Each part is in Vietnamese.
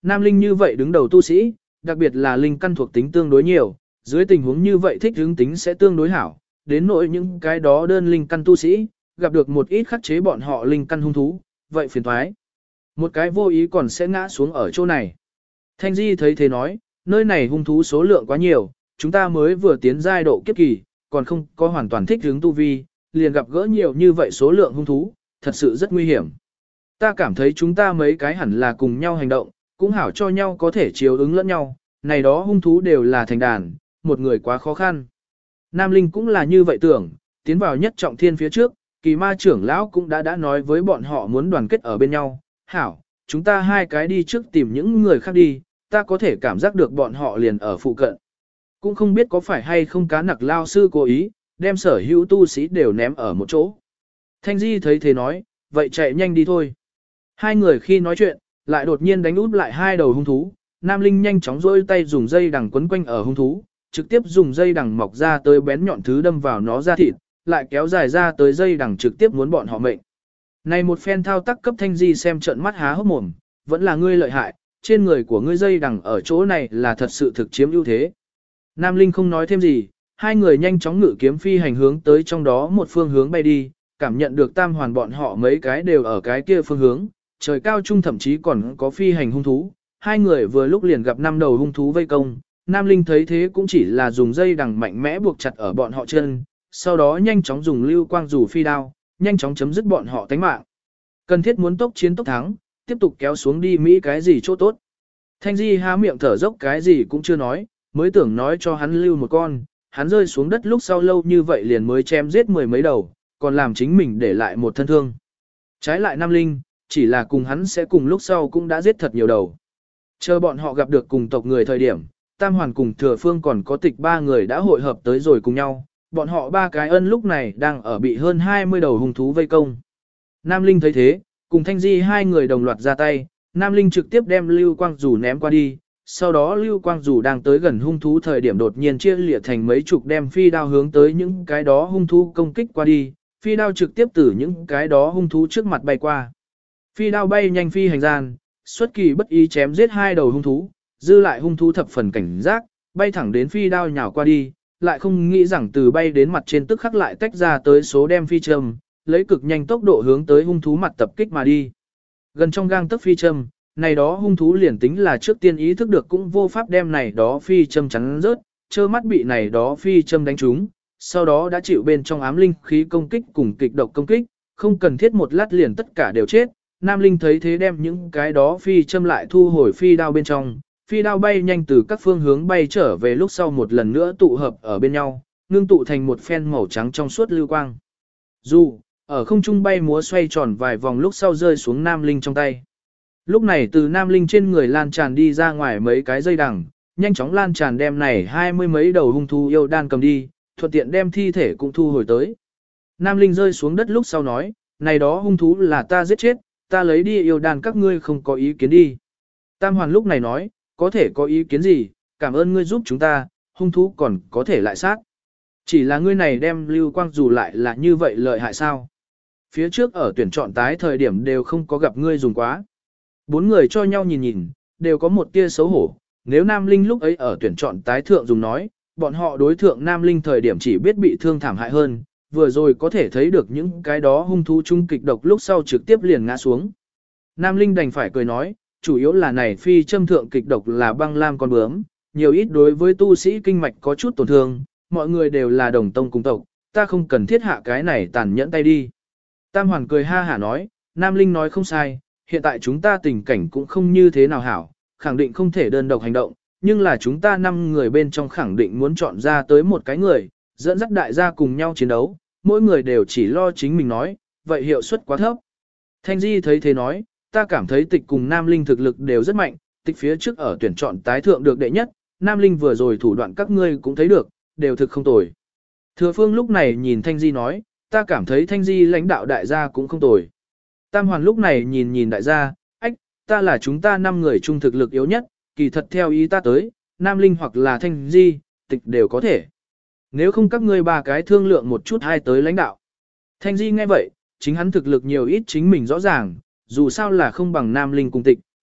Nam Linh như vậy đứng đầu tu sĩ, đặc biệt là linh căn thuộc tính tương đối nhiều, dưới tình huống như vậy thích hướng tính sẽ tương đối hảo, đến nỗi những cái đó đơn linh căn tu sĩ, gặp được một ít khắc chế bọn họ linh căn hung thú, vậy phiền toái. Một cái vô ý còn sẽ ngã xuống ở chỗ này. Thanh Di thấy thế nói, nơi này hung thú số lượng quá nhiều, chúng ta mới vừa tiến giai độ kiếp kỳ, còn không có hoàn toàn thích hướng tu vi, liền gặp gỡ nhiều như vậy số lượng hung thú, thật sự rất nguy hiểm. Ta cảm thấy chúng ta mấy cái hẳn là cùng nhau hành động, cũng hảo cho nhau có thể chiếu ứng lẫn nhau, này đó hung thú đều là thành đàn, một người quá khó khăn. Nam Linh cũng là như vậy tưởng, tiến vào nhất trọng thiên phía trước, kỳ ma trưởng lão cũng đã nói với bọn họ muốn đoàn kết ở bên nhau, hảo, chúng ta hai cái đi trước tìm những người khác đi, ta có thể cảm giác được bọn họ liền ở phụ cận. Cũng không biết có phải hay không cá nặc lao sư cố ý, đem sở hữu tu sĩ đều ném ở một chỗ. Thanh Di thấy thế nói, vậy chạy nhanh đi thôi. Hai người khi nói chuyện, lại đột nhiên đánh út lại hai đầu hung thú, Nam Linh nhanh chóng rôi tay dùng dây đằng quấn quanh ở hung thú, trực tiếp dùng dây đằng mọc ra tới bén nhọn thứ đâm vào nó ra thịt, lại kéo dài ra tới dây đằng trực tiếp muốn bọn họ mệnh. Này một phen thao tác cấp Thanh Di xem trận mắt há hốc mồm, vẫn là ngươi lợi hại, trên người của ngươi dây đằng ở chỗ này là thật sự thực chiếm ưu thế. Nam Linh không nói thêm gì, hai người nhanh chóng ngự kiếm phi hành hướng tới trong đó một phương hướng bay đi, cảm nhận được tam hoàn bọn họ mấy cái đều ở cái kia phương hướng, trời cao trung thậm chí còn có phi hành hung thú, hai người vừa lúc liền gặp năm đầu hung thú vây công, Nam Linh thấy thế cũng chỉ là dùng dây đằng mạnh mẽ buộc chặt ở bọn họ chân, sau đó nhanh chóng dùng lưu quang rủ phi đao, nhanh chóng chấm dứt bọn họ tánh mạng. Cần thiết muốn tốc chiến tốc thắng, tiếp tục kéo xuống đi Mỹ cái gì chỗ tốt. Thanh Di há miệng thở dốc cái gì cũng chưa nói, mới tưởng nói cho hắn lưu một con, hắn rơi xuống đất lúc sau lâu như vậy liền mới chém giết mười mấy đầu, còn làm chính mình để lại một thân thương. Trái lại Nam Linh, chỉ là cùng hắn sẽ cùng lúc sau cũng đã giết thật nhiều đầu. Chờ bọn họ gặp được cùng tộc người thời điểm, Tam Hoàn cùng Thừa Phương còn có Tịch ba người đã hội hợp tới rồi cùng nhau, bọn họ ba cái ân lúc này đang ở bị hơn 20 đầu hung thú vây công. Nam Linh thấy thế, cùng Thanh Di hai người đồng loạt ra tay, Nam Linh trực tiếp đem Lưu Quang Dù ném qua đi, sau đó Lưu Quang Dù đang tới gần hung thú thời điểm đột nhiên chia lìa thành mấy chục đem phi đao hướng tới những cái đó hung thú công kích qua đi, phi đao trực tiếp từ những cái đó hung thú trước mặt bay qua. Phi đao bay nhanh phi hành gian, xuất kỳ bất ý chém giết hai đầu hung thú, dư lại hung thú thập phần cảnh giác, bay thẳng đến phi đao nhào qua đi, lại không nghĩ rằng từ bay đến mặt trên tức khắc lại tách ra tới số đem phi châm, lấy cực nhanh tốc độ hướng tới hung thú mặt tập kích mà đi. Gần trong gang tấc phi châm, này đó hung thú liền tính là trước tiên ý thức được cũng vô pháp đem này đó phi châm chắn rớt, trơ mắt bị này đó phi châm đánh trúng, sau đó đã chịu bên trong ám linh khí công kích cùng kịch độc công kích, không cần thiết một lát liền tất cả đều chết. Nam Linh thấy thế đem những cái đó phi châm lại thu hồi phi đao bên trong, phi đao bay nhanh từ các phương hướng bay trở về lúc sau một lần nữa tụ hợp ở bên nhau, ngưng tụ thành một phen màu trắng trong suốt lưu quang. Dù, ở không trung bay múa xoay tròn vài vòng lúc sau rơi xuống Nam Linh trong tay. Lúc này từ Nam Linh trên người lan tràn đi ra ngoài mấy cái dây đằng, nhanh chóng lan tràn đem này 20 mấy đầu hung thú yêu đan cầm đi, thuận tiện đem thi thể cũng thu hồi tới. Nam Linh rơi xuống đất lúc sau nói, này đó hung thú là ta giết chết, ta lấy đi yêu đan các ngươi không có ý kiến đi. Tam Hoàn lúc này nói, có thể có ý kiến gì, cảm ơn ngươi giúp chúng ta, hung thú còn có thể lại sát. Chỉ là ngươi này đem Lưu Quang Dù lại là như vậy lợi hại sao? Phía trước ở tuyển chọn tái thời điểm đều không có gặp ngươi dùng quá. Bốn người cho nhau nhìn nhìn, đều có một tia xấu hổ. Nếu Nam Linh lúc ấy ở tuyển chọn tái thượng dùng nói, bọn họ đối thượng Nam Linh thời điểm chỉ biết bị thương thảm hại hơn, vừa rồi có thể thấy được những cái đó hung thú trung kịch độc lúc sau trực tiếp liền ngã xuống. Nam Linh đành phải cười nói, chủ yếu là này phi châm thượng kịch độc là băng lam con bướm, nhiều ít đối với tu sĩ kinh mạch có chút tổn thương, mọi người đều là đồng tông cùng tộc, ta không cần thiết hạ cái này tàn nhẫn tay đi. Tam Hoàn cười ha hả nói, Nam Linh nói không sai, hiện tại chúng ta tình cảnh cũng không như thế nào hảo, khẳng định không thể đơn độc hành động, nhưng là chúng ta 5 người bên trong khẳng định muốn chọn ra tới một cái người, dẫn dắt đại gia cùng nhau chiến đấu, mỗi người đều chỉ lo chính mình nói, vậy hiệu suất quá thấp. Thanh Di thấy thế nói, ta cảm thấy Tịch cùng Nam Linh thực lực đều rất mạnh, Tịch phía trước ở tuyển chọn tái thượng được đệ nhất, Nam Linh vừa rồi thủ đoạn các ngươi cũng thấy được, đều thực không tồi. Thừa Phương lúc này nhìn Thanh Di nói, ta cảm thấy Thanh Di lãnh đạo đại gia cũng không tồi. Tam Hoàn lúc này nhìn nhìn đại gia, ách, ta là chúng ta 5 người chung thực lực yếu nhất, kỳ thật theo ý ta tới, Nam Linh hoặc là Thanh Di, Tịch đều có thể. Nếu không các ngươi ba cái thương lượng một chút hai tới lãnh đạo. Thanh Di nghe vậy, chính hắn thực lực nhiều ít chính mình rõ ràng, dù sao là không bằng Nam Linh cùng Tịch,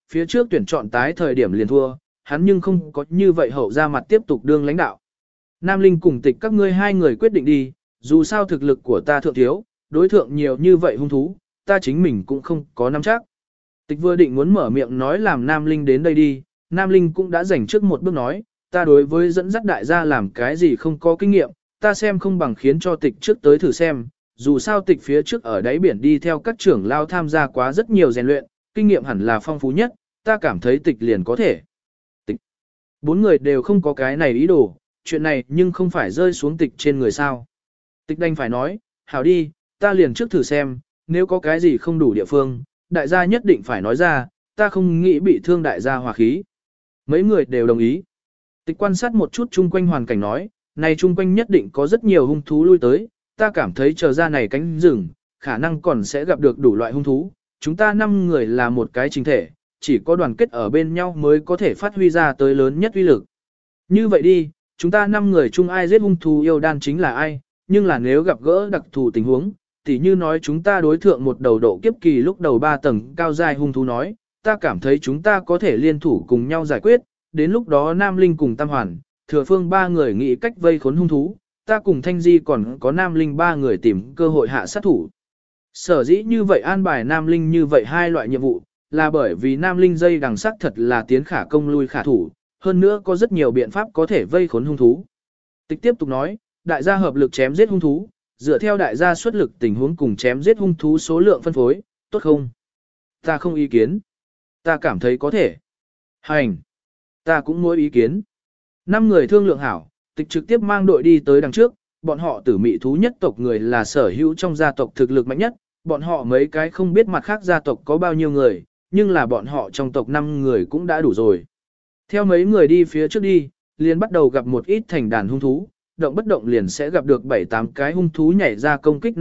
phía trước tuyển chọn tái thời điểm liền thua, hắn nhưng không có như vậy hậu ra mặt tiếp tục đương lãnh đạo. Nam Linh cùng Tịch các ngươi hai người quyết định đi, dù sao thực lực của ta thượng thiếu, đối thượng nhiều như vậy hung thú, ta chính mình cũng không có nắm chắc. Tịch vừa định muốn mở miệng nói làm Nam Linh đến đây đi, Nam Linh cũng đã dành trước một bước nói, ta đối với dẫn dắt đại gia làm cái gì không có kinh nghiệm, ta xem không bằng khiến cho Tịch trước tới thử xem, dù sao Tịch phía trước ở đáy biển đi theo các trưởng lao tham gia quá rất nhiều rèn luyện, kinh nghiệm hẳn là phong phú nhất, ta cảm thấy Tịch liền có thể. Tịch. Bốn người đều không có cái này ý đồ, chuyện này nhưng không phải rơi xuống Tịch trên người sao. Tịch đành phải nói, hảo đi, ta liền trước thử xem, nếu có cái gì không đủ địa phương, đại gia nhất định phải nói ra, ta không nghĩ bị thương đại gia hòa khí. Mấy người đều đồng ý. Tịch quan sát một chút chung quanh hoàn cảnh nói, này chung quanh nhất định có rất nhiều hung thú lui tới, ta cảm thấy chờ ra này cánh rừng, khả năng còn sẽ gặp được đủ loại hung thú. Chúng ta 5 người là một cái chính thể, chỉ có đoàn kết ở bên nhau mới có thể phát huy ra tới lớn nhất uy lực. Như vậy đi, chúng ta 5 người chung ai giết hung thú yêu đan chính là ai, nhưng là nếu gặp gỡ đặc thù tình huống, tỉ như nói chúng ta đối thượng một đầu độ kiếp kỳ lúc đầu 3 tầng cao dài hung thú nói, ta cảm thấy chúng ta có thể liên thủ cùng nhau giải quyết, đến lúc đó Nam Linh cùng Tam Hoàn, Thừa Phương 3 người nghĩ cách vây khốn hung thú, ta cùng Thanh Di còn có Nam Linh 3 người tìm cơ hội hạ sát thủ. Sở dĩ như vậy an bài Nam Linh như vậy hai loại nhiệm vụ, là bởi vì Nam Linh dây đằng sắc thật là tiến khả công lui khả thủ, hơn nữa có rất nhiều biện pháp có thể vây khốn hung thú. Tịch tiếp tục nói, đại gia hợp lực chém giết hung thú, dựa theo đại gia xuất lực tình huống cùng chém giết hung thú số lượng phân phối, tốt không? Ta không ý kiến. Ta cảm thấy có thể. Hành. Ta cũng mỗi ý kiến. 5 người thương lượng hảo, Tịch trực tiếp mang đội đi tới đằng trước, bọn họ tử mị thú nhất tộc người là sở hữu trong gia tộc thực lực mạnh nhất, bọn họ mấy cái không biết mặt khác gia tộc có bao nhiêu người, nhưng là bọn họ trong tộc 5 người cũng đã đủ rồi. Theo mấy người đi phía trước đi, liền bắt đầu gặp một ít thành đàn hung thú, động bất động liền sẽ gặp được 7-8 cái hung thú nhảy ra công kích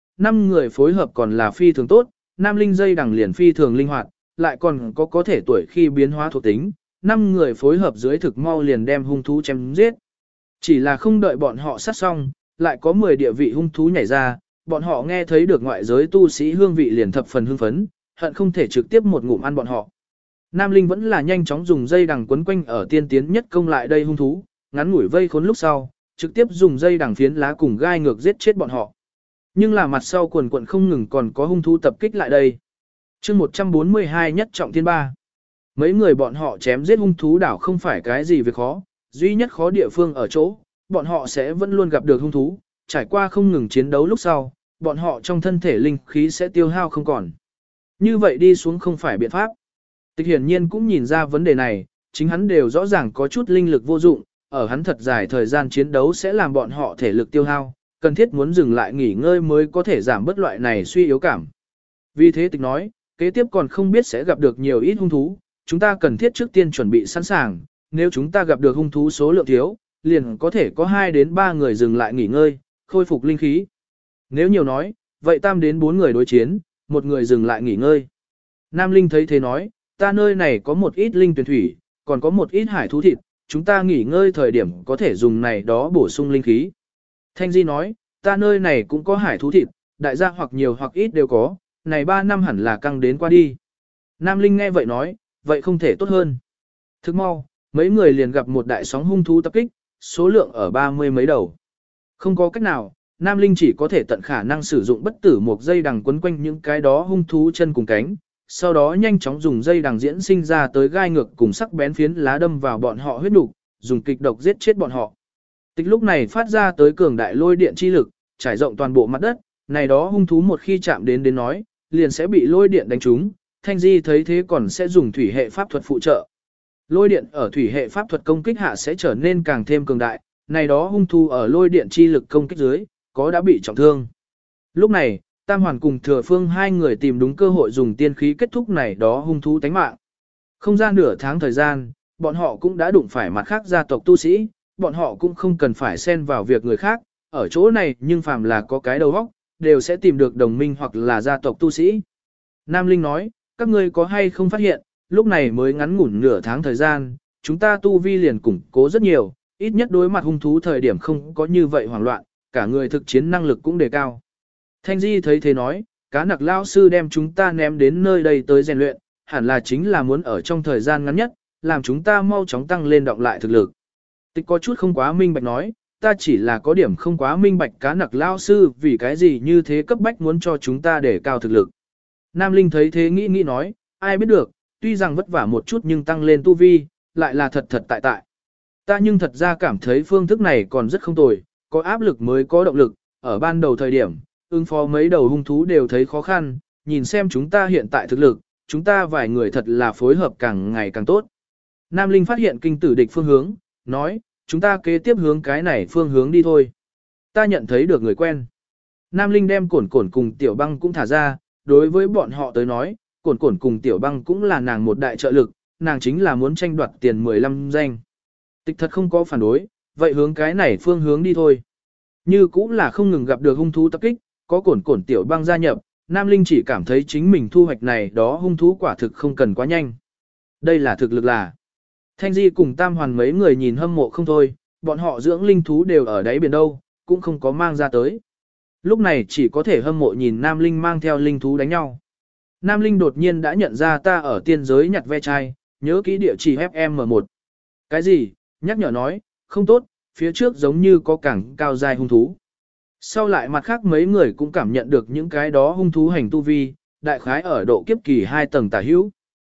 5 người phối hợp còn là phi thường tốt, Nam Linh dây đằng liền phi thường linh hoạt, lại còn có thể tuổi khi biến hóa thuộc tính, 5 người phối hợp dưới thực mau liền đem hung thú chém giết. Chỉ là không đợi bọn họ sát xong, lại có 10 địa vị hung thú nhảy ra, bọn họ nghe thấy được ngoại giới tu sĩ hương vị liền thập phần hưng phấn, hận không thể trực tiếp một ngụm ăn bọn họ. Nam Linh vẫn là nhanh chóng dùng dây đằng quấn quanh ở tiên tiến nhất công lại đây hung thú, ngắn ngủi vây khốn lúc sau, trực tiếp dùng dây đằng phiến lá cùng gai ngược giết chết bọn họ. Nhưng là mặt sau quần quận không ngừng còn có hung thú tập kích lại đây. chương 142 nhất trọng thiên 3. Mấy người bọn họ chém giết hung thú đảo không phải cái gì việc khó, duy nhất khó địa phương ở chỗ, bọn họ sẽ vẫn luôn gặp được hung thú, trải qua không ngừng chiến đấu lúc sau, bọn họ trong thân thể linh khí sẽ tiêu hao không còn. Như vậy đi xuống không phải biện pháp. Tịch hiển nhiên cũng nhìn ra vấn đề này, chính hắn đều rõ ràng có chút linh lực vô dụng, ở hắn thật dài thời gian chiến đấu sẽ làm bọn họ thể lực tiêu hao, cần thiết muốn dừng lại nghỉ ngơi mới có thể giảm bớt loại này suy yếu cảm. Vì thế Tịch nói, kế tiếp còn không biết sẽ gặp được nhiều ít hung thú, chúng ta cần thiết trước tiên chuẩn bị sẵn sàng, nếu chúng ta gặp được hung thú số lượng thiếu, liền có thể có 2 đến 3 người dừng lại nghỉ ngơi, khôi phục linh khí. Nếu nhiều nói, vậy tam đến 4 người đối chiến, một người dừng lại nghỉ ngơi. Nam Linh thấy thế nói, ta nơi này có một ít linh tuyển thủy, còn có một ít hải thú thịt, chúng ta nghỉ ngơi thời điểm có thể dùng này đó bổ sung linh khí. Thanh Di nói, ta nơi này cũng có hải thú thịt, đại gia hoặc nhiều hoặc ít đều có, này 3 năm hẳn là căng đến qua đi. Nam Linh nghe vậy nói, vậy không thể tốt hơn. Thức mau, mấy người liền gặp một đại sóng hung thú tập kích, số lượng ở 30 mấy đầu. Không có cách nào, Nam Linh chỉ có thể tận khả năng sử dụng bất tử một dây đằng quấn quanh những cái đó hung thú chân cùng cánh, sau đó nhanh chóng dùng dây đằng diễn sinh ra tới gai ngược cùng sắc bén phiến lá đâm vào bọn họ huyết nục, dùng kịch độc giết chết bọn họ. Tịch lúc này phát ra tới cường đại lôi điện chi lực, trải rộng toàn bộ mặt đất, này đó hung thú một khi chạm đến nói, liền sẽ bị lôi điện đánh trúng, Thanh Di thấy thế còn sẽ dùng thủy hệ pháp thuật phụ trợ. Lôi điện ở thủy hệ pháp thuật công kích hạ sẽ trở nên càng thêm cường đại, này đó hung thú ở lôi điện chi lực công kích dưới, có đã bị trọng thương. Lúc này, Tam Hoàn cùng Thừa Phương 2 người tìm đúng cơ hội dùng tiên khí kết thúc này đó hung thú tánh mạng. Không ra nửa tháng thời gian, bọn họ cũng đã đụng phải mặt khác gia tộc tu sĩ, bọn họ cũng không cần phải xen vào việc người khác, ở chỗ này nhưng phàm là có cái đầu óc, đều sẽ tìm được đồng minh hoặc là gia tộc tu sĩ. Nam Linh nói, các ngươi có hay không phát hiện, lúc này mới ngắn ngủn nửa tháng thời gian, chúng ta tu vi liền củng cố rất nhiều, ít nhất đối mặt hung thú thời điểm không có như vậy hoảng loạn, cả người thực chiến năng lực cũng đề cao. Thanh Di thấy thế nói, cá nặc lao sư đem chúng ta ném đến nơi đây tới rèn luyện, hẳn là chính là muốn ở trong thời gian ngắn nhất, làm chúng ta mau chóng tăng lên động lại thực lực. Tịch có chút không quá minh bạch nói, ta chỉ là có điểm không quá minh bạch cá nặc lao sư vì cái gì như thế cấp bách muốn cho chúng ta để cao thực lực. Nam Linh thấy thế nghĩ nói, ai biết được, tuy rằng vất vả một chút nhưng tăng lên tu vi, lại là thật thật tại tại. Ta nhưng thật ra cảm thấy phương thức này còn rất không tồi, có áp lực mới có động lực, ở ban đầu thời điểm, ứng phó mấy đầu hung thú đều thấy khó khăn, nhìn xem chúng ta hiện tại thực lực, chúng ta vài người thật là phối hợp càng ngày càng tốt. Nam Linh phát hiện kinh tử địch phương hướng, nói, chúng ta kế tiếp hướng cái này phương hướng đi thôi. Ta nhận thấy được người quen. Nam Linh đem cổn cổn cùng tiểu băng cũng thả ra, đối với bọn họ tới nói, cổn cổn cùng tiểu băng cũng là nàng một đại trợ lực, nàng chính là muốn tranh đoạt tiền 15 danh. Tịch thật không có phản đối, vậy hướng cái này phương hướng đi thôi. Như cũng là không ngừng gặp được hung thú tập kích, có cổn cổn tiểu băng gia nhập, Nam Linh chỉ cảm thấy chính mình thu hoạch này đó hung thú quả thực không cần quá nhanh. Đây là thực lực là. Thanh Di cùng Tam Hoàn mấy người nhìn hâm mộ không thôi, bọn họ dưỡng linh thú đều ở đáy biển đâu, cũng không có mang ra tới. Lúc này chỉ có thể hâm mộ nhìn Nam Linh mang theo linh thú đánh nhau. Nam Linh đột nhiên đã nhận ra ta ở tiên giới nhặt ve chai, nhớ kỹ địa chỉ FM1. Cái gì? Nhắc nhở nói, không tốt, phía trước giống như có cảng cao dài hung thú. Sau lại mặt khác mấy người cũng cảm nhận được những cái đó hung thú hành tu vi, đại khái ở độ kiếp kỳ 2 tầng tả hữu.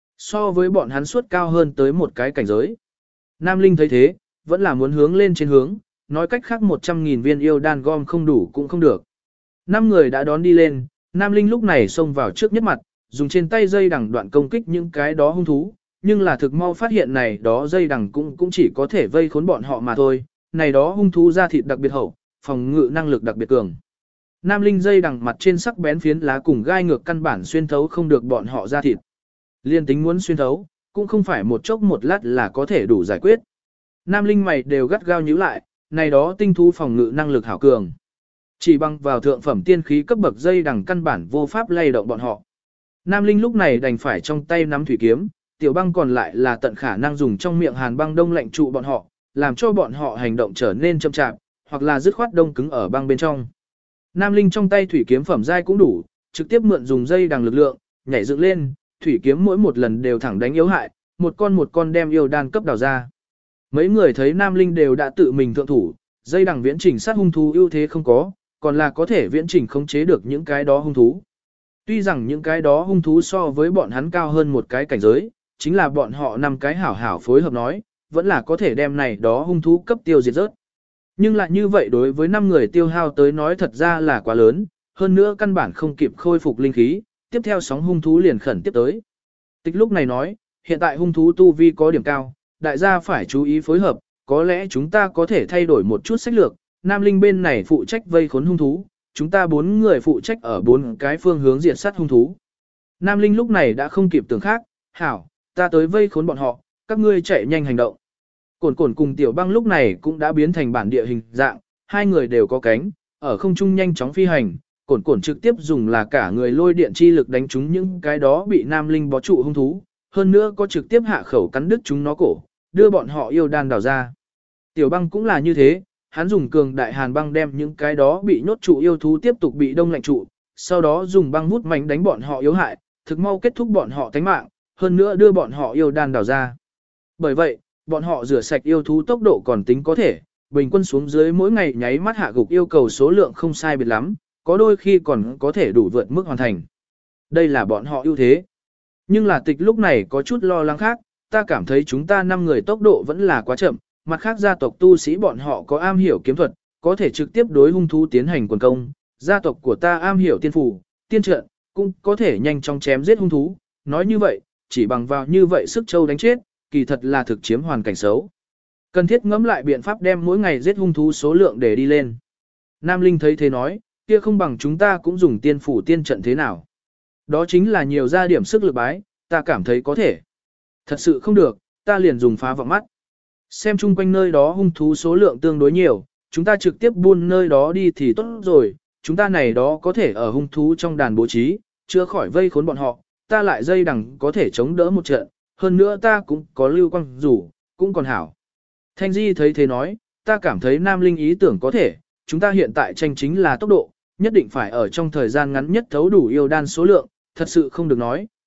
So với bọn hắn suốt cao hơn tới một cái cảnh giới. Nam Linh thấy thế, vẫn là muốn hướng lên trên hướng, nói cách khác 100.000 viên yêu đan gom không đủ cũng không được. 5 người đã đón đi lên, Nam Linh lúc này xông vào trước nhất mặt, dùng trên tay dây đằng đoạn công kích những cái đó hung thú, nhưng là thực mau phát hiện này đó dây đằng cũng chỉ có thể vây khốn bọn họ mà thôi, này đó hung thú da thịt đặc biệt hậu, phòng ngự năng lực đặc biệt cường. Nam Linh dây đằng mặt trên sắc bén phiến lá cùng gai ngược căn bản xuyên thấu không được bọn họ da thịt. Liên tính muốn xuyên thấu, cũng không phải một chốc một lát là có thể đủ giải quyết. Nam Linh mày đều gắt gao nhíu lại, này đó tinh thú phòng ngự năng lực hảo cường. Chỉ bằng vào thượng phẩm tiên khí cấp bậc dây đằng căn bản vô pháp lay động bọn họ. Nam Linh lúc này đành phải trong tay nắm thủy kiếm, tiểu băng còn lại là tận khả năng dùng trong miệng hàn băng đông lạnh trụ bọn họ, làm cho bọn họ hành động trở nên chậm chạp, hoặc là dứt khoát đông cứng ở băng bên trong. Nam Linh trong tay thủy kiếm phẩm giai cũng đủ, trực tiếp mượn dùng dây đằng lực lượng, nhảy dựng lên, thủy kiếm mỗi một lần đều thẳng đánh yếu hại, một con đem yêu đan cấp đào ra. Mấy người thấy Nam Linh đều đã tự mình thượng thủ, dây đằng viễn trình sát hung thú ưu thế không có, còn là có thể viễn trình khống chế được những cái đó hung thú. Tuy rằng những cái đó hung thú so với bọn hắn cao hơn một cái cảnh giới, chính là bọn họ 5 cái hảo hảo phối hợp nói, vẫn là có thể đem này đó hung thú cấp tiêu diệt rớt. Nhưng lại như vậy đối với 5 người tiêu hao tới nói thật ra là quá lớn, hơn nữa căn bản không kịp khôi phục linh khí, tiếp theo sóng hung thú liền khẩn tiếp tới. Tịch lúc này nói, hiện tại hung thú tu vi có điểm cao, đại gia phải chú ý phối hợp, có lẽ chúng ta có thể thay đổi một chút sách lược, Nam Linh bên này phụ trách vây khốn hung thú, chúng ta 4 người phụ trách ở 4 cái phương hướng diệt sát hung thú. Nam Linh lúc này đã không kịp tưởng khác, hảo, ta tới vây khốn bọn họ, các ngươi chạy nhanh hành động. Cổn cổn cùng tiểu băng lúc này cũng đã biến thành bản địa hình dạng, hai người đều có cánh, ở không trung nhanh chóng phi hành, cổn cổn trực tiếp dùng là cả người lôi điện chi lực đánh trúng những cái đó bị Nam Linh bó trụ hung thú, hơn nữa có trực tiếp hạ khẩu cắn đứt chúng nó cổ, đưa bọn họ yêu đan đào ra. Tiểu băng cũng là như thế, hắn dùng cường đại hàn băng đem những cái đó bị nhốt trụ yêu thú tiếp tục bị đông lạnh trụ, sau đó dùng băng hút mạnh đánh bọn họ yếu hại, thực mau kết thúc bọn họ tánh mạng, hơn nữa đưa bọn họ yêu đan đào ra. Bởi vậy, bọn họ rửa sạch yêu thú tốc độ còn tính có thể, bình quân xuống dưới mỗi ngày nháy mắt hạ gục yêu cầu số lượng không sai biệt lắm, có đôi khi còn có thể đủ vượt mức hoàn thành. Đây là bọn họ ưu thế. Nhưng là tịch lúc này có chút lo lắng khác, ta cảm thấy chúng ta 5 người tốc độ vẫn là quá chậm, mặt khác gia tộc tu sĩ bọn họ có am hiểu kiếm thuật, có thể trực tiếp đối hung thú tiến hành quần công, gia tộc của ta am hiểu tiên phủ, tiên trận, cũng có thể nhanh chóng chém giết hung thú, nói như vậy, chỉ bằng vào như vậy sức châu đánh chết, kỳ thật là thực chiếm hoàn cảnh xấu. Cần thiết ngẫm lại biện pháp đem mỗi ngày giết hung thú số lượng để đi lên. Nam Linh thấy thế nói, kia không bằng chúng ta cũng dùng tiên phủ tiên trận thế nào. Đó chính là nhiều ra điểm sức lực bái, ta cảm thấy có thể. Thật sự không được, ta liền dùng phá vọng mắt. Xem chung quanh nơi đó hung thú số lượng tương đối nhiều, chúng ta trực tiếp buôn nơi đó đi thì tốt rồi, chúng ta này đó có thể ở hung thú trong đàn bố trí, chữa khỏi vây khốn bọn họ, ta lại dây đằng có thể chống đỡ một trận, hơn nữa ta cũng có lưu quang rủ, cũng còn hảo. Thanh Di thấy thế nói, ta cảm thấy Nam Linh ý tưởng có thể, chúng ta hiện tại tranh chính là tốc độ, nhất định phải ở trong thời gian ngắn nhất thấu đủ yêu đan số lượng, thật sự không được nói,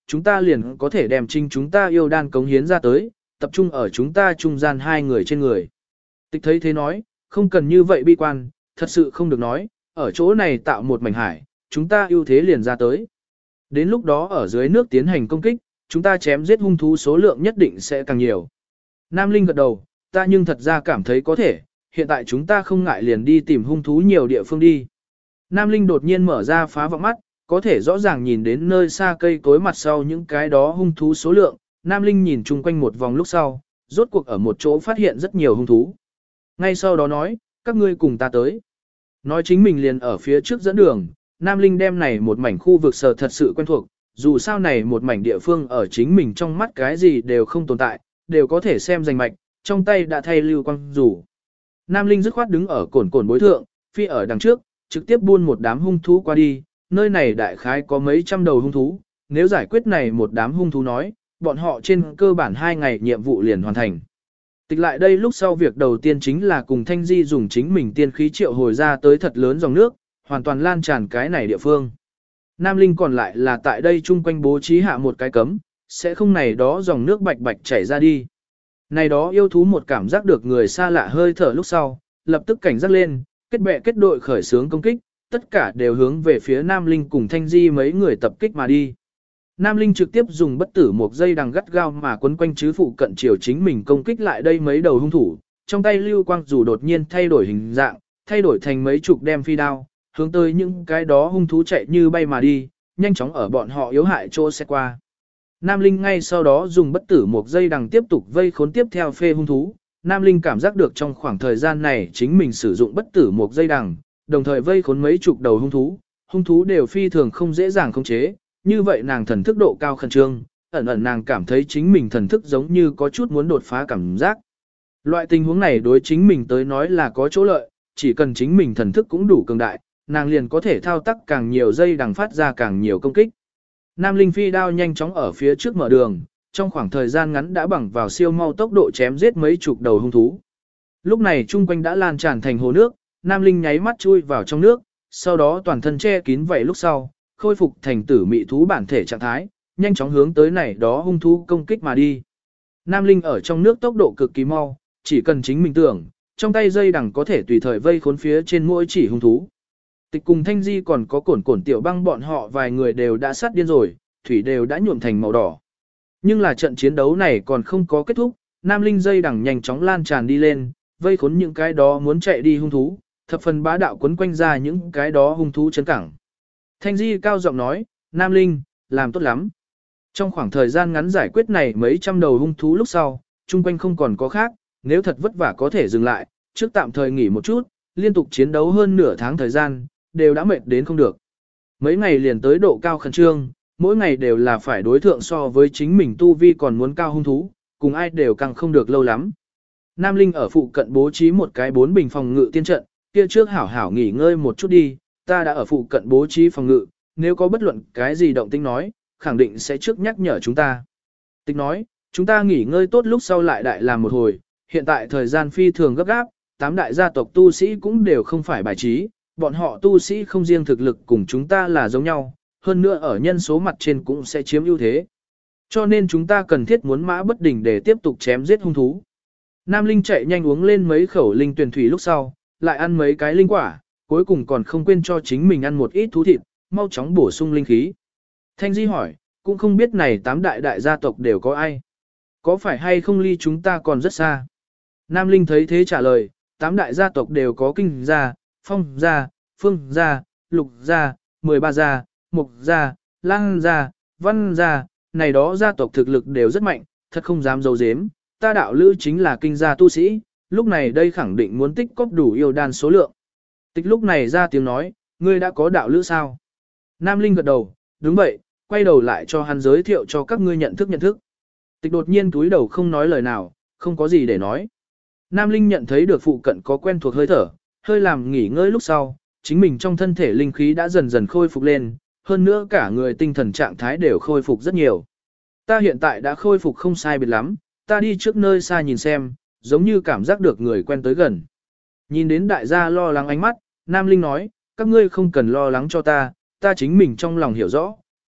chúng ta liền có thể đem trinh chúng ta yêu đan cống hiến ra tới, tập trung ở chúng ta trung gian hai người trên người. Tịch thấy thế nói, không cần như vậy bi quan, thật sự không được nói, ở chỗ này tạo một mảnh hải, chúng ta ưu thế liền ra tới. Đến lúc đó ở dưới nước tiến hành công kích, chúng ta chém giết hung thú số lượng nhất định sẽ càng nhiều. Nam Linh gật đầu, ta nhưng thật ra cảm thấy có thể, hiện tại chúng ta không ngại liền đi tìm hung thú nhiều địa phương đi. Nam Linh đột nhiên mở ra phá vọng mắt, có thể rõ ràng nhìn đến nơi xa cây cối mặt sau những cái đó hung thú số lượng. Nam Linh nhìn chung quanh một vòng lúc sau, rốt cuộc ở một chỗ phát hiện rất nhiều hung thú. Ngay sau đó nói, các ngươi cùng ta tới. Nói chính mình liền ở phía trước dẫn đường, Nam Linh đem này một mảnh khu vực sở thật sự quen thuộc, dù sao này một mảnh địa phương ở chính mình trong mắt cái gì đều không tồn tại, đều có thể xem rành mạch, trong tay đã thay lưu quang rủ. Nam Linh dứt khoát đứng ở cồn cồn bối thượng, phi ở đằng trước, trực tiếp buôn một đám hung thú qua đi, nơi này đại khái có mấy trăm đầu hung thú, nếu giải quyết này một đám hung thú nói, bọn họ trên cơ bản 2 ngày nhiệm vụ liền hoàn thành. Tịch lại đây lúc sau việc đầu tiên chính là cùng Thanh Di dùng chính mình tiên khí triệu hồi ra tới thật lớn dòng nước, hoàn toàn lan tràn cái này địa phương. Nam Linh còn lại là tại đây chung quanh bố trí hạ một cái cấm, sẽ không này đó dòng nước bạch bạch chảy ra đi. Này đó yêu thú một cảm giác được người xa lạ hơi thở lúc sau, lập tức cảnh giác lên, kết bè kết đội khởi xướng công kích, tất cả đều hướng về phía Nam Linh cùng Thanh Di mấy người tập kích mà đi. Nam Linh trực tiếp dùng bất tử một dây đằng gắt gao mà quấn quanh chứ phụ cận chiều chính mình công kích lại đây mấy đầu hung thủ, trong tay lưu quang dù đột nhiên thay đổi hình dạng, thay đổi thành mấy chục đem phi đao, hướng tới những cái đó hung thú chạy như bay mà đi, nhanh chóng ở bọn họ yếu hại chỗ sẽ qua. Nam Linh ngay sau đó dùng bất tử một dây đằng tiếp tục vây khốn tiếp theo phê hung thú. Nam Linh cảm giác được trong khoảng thời gian này chính mình sử dụng bất tử một dây đằng, đồng thời vây khốn mấy chục đầu hung thú đều phi thường không dễ dàng khống chế, như vậy nàng thần thức độ cao khẩn trương, ẩn ẩn nàng cảm thấy chính mình thần thức giống như có chút muốn đột phá cảm giác. Loại tình huống này đối chính mình tới nói là có chỗ lợi, chỉ cần chính mình thần thức cũng đủ cường đại, nàng liền có thể thao tác càng nhiều dây đằng phát ra càng nhiều công kích. Nam Linh phi đao nhanh chóng ở phía trước mở đường, trong khoảng thời gian ngắn đã bằng vào siêu mau tốc độ chém giết mấy chục đầu hung thú. Lúc này chung quanh đã lan tràn thành hồ nước, Nam Linh nháy mắt chui vào trong nước, sau đó toàn thân che kín vậy lúc sau, khôi phục thành tử mị thú bản thể trạng thái, nhanh chóng hướng tới này đó hung thú công kích mà đi. Nam Linh ở trong nước tốc độ cực kỳ mau, chỉ cần chính mình tưởng, trong tay dây đằng có thể tùy thời vây khốn phía trên mỗi chỉ hung thú. Tịch cùng Thanh Di còn có cổn tiểu băng bọn họ vài người đều đã sát điên rồi, thủy đều đã nhuộm thành màu đỏ. Nhưng là trận chiến đấu này còn không có kết thúc, Nam Linh dây đằng nhanh chóng lan tràn đi lên, vây khốn những cái đó muốn chạy đi hung thú, thập phần bá đạo quấn quanh ra những cái đó hung thú chấn cẳng. Thanh Di cao giọng nói, Nam Linh, làm tốt lắm. Trong khoảng thời gian ngắn giải quyết này mấy trăm đầu hung thú lúc sau, chung quanh không còn có khác, nếu thật vất vả có thể dừng lại, trước tạm thời nghỉ một chút, liên tục chiến đấu hơn nửa tháng thời gian, đều đã mệt đến không được. Mấy ngày liền tới độ cao khẩn trương, mỗi ngày đều là phải đối thượng so với chính mình tu vi còn muốn cao hung thú, cùng ai đều càng không được lâu lắm. Nam Linh ở phụ cận bố trí một cái 4 bình phòng ngự tiên trận, kia trước hảo hảo nghỉ ngơi một chút đi, ta đã ở phụ cận bố trí phòng ngự, nếu có bất luận cái gì động tĩnh nói, khẳng định sẽ trước nhắc nhở chúng ta. Tịch nói, chúng ta nghỉ ngơi tốt lúc sau lại đại làm một hồi, hiện tại thời gian phi thường gấp gáp, 8 đại gia tộc tu sĩ cũng đều không phải bài trí, bọn họ tu sĩ không riêng thực lực cùng chúng ta là giống nhau, hơn nữa ở nhân số mặt trên cũng sẽ chiếm ưu thế. Cho nên chúng ta cần thiết muốn mã bất đình để tiếp tục chém giết hung thú. Nam Linh chạy nhanh uống lên mấy khẩu linh tuyển thủy lúc sau, lại ăn mấy cái linh quả, cuối cùng còn không quên cho chính mình ăn một ít thú thịt, mau chóng bổ sung linh khí. Thanh Di hỏi, cũng không biết này 8 đại gia tộc đều có ai. Có phải hay không ly chúng ta còn rất xa? Nam Linh thấy thế trả lời, 8 đại gia tộc đều có kinh gia, phong gia, phương gia, lục gia, 13 gia, mục gia, lang gia, văn gia, này đó gia tộc thực lực đều rất mạnh, thật không dám giấu giếm. Ta đạo lữ chính là kinh gia tu sĩ, lúc này đây khẳng định muốn tích cóp đủ yêu đan số lượng. Tịch lúc này ra tiếng nói, ngươi đã có đạo lữ sao? Nam Linh gật đầu, đúng vậy, quay đầu lại cho hắn giới thiệu cho các ngươi nhận thức. Tịch đột nhiên túi đầu không nói lời nào, không có gì để nói. Nam Linh nhận thấy được phụ cận có quen thuộc hơi thở, hơi làm nghỉ ngơi lúc sau, chính mình trong thân thể linh khí đã dần dần khôi phục lên, hơn nữa cả người tinh thần trạng thái đều khôi phục rất nhiều. Ta hiện tại đã khôi phục không sai biệt lắm, ta đi trước nơi xa nhìn xem, giống như cảm giác được người quen tới gần. Nhìn đến đại gia lo lắng ánh mắt, Nam Linh nói, các ngươi không cần lo lắng cho ta, ta chính mình trong lòng hiểu rõ,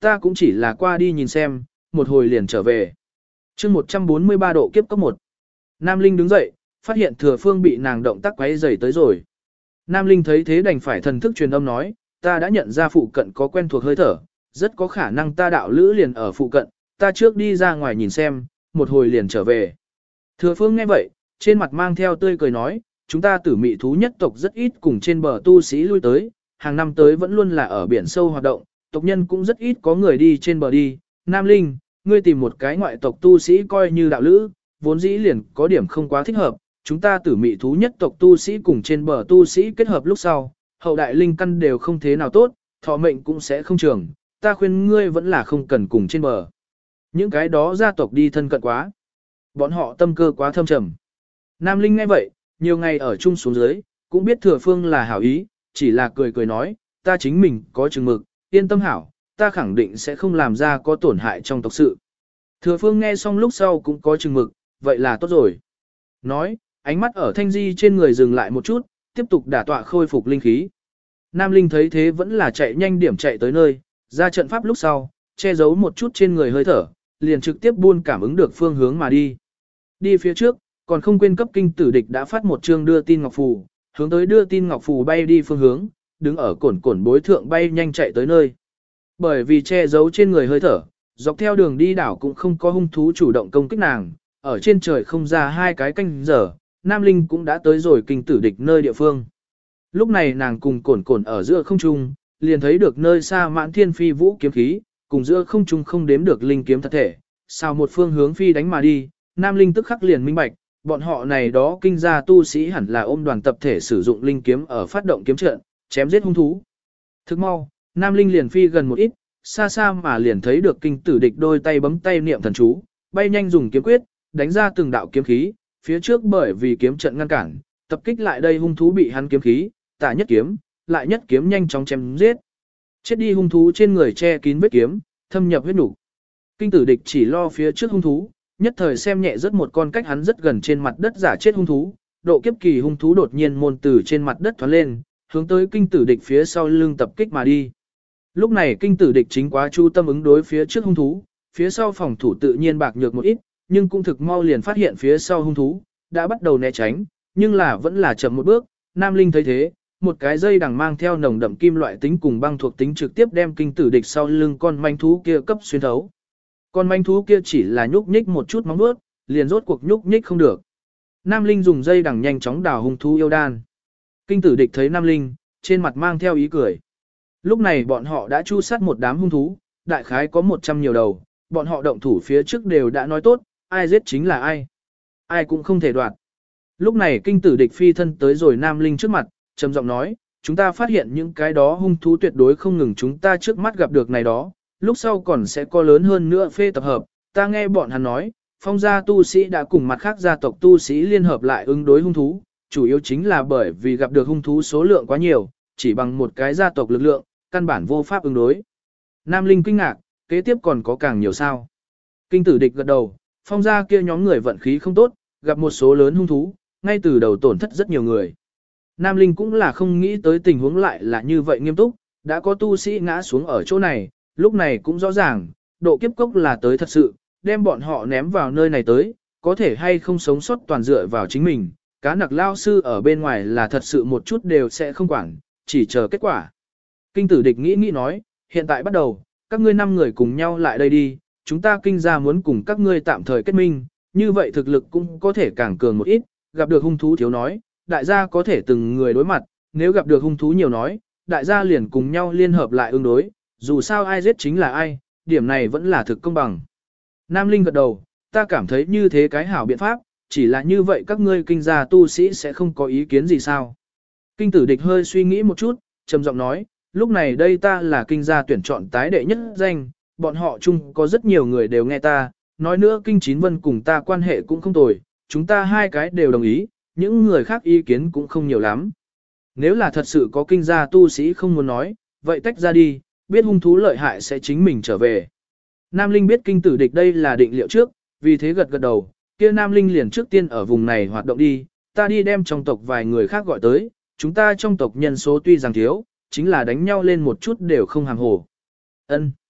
ta cũng chỉ là qua đi nhìn xem, một hồi liền trở về. chương 143 độ kiếp cấp 1. Nam Linh đứng dậy, phát hiện Thừa Phương bị nàng động tác quấy rầy tới rồi. Nam Linh thấy thế đành phải thần thức truyền âm nói, ta đã nhận ra phụ cận có quen thuộc hơi thở, rất có khả năng ta đạo lữ liền ở phụ cận, ta trước đi ra ngoài nhìn xem, một hồi liền trở về. Thừa Phương nghe vậy, trên mặt mang theo tươi cười nói, chúng ta tử mị thú nhất tộc rất ít cùng trên bờ tu sĩ lui tới, hàng năm tới vẫn luôn là ở biển sâu hoạt động, tộc nhân cũng rất ít có người đi trên bờ đi. Nam Linh, ngươi tìm một cái ngoại tộc tu sĩ coi như đạo lữ, vốn dĩ liền có điểm không quá thích hợp, chúng ta tử mị thú nhất tộc tu sĩ cùng trên bờ tu sĩ kết hợp lúc sau, hậu đại linh căn đều không thế nào tốt, thọ mệnh cũng sẽ không trường, ta khuyên ngươi vẫn là không cần cùng trên bờ. Những cái đó gia tộc đi thân cận quá, bọn họ tâm cơ quá thâm trầm. Nam Linh nghe vậy, nhiều ngày ở chung xuống dưới, cũng biết Thừa Phương là hảo ý, chỉ là cười cười nói, ta chính mình có chừng mực, yên tâm hảo, ta khẳng định sẽ không làm ra có tổn hại trong tộc sự. Thừa Phương nghe xong lúc sau cũng có chừng mực, vậy là tốt rồi. Nói, ánh mắt ở Thanh Di trên người dừng lại một chút, tiếp tục đả tọa khôi phục linh khí. Nam Linh thấy thế vẫn là chạy nhanh điểm chạy tới nơi, ra trận pháp lúc sau, che giấu một chút trên người hơi thở, liền trực tiếp buôn cảm ứng được phương hướng mà đi. Đi phía trước, còn không quên cấp kinh tử địch đã phát một chương đưa tin ngọc phù, hướng tới đưa tin ngọc phù bay đi phương hướng, đứng ở cổn cổn bối thượng bay nhanh chạy tới nơi. Bởi vì che giấu trên người hơi thở, dọc theo đường đi đảo cũng không có hung thú chủ động công kích nàng, ở trên trời không ra 2 cái canh giờ, Nam Linh cũng đã tới rồi kinh tử địch nơi địa phương. Lúc này nàng cùng cổn cổn ở giữa không trung, liền thấy được nơi xa mãn thiên phi vũ kiếm khí, cùng giữa không trung không đếm được linh kiếm thật thể, sao một phương hướng phi đánh mà đi, Nam Linh tức khắc liền minh bạch, bọn họ này đó kinh gia tu sĩ hẳn là ôm đoàn tập thể sử dụng linh kiếm ở phát động kiếm trận, chém giết hung thú. Thức mau, Nam Linh liền phi gần một ít, xa xa mà liền thấy được kinh tử địch đôi tay bấm tay niệm thần chú, bay nhanh dùng kiếm quyết, đánh ra từng đạo kiếm khí, phía trước bởi vì kiếm trận ngăn cản, tập kích lại đây hung thú bị hắn kiếm khí, tả nhất kiếm, lại nhất kiếm nhanh chóng chém giết. Chết đi hung thú trên người che kín vết kiếm, thâm nhập huyết nục. Kinh tử địch chỉ lo phía trước hung thú, nhất thời xem nhẹ rất một con cách hắn rất gần trên mặt đất giả chết hung thú, độ kiếp kỳ hung thú đột nhiên môn từ trên mặt đất thoát lên, hướng tới kinh tử địch phía sau lưng tập kích mà đi. Lúc này kinh tử địch chính quá chu tâm ứng đối phía trước hung thú, phía sau phòng thủ tự nhiên bạc nhược một ít, nhưng cũng thực mau liền phát hiện phía sau hung thú, đã bắt đầu né tránh, nhưng là vẫn là chậm một bước. Nam Linh thấy thế, một cái dây đằng mang theo nồng đậm kim loại tính cùng băng thuộc tính trực tiếp đem kinh tử địch sau lưng con manh thú kia cấp xuyên thấu. Con manh thú kia chỉ là nhúc nhích một chút móng vuốt, liền rốt cuộc nhúc nhích không được. Nam Linh dùng dây đằng nhanh chóng đào hung thú yêu đan. Kinh tử địch thấy Nam Linh, trên mặt mang theo ý cười. Lúc này bọn họ đã chu sát một đám hung thú, đại khái có 100 nhiều đầu, bọn họ động thủ phía trước đều đã nói tốt, ai giết chính là ai. Ai cũng không thể đoạt. Lúc này kinh tử địch phi thân tới rồi Nam Linh trước mặt, trầm giọng nói, chúng ta phát hiện những cái đó hung thú tuyệt đối không ngừng chúng ta trước mắt gặp được này đó, lúc sau còn sẽ có lớn hơn nữa phê tập hợp. Ta nghe bọn hắn nói, phong gia tu sĩ đã cùng mặt khác gia tộc tu sĩ liên hợp lại ứng đối hung thú, chủ yếu chính là bởi vì gặp được hung thú số lượng quá nhiều, chỉ bằng một cái gia tộc lực lượng, căn bản vô pháp ứng đối. Nam Linh kinh ngạc, kế tiếp còn có càng nhiều sao. Kinh tử địch gật đầu, phong gia kia nhóm người vận khí không tốt, gặp một số lớn hung thú, ngay từ đầu tổn thất rất nhiều người. Nam Linh cũng là không nghĩ tới tình huống lại là như vậy nghiêm túc, đã có tu sĩ ngã xuống ở chỗ này, lúc này cũng rõ ràng, độ kiếp cốc là tới thật sự, đem bọn họ ném vào nơi này tới, có thể hay không sống sót toàn dựa vào chính mình, cá nặc lao sư ở bên ngoài là thật sự một chút đều sẽ không quản, chỉ chờ kết quả. Kinh tử địch nghĩ nói, hiện tại bắt đầu, các ngươi 5 người cùng nhau lại đây đi, chúng ta kinh gia muốn cùng các ngươi tạm thời kết minh, như vậy thực lực cũng có thể càng cường một ít, gặp được hung thú thiếu nói, đại gia có thể từng người đối mặt, nếu gặp được hung thú nhiều nói, đại gia liền cùng nhau liên hợp lại ứng đối, dù sao ai giết chính là ai, điểm này vẫn là thực công bằng. Nam Linh gật đầu, ta cảm thấy như thế cái hảo biện pháp, chỉ là như vậy các ngươi kinh gia tu sĩ sẽ không có ý kiến gì sao. Kinh tử địch hơi suy nghĩ một chút, trầm giọng nói, lúc này đây ta là kinh gia tuyển chọn tái đệ nhất danh, bọn họ chung có rất nhiều người đều nghe ta, nói nữa kinh chín vân cùng ta quan hệ cũng không tồi, chúng ta 2 cái đều đồng ý, những người khác ý kiến cũng không nhiều lắm. Nếu là thật sự có kinh gia tu sĩ không muốn nói, vậy tách ra đi, biết hung thú lợi hại sẽ chính mình trở về. Nam Linh biết kinh tử địch đây là định liệu trước, vì thế gật gật đầu, kia Nam Linh liền trước tiên ở vùng này hoạt động đi, ta đi đem trong tộc vài người khác gọi tới, chúng ta trong tộc nhân số tuy rằng thiếu, chính là đánh nhau lên một chút đều không hàm hồ. Ân.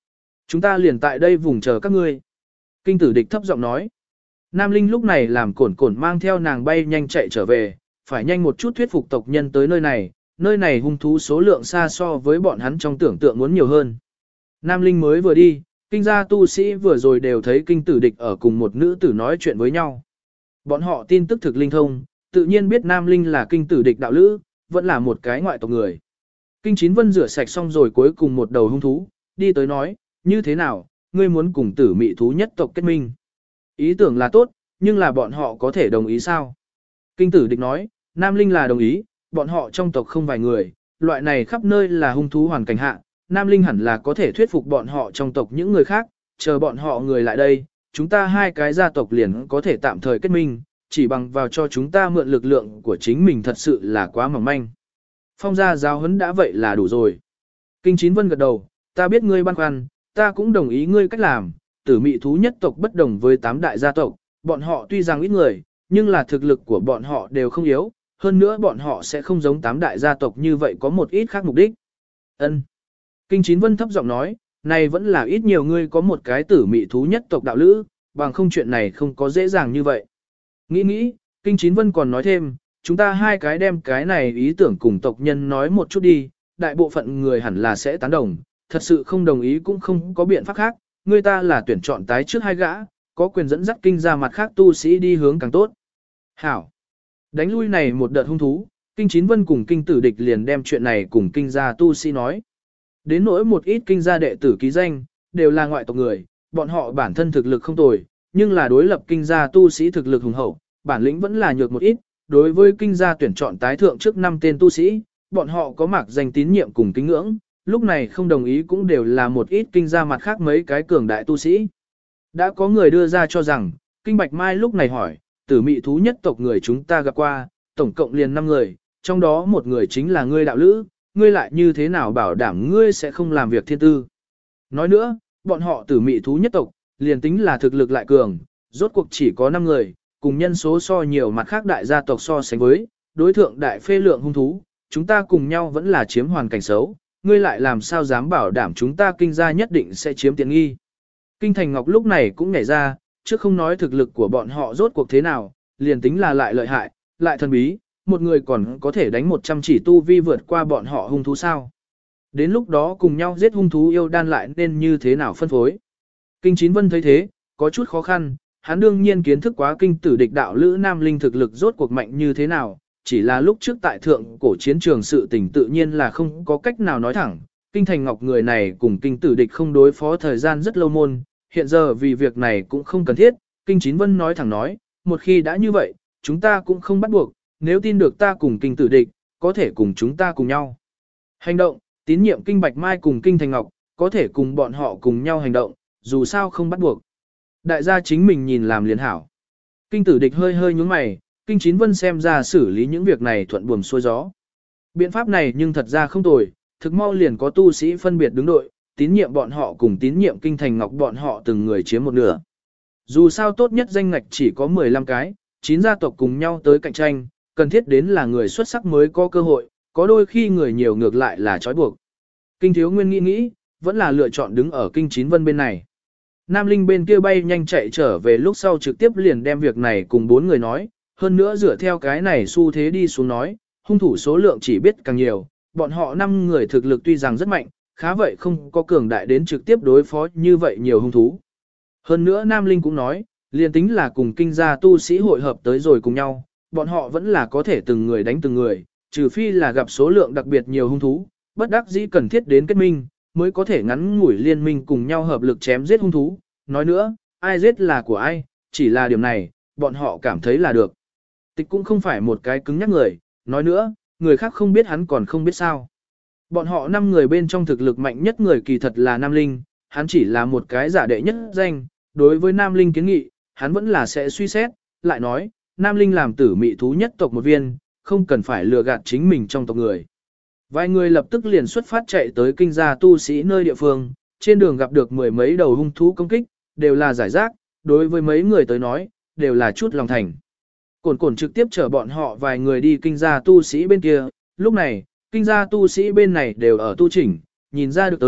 Chúng ta liền tại đây vùng chờ các ngươi. Kinh tử địch thấp giọng nói. Nam Linh lúc này làm cổn cổn mang theo nàng bay nhanh chạy trở về, phải nhanh một chút thuyết phục tộc nhân tới nơi này hung thú số lượng xa so với bọn hắn trong tưởng tượng muốn nhiều hơn. Nam Linh mới vừa đi, kinh gia tu sĩ vừa rồi đều thấy kinh tử địch ở cùng một nữ tử nói chuyện với nhau. Bọn họ tin tức thực linh thông, tự nhiên biết Nam Linh là kinh tử địch đạo lữ, vẫn là một cái ngoại tộc người. Kinh Chín Vân rửa sạch xong rồi cuối cùng một đầu hung thú, đi tới nói, như thế nào, ngươi muốn cùng tử mị thú nhất tộc kết minh. Ý tưởng là tốt, nhưng là bọn họ có thể đồng ý sao? Kinh tử địch nói, Nam Linh là đồng ý, bọn họ trong tộc không vài người, loại này khắp nơi là hung thú hoàn cảnh hạ, Nam Linh hẳn là có thể thuyết phục bọn họ trong tộc những người khác, chờ bọn họ người lại đây, chúng ta hai cái gia tộc liền có thể tạm thời kết minh, chỉ bằng vào cho chúng ta mượn lực lượng của chính mình thật sự là quá mỏng manh. Phong gia giáo huấn đã vậy là đủ rồi. Kinh Chín Vân gật đầu, ta biết ngươi băn khoăn, ta cũng đồng ý ngươi cách làm, tử mị thú nhất tộc bất đồng với 8 đại gia tộc, bọn họ tuy rằng ít người, nhưng là thực lực của bọn họ đều không yếu, hơn nữa bọn họ sẽ không giống 8 đại gia tộc như vậy có một ít khác mục đích. Ân. Kinh Chín Vân thấp giọng nói, này vẫn là ít nhiều ngươi có một cái tử mị thú nhất tộc đạo lữ, bằng không chuyện này không có dễ dàng như vậy. Nghĩ, Kinh Chín Vân còn nói thêm, chúng ta hai cái đem cái này ý tưởng cùng tộc nhân nói một chút đi, đại bộ phận người hẳn là sẽ tán đồng, thật sự không đồng ý cũng không có biện pháp khác, người ta là tuyển chọn tái trước hai gã, có quyền dẫn dắt kinh ra mặt khác tu sĩ đi hướng càng tốt. Hảo. Đánh lui này một đợt hung thú, Kinh Chín Vân cùng kinh tử địch liền đem chuyện này cùng kinh gia tu sĩ nói. Đến nỗi một ít kinh gia đệ tử ký danh, đều là ngoại tộc người, bọn họ bản thân thực lực không tồi, nhưng là đối lập kinh gia tu sĩ thực lực hùng hậu, bản lĩnh vẫn là nhược một ít, đối với kinh gia tuyển chọn tái thượng trước 5 tên tu sĩ, bọn họ có mạc danh tín nhiệm cùng kính ngưỡng, lúc này không đồng ý cũng đều là một ít kinh gia mặt khác mấy cái cường đại tu sĩ. Đã có người đưa ra cho rằng, Kinh Bạch Mai lúc này hỏi, tử mị thú nhất tộc người chúng ta gặp qua, tổng cộng liền 5 người, trong đó một người chính là ngươi đạo lữ, ngươi lại như thế nào bảo đảm ngươi sẽ không làm việc thiên tư. Nói nữa, bọn họ tử mị thú nhất tộc, liền tính là thực lực lại cường, rốt cuộc chỉ có 5 người, cùng nhân số so nhiều mặt khác đại gia tộc so sánh với, đối thượng đại phê lượng hung thú, chúng ta cùng nhau vẫn là chiếm hoàn cảnh xấu, ngươi lại làm sao dám bảo đảm chúng ta kinh gia nhất định sẽ chiếm tiện nghi. Kinh Thành Ngọc lúc này cũng nhảy ra, chứ không nói thực lực của bọn họ rốt cuộc thế nào, liền tính là lại lợi hại, lại thần bí, một người còn có thể đánh 100 chỉ tu vi vượt qua bọn họ hung thú sao. Đến lúc đó cùng nhau giết hung thú yêu đan lại nên như thế nào phân phối. Kinh Chín Vân thấy thế, có chút khó khăn, hắn đương nhiên kiến thức quá kinh tử địch đạo lữ Nam Linh thực lực rốt cuộc mạnh như thế nào, chỉ là lúc trước tại thượng cổ chiến trường sự tình tự nhiên là không có cách nào nói thẳng. Kinh Thành Ngọc người này cùng kinh tử địch không đối phó thời gian rất lâu môn, hiện giờ vì việc này cũng không cần thiết, Kinh Chín Vân nói thẳng nói, một khi đã như vậy, chúng ta cũng không bắt buộc, nếu tin được ta cùng kinh tử địch, có thể cùng chúng ta cùng nhau. Hành động, tín nhiệm Kinh Bạch Mai cùng Kinh Thành Ngọc, có thể cùng bọn họ cùng nhau hành động, dù sao không bắt buộc. Đại gia chính mình nhìn làm liền hảo. Kinh tử địch hơi hơi nhướng mày, Kinh Chín Vân xem ra xử lý những việc này thuận buồm xuôi gió. Biện pháp này nhưng thật ra không tồi, thực mau liền có tu sĩ phân biệt đứng đội, tín nhiệm bọn họ cùng tín nhiệm Kinh Thành Ngọc bọn họ từng người chiếm một nửa. Dù sao tốt nhất danh ngạch chỉ có 15 cái, 9 gia tộc cùng nhau tới cạnh tranh, cần thiết đến là người xuất sắc mới có cơ hội, có đôi khi người nhiều ngược lại là trói buộc. Kinh Thiếu Nguyên nghĩ, vẫn là lựa chọn đứng ở Kinh Chín Vân bên này. Nam Linh bên kia bay nhanh chạy trở về lúc sau trực tiếp liền đem việc này cùng 4 người nói, hơn nữa dựa theo cái này xu thế đi xuống nói, hung thủ số lượng chỉ biết càng nhiều, bọn họ 5 người thực lực tuy rằng rất mạnh, khá vậy không có cường đại đến trực tiếp đối phó như vậy nhiều hung thú. Hơn nữa Nam Linh cũng nói, liền tính là cùng kinh gia tu sĩ hội hợp tới rồi cùng nhau, bọn họ vẫn là có thể từng người đánh từng người, trừ phi là gặp số lượng đặc biệt nhiều hung thú, bất đắc dĩ cần thiết đến kết minh, mới có thể ngắn ngủi liên minh cùng nhau hợp lực chém giết hung thú. Nói nữa, ai giết là của ai, chỉ là điểm này, bọn họ cảm thấy là được. Tịch cũng không phải một cái cứng nhắc người, nói nữa, người khác không biết hắn còn không biết sao. Bọn họ 5 người bên trong thực lực mạnh nhất người kỳ thật là Nam Linh, hắn chỉ là một cái giả đệ nhất danh, đối với Nam Linh kiến nghị, hắn vẫn là sẽ suy xét, lại nói, Nam Linh làm tử mị thú nhất tộc một viên, không cần phải lừa gạt chính mình trong tộc người. Vài người lập tức liền xuất phát chạy tới kinh gia tu sĩ nơi địa phương, trên đường gặp được 10 mấy đầu hung thú công kích, đều là giải rác, đối với mấy người tới nói, đều là chút lòng thành. Cổn cổn trực tiếp chở bọn họ vài người đi kinh gia tu sĩ bên kia, lúc này, kinh gia tu sĩ bên này đều ở tu chỉnh, nhìn ra được tới,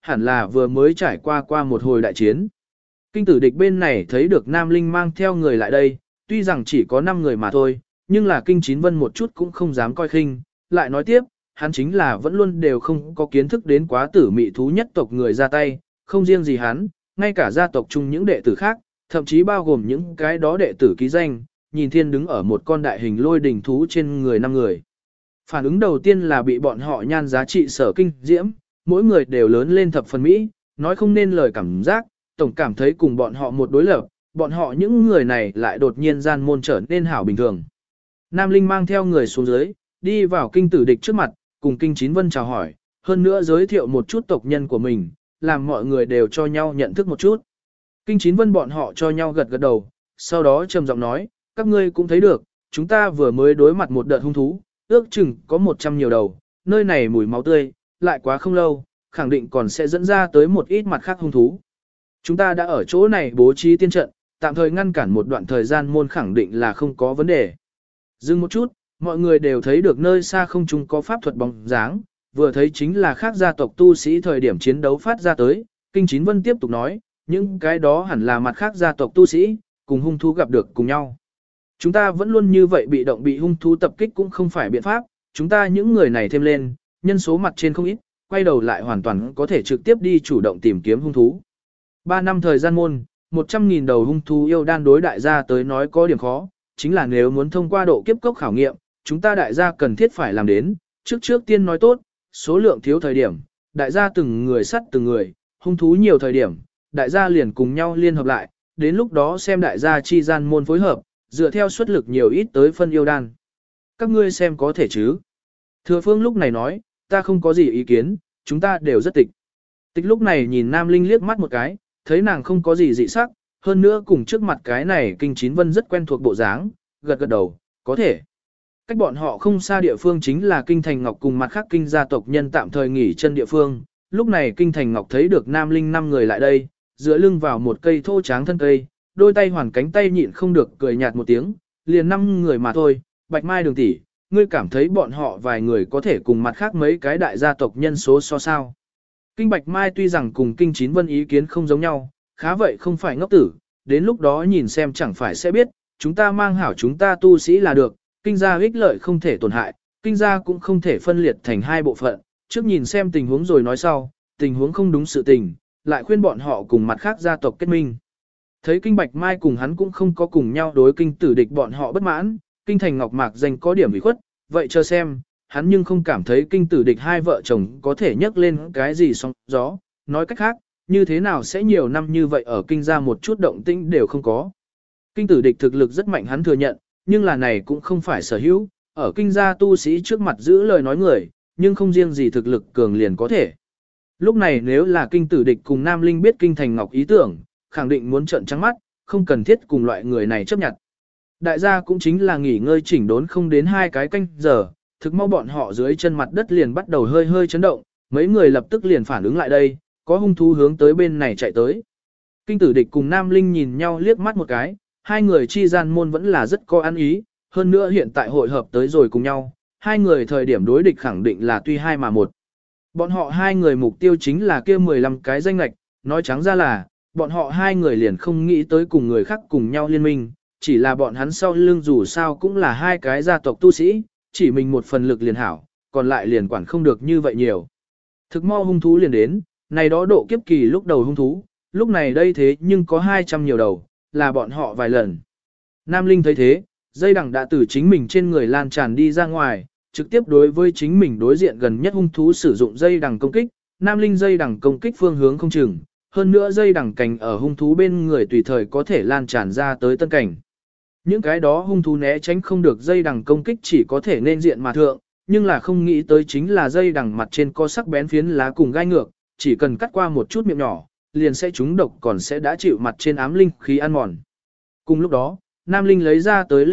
hẳn là vừa mới trải qua một hồi đại chiến. Kinh tử địch bên này thấy được Nam Linh mang theo người lại đây, tuy rằng chỉ có 5 người mà thôi, nhưng là Kinh Chín Vân một chút cũng không dám coi khinh, lại nói tiếp, hắn chính là vẫn luôn đều không có kiến thức đến quá tử mị thú nhất tộc người ra tay, không riêng gì hắn, ngay cả gia tộc chung những đệ tử khác, thậm chí bao gồm những cái đó đệ tử ký danh, nhìn thiên đứng ở một con đại hình lôi đỉnh thú trên người 5 người. Phản ứng đầu tiên là bị bọn họ nhan giá trị sở kinh diễm, mỗi người đều lớn lên thập phần mỹ, nói không nên lời cảm giác, tổng cảm thấy cùng bọn họ một đối lập, bọn họ những người này lại đột nhiên gian môn trở nên hảo bình thường. Nam Linh mang theo người xuống dưới, đi vào kinh tử địch trước mặt, cùng kinh Chín Vân chào hỏi, hơn nữa giới thiệu một chút tộc nhân của mình, làm mọi người đều cho nhau nhận thức một chút. Kinh Chín Vân bọn họ cho nhau gật gật đầu, sau đó trầm giọng nói, các ngươi cũng thấy được, chúng ta vừa mới đối mặt một đợt hung thú, ước chừng có 100 nhiều đầu, nơi này mùi máu tươi, lại quá không lâu, khẳng định còn sẽ dẫn ra tới một ít mặt khác hung thú. Chúng ta đã ở chỗ này bố trí tiên trận, tạm thời ngăn cản một đoạn thời gian môn khẳng định là không có vấn đề. Dừng một chút, mọi người đều thấy được nơi xa không trung có pháp thuật bóng dáng, vừa thấy chính là khác gia tộc tu sĩ thời điểm chiến đấu phát ra tới, Kinh Chín Vân tiếp tục nói, những cái đó hẳn là mặt khác gia tộc tu sĩ, cùng hung thú gặp được cùng nhau. Chúng ta vẫn luôn như vậy bị động bị hung thú tập kích cũng không phải biện pháp, chúng ta những người này thêm lên, nhân số mặt trên không ít, quay đầu lại hoàn toàn có thể trực tiếp đi chủ động tìm kiếm hung thú. 3 năm thời gian môn, 100.000 đầu hung thú yêu đan đối đại gia tới nói có điểm khó, chính là nếu muốn thông qua độ kiếp cốc khảo nghiệm, chúng ta đại gia cần thiết phải làm đến, trước tiên nói tốt, số lượng thiếu thời điểm, đại gia từng người sắt từng người, hung thú nhiều thời điểm, đại gia liền cùng nhau liên hợp lại, đến lúc đó xem đại gia chi gian môn phối hợp, dựa theo suất lực nhiều ít tới phân yêu đan. Các ngươi xem có thể chứ? Thừa Phương lúc này nói, ta không có gì ý kiến, chúng ta đều rất tịch. Tịch lúc này nhìn Nam Linh liếc mắt một cái, thấy nàng không có gì dị sắc, hơn nữa cùng trước mặt cái này Kinh Chín Vân rất quen thuộc bộ dáng, gật gật đầu, có thể. Cách bọn họ không xa địa phương chính là Kinh Thành Ngọc cùng mặt khác kinh gia tộc nhân tạm thời nghỉ chân địa phương. Lúc này Kinh Thành Ngọc thấy được Nam Linh 5 người lại đây, dựa lưng vào một cây thô tráng thân cây, đôi tay hoàn cánh tay nhịn không được cười nhạt một tiếng, liền 5 người mà thôi, Bạch Mai Đường tỷ, ngươi cảm thấy bọn họ vài người có thể cùng mặt khác mấy cái đại gia tộc nhân số so sao. Kinh Bạch Mai tuy rằng cùng Kinh Chín Vân ý kiến không giống nhau, khá vậy không phải ngốc tử, đến lúc đó nhìn xem chẳng phải sẽ biết, chúng ta mang hảo chúng ta tu sĩ là được, kinh gia ích lợi không thể tổn hại, kinh gia cũng không thể phân liệt thành hai bộ phận, trước nhìn xem tình huống rồi nói sau, tình huống không đúng sự tình, lại khuyên bọn họ cùng mặt khác gia tộc kết minh. Thấy Kinh Bạch Mai cùng hắn cũng không có cùng nhau đối kinh tử địch bọn họ bất mãn, Kinh Thành Ngọc Mạc danh có điểm bị khuất, vậy chờ xem, hắn nhưng không cảm thấy kinh tử địch hai vợ chồng có thể nhấc lên cái gì sóng gió, nói cách khác, như thế nào sẽ nhiều năm như vậy ở kinh gia một chút động tĩnh đều không có. Kinh tử địch thực lực rất mạnh hắn thừa nhận, nhưng là này cũng không phải sở hữu, ở kinh gia tu sĩ trước mặt giữ lời nói người, nhưng không riêng gì thực lực cường liền có thể. Lúc này nếu là kinh tử địch cùng Nam Linh biết Kinh Thành Ngọc ý tưởng, khẳng định muốn trợn trắng mắt, không cần thiết cùng loại người này chấp nhận. Đại gia cũng chính là nghỉ ngơi chỉnh đốn không đến 2 cái canh giờ, thực mau bọn họ dưới chân mặt đất liền bắt đầu hơi hơi chấn động, mấy người lập tức liền phản ứng lại đây, có hung thú hướng tới bên này chạy tới. Kinh tử địch cùng Nam Linh nhìn nhau liếc mắt một cái, hai người chi gian môn vẫn là rất có ăn ý, hơn nữa hiện tại hội hợp tới rồi cùng nhau, hai người thời điểm đối địch khẳng định là tuy hai mà một. Bọn họ hai người mục tiêu chính là kia 15 cái danh lạch, nói trắng ra là, bọn họ hai người liền không nghĩ tới cùng người khác cùng nhau liên minh, chỉ là bọn hắn sau lưng dù sao cũng là hai cái gia tộc tu sĩ, chỉ mình một phần lực liền hảo, còn lại liền quản không được như vậy nhiều. Thực mau hung thú liền đến, này đó độ kiếp kỳ lúc đầu hung thú, lúc này đây thế nhưng có 200 nhiều đầu, là bọn họ vài lần. Nam Linh thấy thế, dây đằng đã từ chính mình trên người lan tràn đi ra ngoài, trực tiếp đối với chính mình đối diện gần nhất hung thú sử dụng dây đằng công kích, Nam Linh dây đằng công kích phương hướng không chừng, hơn nữa dây đằng cành ở hung thú bên người tùy thời có thể lan tràn ra tới tân cảnh. Những cái đó hung thú né tránh không được dây đằng công kích chỉ có thể nên diện mà thượng, nhưng là không nghĩ tới chính là dây đằng mặt trên có sắc bén phiến lá cùng gai ngược, chỉ cần cắt qua một chút miệng nhỏ, liền sẽ trúng độc còn sẽ đã chịu mặt trên ám linh khí ăn mòn. Cùng lúc đó, Nam Linh lấy ra tới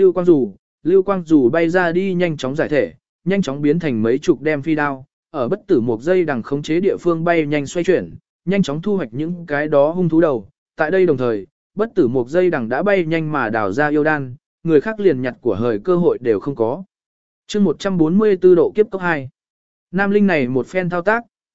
lưu quang dù bay ra đi nhanh chóng giải thể, nhanh chóng biến thành mấy chục đem phi đao, ở bất tử một dây đằng khống chế địa phương bay nhanh xoay chuyển, nhanh chóng thu hoạch những cái đó hung thú đầu. Tại đây đồng thời, bất tử một dây đằng đã bay nhanh mà đào ra yêu đan, người khác liền nhặt của hời cơ hội đều không có. Chương 144 độ kiếp cấp 2. Nam Linh này một phen thao tác,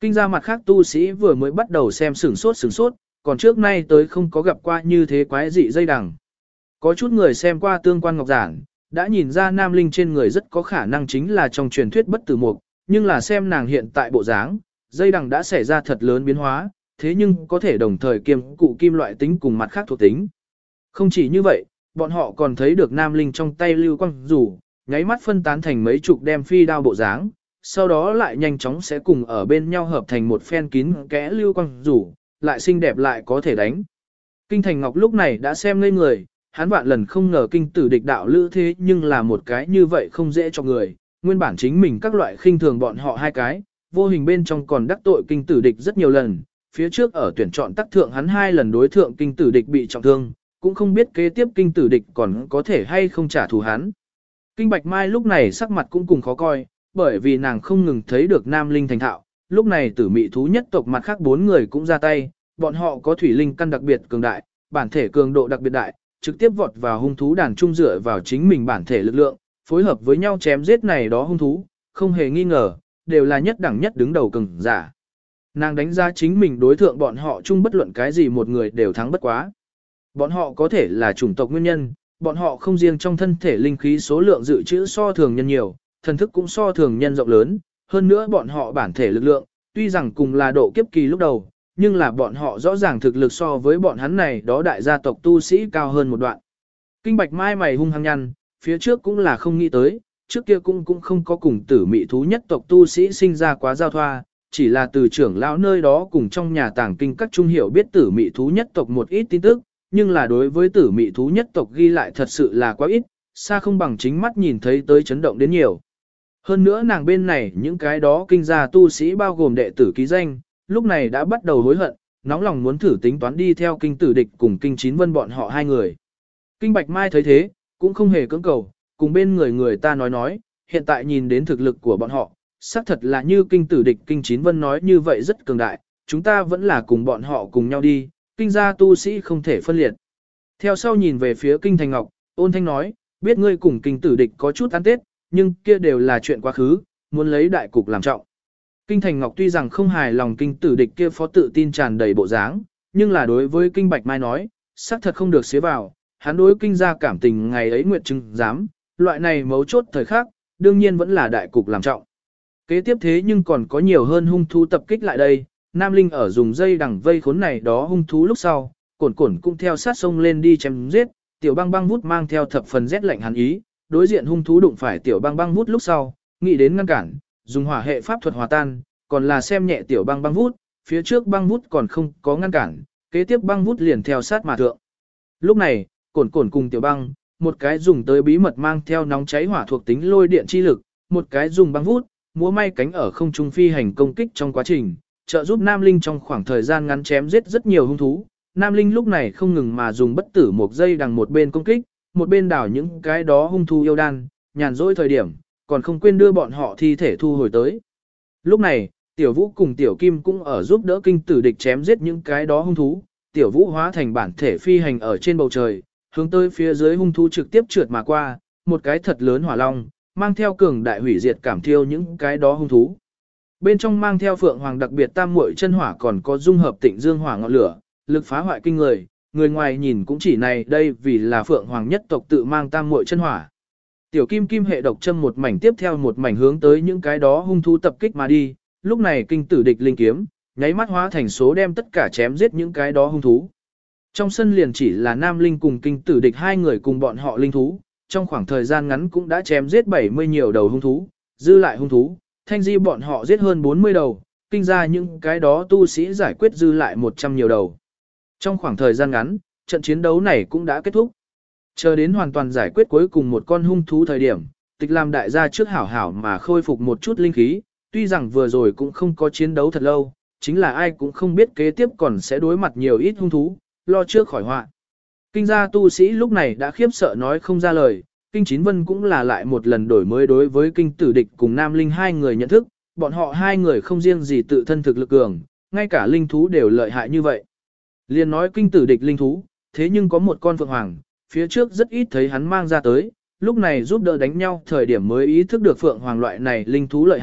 Kinh gia mặt khác tu sĩ vừa mới bắt đầu xem sửng sốt, còn trước nay tới không có gặp qua như thế quái dị dây đằng. Có chút người xem qua tương quan ngọc giản, đã nhìn ra Nam Linh trên người rất có khả năng chính là trong truyền thuyết bất tử mục, nhưng là xem nàng hiện tại bộ dáng, dây đằng đã xảy ra thật lớn biến hóa, thế nhưng có thể đồng thời kiêm cụ kim loại tính cùng mặt khác thuộc tính. Không chỉ như vậy, bọn họ còn thấy được Nam Linh trong tay lưu quang rủ, nháy mắt phân tán thành mấy chục đem phi đao bộ dáng, sau đó lại nhanh chóng sẽ cùng ở bên nhau hợp thành một phen kín kẽ lưu quang rủ, lại xinh đẹp lại có thể đánh. Kinh Thành Ngọc lúc này đã xem ngây người, hắn vạn lần không ngờ kinh tử địch đạo lữ thế nhưng là một cái như vậy không dễ cho người, nguyên bản chính mình các loại khinh thường bọn họ hai cái, vô hình bên trong còn đắc tội kinh tử địch rất nhiều lần, phía trước ở tuyển chọn tác thượng hắn 2 lần đối thượng kinh tử địch bị trọng thương, cũng không biết kế tiếp kinh tử địch còn có thể hay không trả thù hắn. Kinh Bạch Mai lúc này sắc mặt cũng cùng khó coi, bởi vì nàng không ngừng thấy được Nam Linh thành thạo, lúc này tử mị thú nhất tộc mặt khác 4 người cũng ra tay, bọn họ có thủy linh căn đặc biệt cường đại, bản thể cường độ đặc biệt đại, trực tiếp vọt vào hung thú đàn trung dựa vào chính mình bản thể lực lượng, phối hợp với nhau chém giết này đó hung thú, không hề nghi ngờ, đều là nhất đẳng nhất đứng đầu cường giả. Nàng đánh giá chính mình đối thượng bọn họ chung bất luận cái gì một người đều thắng bất quá. Bọn họ có thể là chủng tộc nguyên nhân, bọn họ không riêng trong thân thể linh khí số lượng dự trữ so thường nhân nhiều, thần thức cũng so thường nhân rộng lớn, hơn nữa bọn họ bản thể lực lượng, tuy rằng cùng là độ kiếp kỳ lúc đầu, nhưng là bọn họ rõ ràng thực lực so với bọn hắn này đó đại gia tộc tu sĩ cao hơn một đoạn. Kinh Bạch Mai mày hung hăng nhăn, phía trước cũng là không nghĩ tới, trước kia cũng không có cùng tử mị thú nhất tộc tu sĩ sinh ra quá giao thoa, chỉ là từ trưởng lão nơi đó cùng trong nhà tàng kinh các trung hiểu biết tử mị thú nhất tộc một ít tin tức, nhưng là đối với tử mị thú nhất tộc ghi lại thật sự là quá ít, xa không bằng chính mắt nhìn thấy tới chấn động đến nhiều. Hơn nữa nàng bên này những cái đó kinh gia tu sĩ bao gồm đệ tử ký danh, lúc này đã bắt đầu hối hận, nóng lòng muốn thử tính toán đi theo kinh tử địch cùng kinh chín vân bọn họ hai người. Kinh Bạch Mai thấy thế, cũng không hề cưỡng cầu, cùng bên người ta nói, hiện tại nhìn đến thực lực của bọn họ, xác thật là như kinh tử địch kinh chín vân nói như vậy rất cường đại, chúng ta vẫn là cùng bọn họ cùng nhau đi, kinh gia tu sĩ không thể phân liệt. Theo sau nhìn về phía kinh Thành Ngọc, ôn thanh nói, biết ngươi cùng kinh tử địch có chút ăn tết, nhưng kia đều là chuyện quá khứ, muốn lấy đại cục làm trọng. Kinh Thành Ngọc tuy rằng không hài lòng kinh tử địch kia phó tự tin tràn đầy bộ dáng, nhưng là đối với kinh Bạch Mai nói, xác thật không được xế vào, hắn đối kinh gia cảm tình ngày ấy nguyện chứng dám, loại này mấu chốt thời khắc, đương nhiên vẫn là đại cục làm trọng. Kế tiếp thế nhưng còn có nhiều hơn hung thú tập kích lại đây, Nam Linh ở dùng dây đằng vây khốn này đó hung thú lúc sau, cổn cũng theo sát sông lên đi chém giết, tiểu băng vút mang theo thập phần rét lạnh hắn ý, đối diện hung thú đụng phải tiểu băng vút lúc sau, nghĩ đến ngăn cản, dùng hỏa hệ pháp thuật hòa tan, còn là xem nhẹ tiểu băng vút, phía trước băng vút còn không có ngăn cản, kế tiếp băng vút liền theo sát mà thượng. Lúc này, cổn cùng tiểu băng, một cái dùng tới bí mật mang theo nóng cháy hỏa thuộc tính lôi điện chi lực, một cái dùng băng vút, múa may cánh ở không trung phi hành công kích trong quá trình, trợ giúp Nam Linh trong khoảng thời gian ngắn chém giết rất nhiều hung thú. Nam Linh lúc này không ngừng mà dùng bất tử một dây đằng một bên công kích, một bên đảo những cái đó hung thú yêu đan, nhàn rỗi thời điểm, còn không quên đưa bọn họ thi thể thu hồi tới. Lúc này, Tiểu Vũ cùng Tiểu Kim cũng ở giúp đỡ kinh tử địch chém giết những cái đó hung thú. Tiểu Vũ hóa thành bản thể phi hành ở trên bầu trời, hướng tới phía dưới hung thú trực tiếp trượt mà qua, một cái thật lớn hỏa long, mang theo cường đại hủy diệt cảm thiêu những cái đó hung thú. Bên trong mang theo phượng hoàng đặc biệt tam muội chân hỏa còn có dung hợp tịnh dương hỏa ngọn lửa, lực phá hoại kinh người, người ngoài nhìn cũng chỉ này đây vì là phượng hoàng nhất tộc tự mang tam muội chân hỏa. Tiểu kim hệ độc châm một mảnh tiếp theo một mảnh hướng tới những cái đó hung thú tập kích mà đi, lúc này kinh tử địch linh kiếm, nháy mắt hóa thành số đem tất cả chém giết những cái đó hung thú. Trong sân liền chỉ là Nam Linh cùng kinh tử địch hai người cùng bọn họ linh thú, trong khoảng thời gian ngắn cũng đã chém giết 70 nhiều đầu hung thú, dư lại hung thú, thanh di bọn họ giết hơn 40 đầu, kinh ra những cái đó tu sĩ giải quyết dư lại 100 nhiều đầu. Trong khoảng thời gian ngắn, trận chiến đấu này cũng đã kết thúc. Chờ đến hoàn toàn giải quyết cuối cùng một con hung thú thời điểm, Tịch Lam đại gia trước hảo hảo mà khôi phục một chút linh khí, tuy rằng vừa rồi cũng không có chiến đấu thật lâu, chính là ai cũng không biết kế tiếp còn sẽ đối mặt nhiều ít hung thú, lo trước khỏi họa. Kinh gia tu sĩ lúc này đã khiếp sợ nói không ra lời, Kinh Chín Vân cũng là lại một lần đổi mới đối với Kinh Tử Địch cùng Nam Linh hai người nhận thức, bọn họ hai người không riêng gì tự thân thực lực cường, ngay cả linh thú đều lợi hại như vậy. Liên nói Kinh Tử Địch linh thú, thế nhưng có một con phượng hoàng, phía trước rất ít thấy hắn mang ra tới, lúc này giúp đỡ đánh nhau thời điểm mới ý thức được phượng hoàng loại này linh thú lợi hại,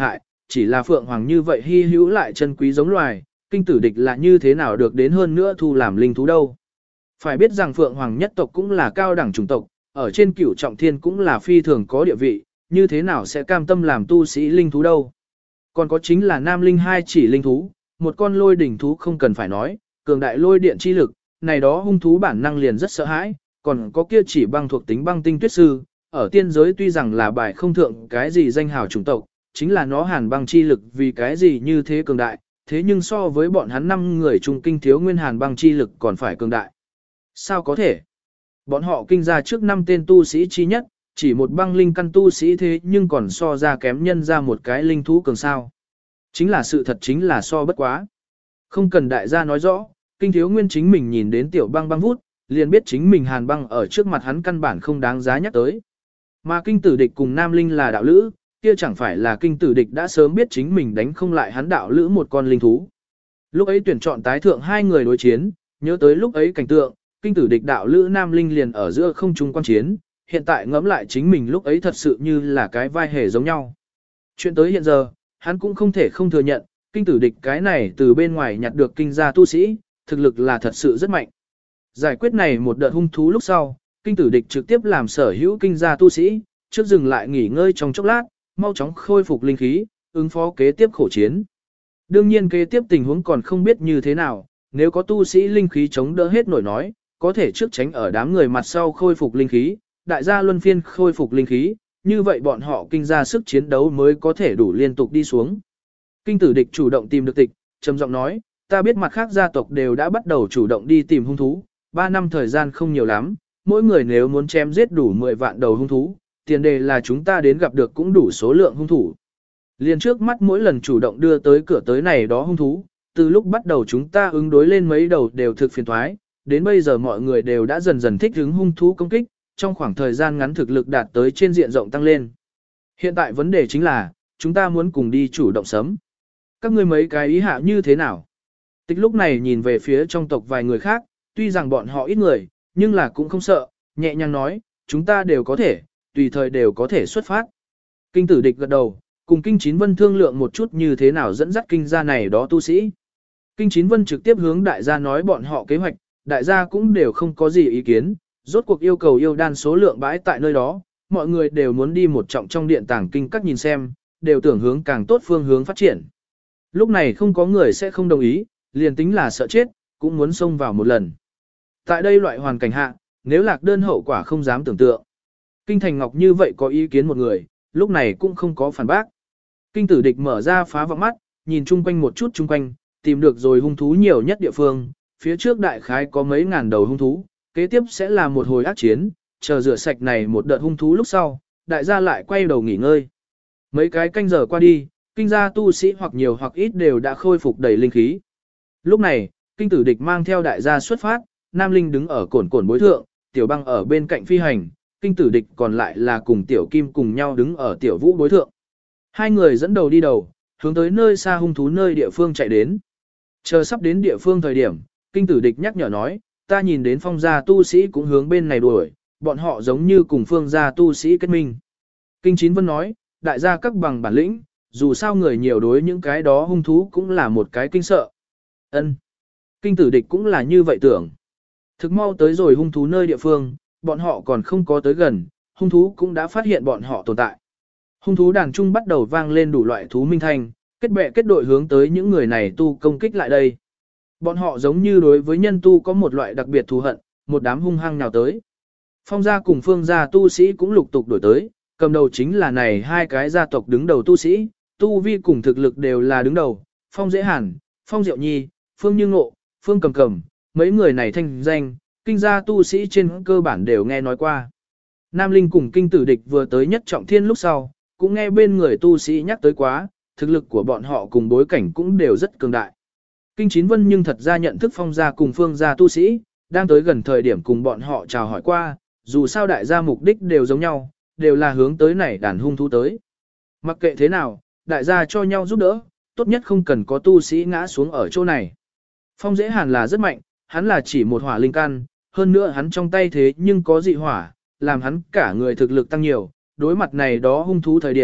chỉ là phượng hoàng như vậy hy hữu lại chân quý giống loài, kinh tử địch là như thế nào được đến hơn nữa thu làm linh thú đâu. Phải biết rằng phượng hoàng nhất tộc cũng là cao đẳng chủng tộc, ở trên cửu trọng thiên cũng là phi thường có địa vị, như thế nào sẽ cam tâm làm tu sĩ linh thú đâu. Còn có chính là nam linh hai chỉ linh thú, một con lôi đỉnh thú không cần phải nói, cường đại lôi điện chi lực, này đó hung thú bản năng liền rất sợ hãi, còn có kia chỉ băng thuộc tính băng tinh tuyết sư, ở tiên giới tuy rằng là bài không thượng cái gì danh hào chủng tộc, chính là nó hàn băng chi lực vì cái gì như thế cường đại, thế nhưng so với bọn hắn 5 người trung kinh thiếu nguyên hàn băng chi lực còn phải cường đại. Sao có thể? Bọn họ kinh ra trước 5 tên tu sĩ chi nhất, chỉ một băng linh căn tu sĩ thế nhưng còn so ra kém nhân ra một cái linh thú cường sao. Chính là sự thật chính là so bất quá. Không cần đại gia nói rõ, kinh thiếu nguyên chính mình nhìn đến tiểu băng băng vút, liền biết chính mình hàn băng ở trước mặt hắn căn bản không đáng giá nhắc tới. Mà kinh tử địch cùng nam linh là đạo lữ, kia chẳng phải là kinh tử địch đã sớm biết chính mình đánh không lại hắn đạo lữ một con linh thú. Lúc ấy tuyển chọn tái thượng 2 người đối chiến, nhớ tới lúc ấy cảnh tượng, kinh tử địch đạo lữ nam linh liền ở giữa không trung quan chiến, hiện tại ngẫm lại chính mình lúc ấy thật sự như là cái vai hề giống nhau. Chuyện tới hiện giờ, hắn cũng không thể không thừa nhận, kinh tử địch cái này từ bên ngoài nhặt được kinh gia tu sĩ, thực lực là thật sự rất mạnh. Giải quyết này một đợt hung thú lúc sau, kinh tử địch trực tiếp làm sở hữu kinh gia tu sĩ, trước dừng lại nghỉ ngơi trong chốc lát, mau chóng khôi phục linh khí, ứng phó kế tiếp khổ chiến. Đương nhiên kế tiếp tình huống còn không biết như thế nào, nếu có tu sĩ linh khí chống đỡ hết nổi nói, có thể trước tránh ở đám người mặt sau khôi phục linh khí, đại gia luân phiên khôi phục linh khí, như vậy bọn họ kinh ra sức chiến đấu mới có thể đủ liên tục đi xuống. Kinh tử địch chủ động tìm được tịch, trầm giọng nói, ta biết mặt khác gia tộc đều đã bắt đầu chủ động đi tìm hung thú, 3 năm thời gian không nhiều lắm, mỗi người nếu muốn chém giết đủ 10 vạn đầu hung thú, tiền đề là chúng ta đến gặp được cũng đủ số lượng hung thủ. Liên trước mắt mỗi lần chủ động đưa tới cửa tới này đó hung thú, từ lúc bắt đầu chúng ta ứng đối lên mấy đầu đều thực phiền thoái, đến bây giờ mọi người đều đã dần dần thích ứng hung thú công kích, trong khoảng thời gian ngắn thực lực đạt tới trên diện rộng tăng lên. Hiện tại vấn đề chính là, chúng ta muốn cùng đi chủ động sớm. Các ngươi mấy cái ý hạ như thế nào? Tịch lúc này nhìn về phía trong tộc vài người khác, tuy rằng bọn họ ít người, nhưng là cũng không sợ, nhẹ nhàng nói, chúng ta đều có thể, tùy thời đều có thể xuất phát. Kinh tử địch gật đầu, cùng Kinh Chín Vân thương lượng một chút như thế nào dẫn dắt kinh gia này đó tu sĩ. Kinh Chín Vân trực tiếp hướng đại gia nói bọn họ kế hoạch, đại gia cũng đều không có gì ý kiến, rốt cuộc yêu cầu yêu đan số lượng bãi tại nơi đó, mọi người đều muốn đi một trọng trong điện tàng kinh các nhìn xem, đều tưởng hướng càng tốt phương hướng phát triển. Lúc này không có người sẽ không đồng ý, liền tính là sợ chết, cũng muốn xông vào một lần. Tại đây loại hoàn cảnh hạ, nếu lạc đơn hậu quả không dám tưởng tượng. Kinh Thành Ngọc như vậy có ý kiến một người, lúc này cũng không có phản bác. Kinh tử địch mở ra phá vọng mắt, nhìn chung quanh một chút chung quanh, tìm được rồi hung thú nhiều nhất địa phương, phía trước đại khái có mấy ngàn đầu hung thú, kế tiếp sẽ là một hồi ác chiến, chờ rửa sạch này một đợt hung thú lúc sau, đại gia lại quay đầu nghỉ ngơi. Mấy cái canh giờ qua đi, kinh gia tu sĩ hoặc nhiều hoặc ít đều đã khôi phục đầy linh khí. Lúc này, kinh tử địch mang theo đại gia xuất phát, Nam Linh đứng ở cổn cổn bối thượng, Tiểu Băng ở bên cạnh phi hành, kinh tử địch còn lại là cùng Tiểu Kim cùng nhau đứng ở Tiểu Vũ bối thượng. Hai người dẫn đầu đi đầu, hướng tới nơi xa hung thú nơi địa phương chạy đến. Chờ sắp đến địa phương thời điểm, kinh tử địch nhắc nhở nói, ta nhìn đến Phong gia tu sĩ cũng hướng bên này đuổi, bọn họ giống như cùng Phương gia tu sĩ kết minh. Kinh Chín Vân nói, đại gia các bằng bản lĩnh, dù sao người nhiều đối những cái đó hung thú cũng là một cái kinh sợ. Ân, kinh tử địch cũng là như vậy tưởng. Thực mau tới rồi hung thú nơi địa phương, bọn họ còn không có tới gần, hung thú cũng đã phát hiện bọn họ tồn tại. Hung thú đàn trung bắt đầu vang lên đủ loại thú minh thanh, kết bè kết đội hướng tới những người này tu công kích lại đây. Bọn họ giống như đối với nhân tu có một loại đặc biệt thù hận, một đám hung hăng nào tới. Phong gia cùng Phương gia tu sĩ cũng lục tục đổi tới, cầm đầu chính là này hai cái gia tộc đứng đầu tu sĩ, tu vi cùng thực lực đều là đứng đầu, Phong Dễ Hàn, Phong Diệu Nhi, Phương Như Ngộ, Phương Cầm Cầm, mấy người này thanh danh, kinh gia tu sĩ trên cơ bản đều nghe nói qua. Nam Linh cùng kinh tử địch vừa tới nhất trọng thiên lúc sau, cũng nghe bên người tu sĩ nhắc tới quá, thực lực của bọn họ cùng bối cảnh cũng đều rất cường đại. Kinh Chín Vân nhưng thật ra nhận thức Phong gia cùng Phương gia tu sĩ, đang tới gần thời điểm cùng bọn họ chào hỏi qua, dù sao đại gia mục đích đều giống nhau, đều là hướng tới này đàn hung thú tới. Mặc kệ thế nào, đại gia cho nhau giúp đỡ, tốt nhất không cần có tu sĩ ngã xuống ở chỗ này. Phong Dễ Hàn là rất mạnh, hắn là chỉ một hỏa linh căn, hơn nữa hắn trong tay thế nhưng có dị hỏa, làm hắn cả người thực lực tăng nhiều, đối mặt này đó hung thú thời điểm,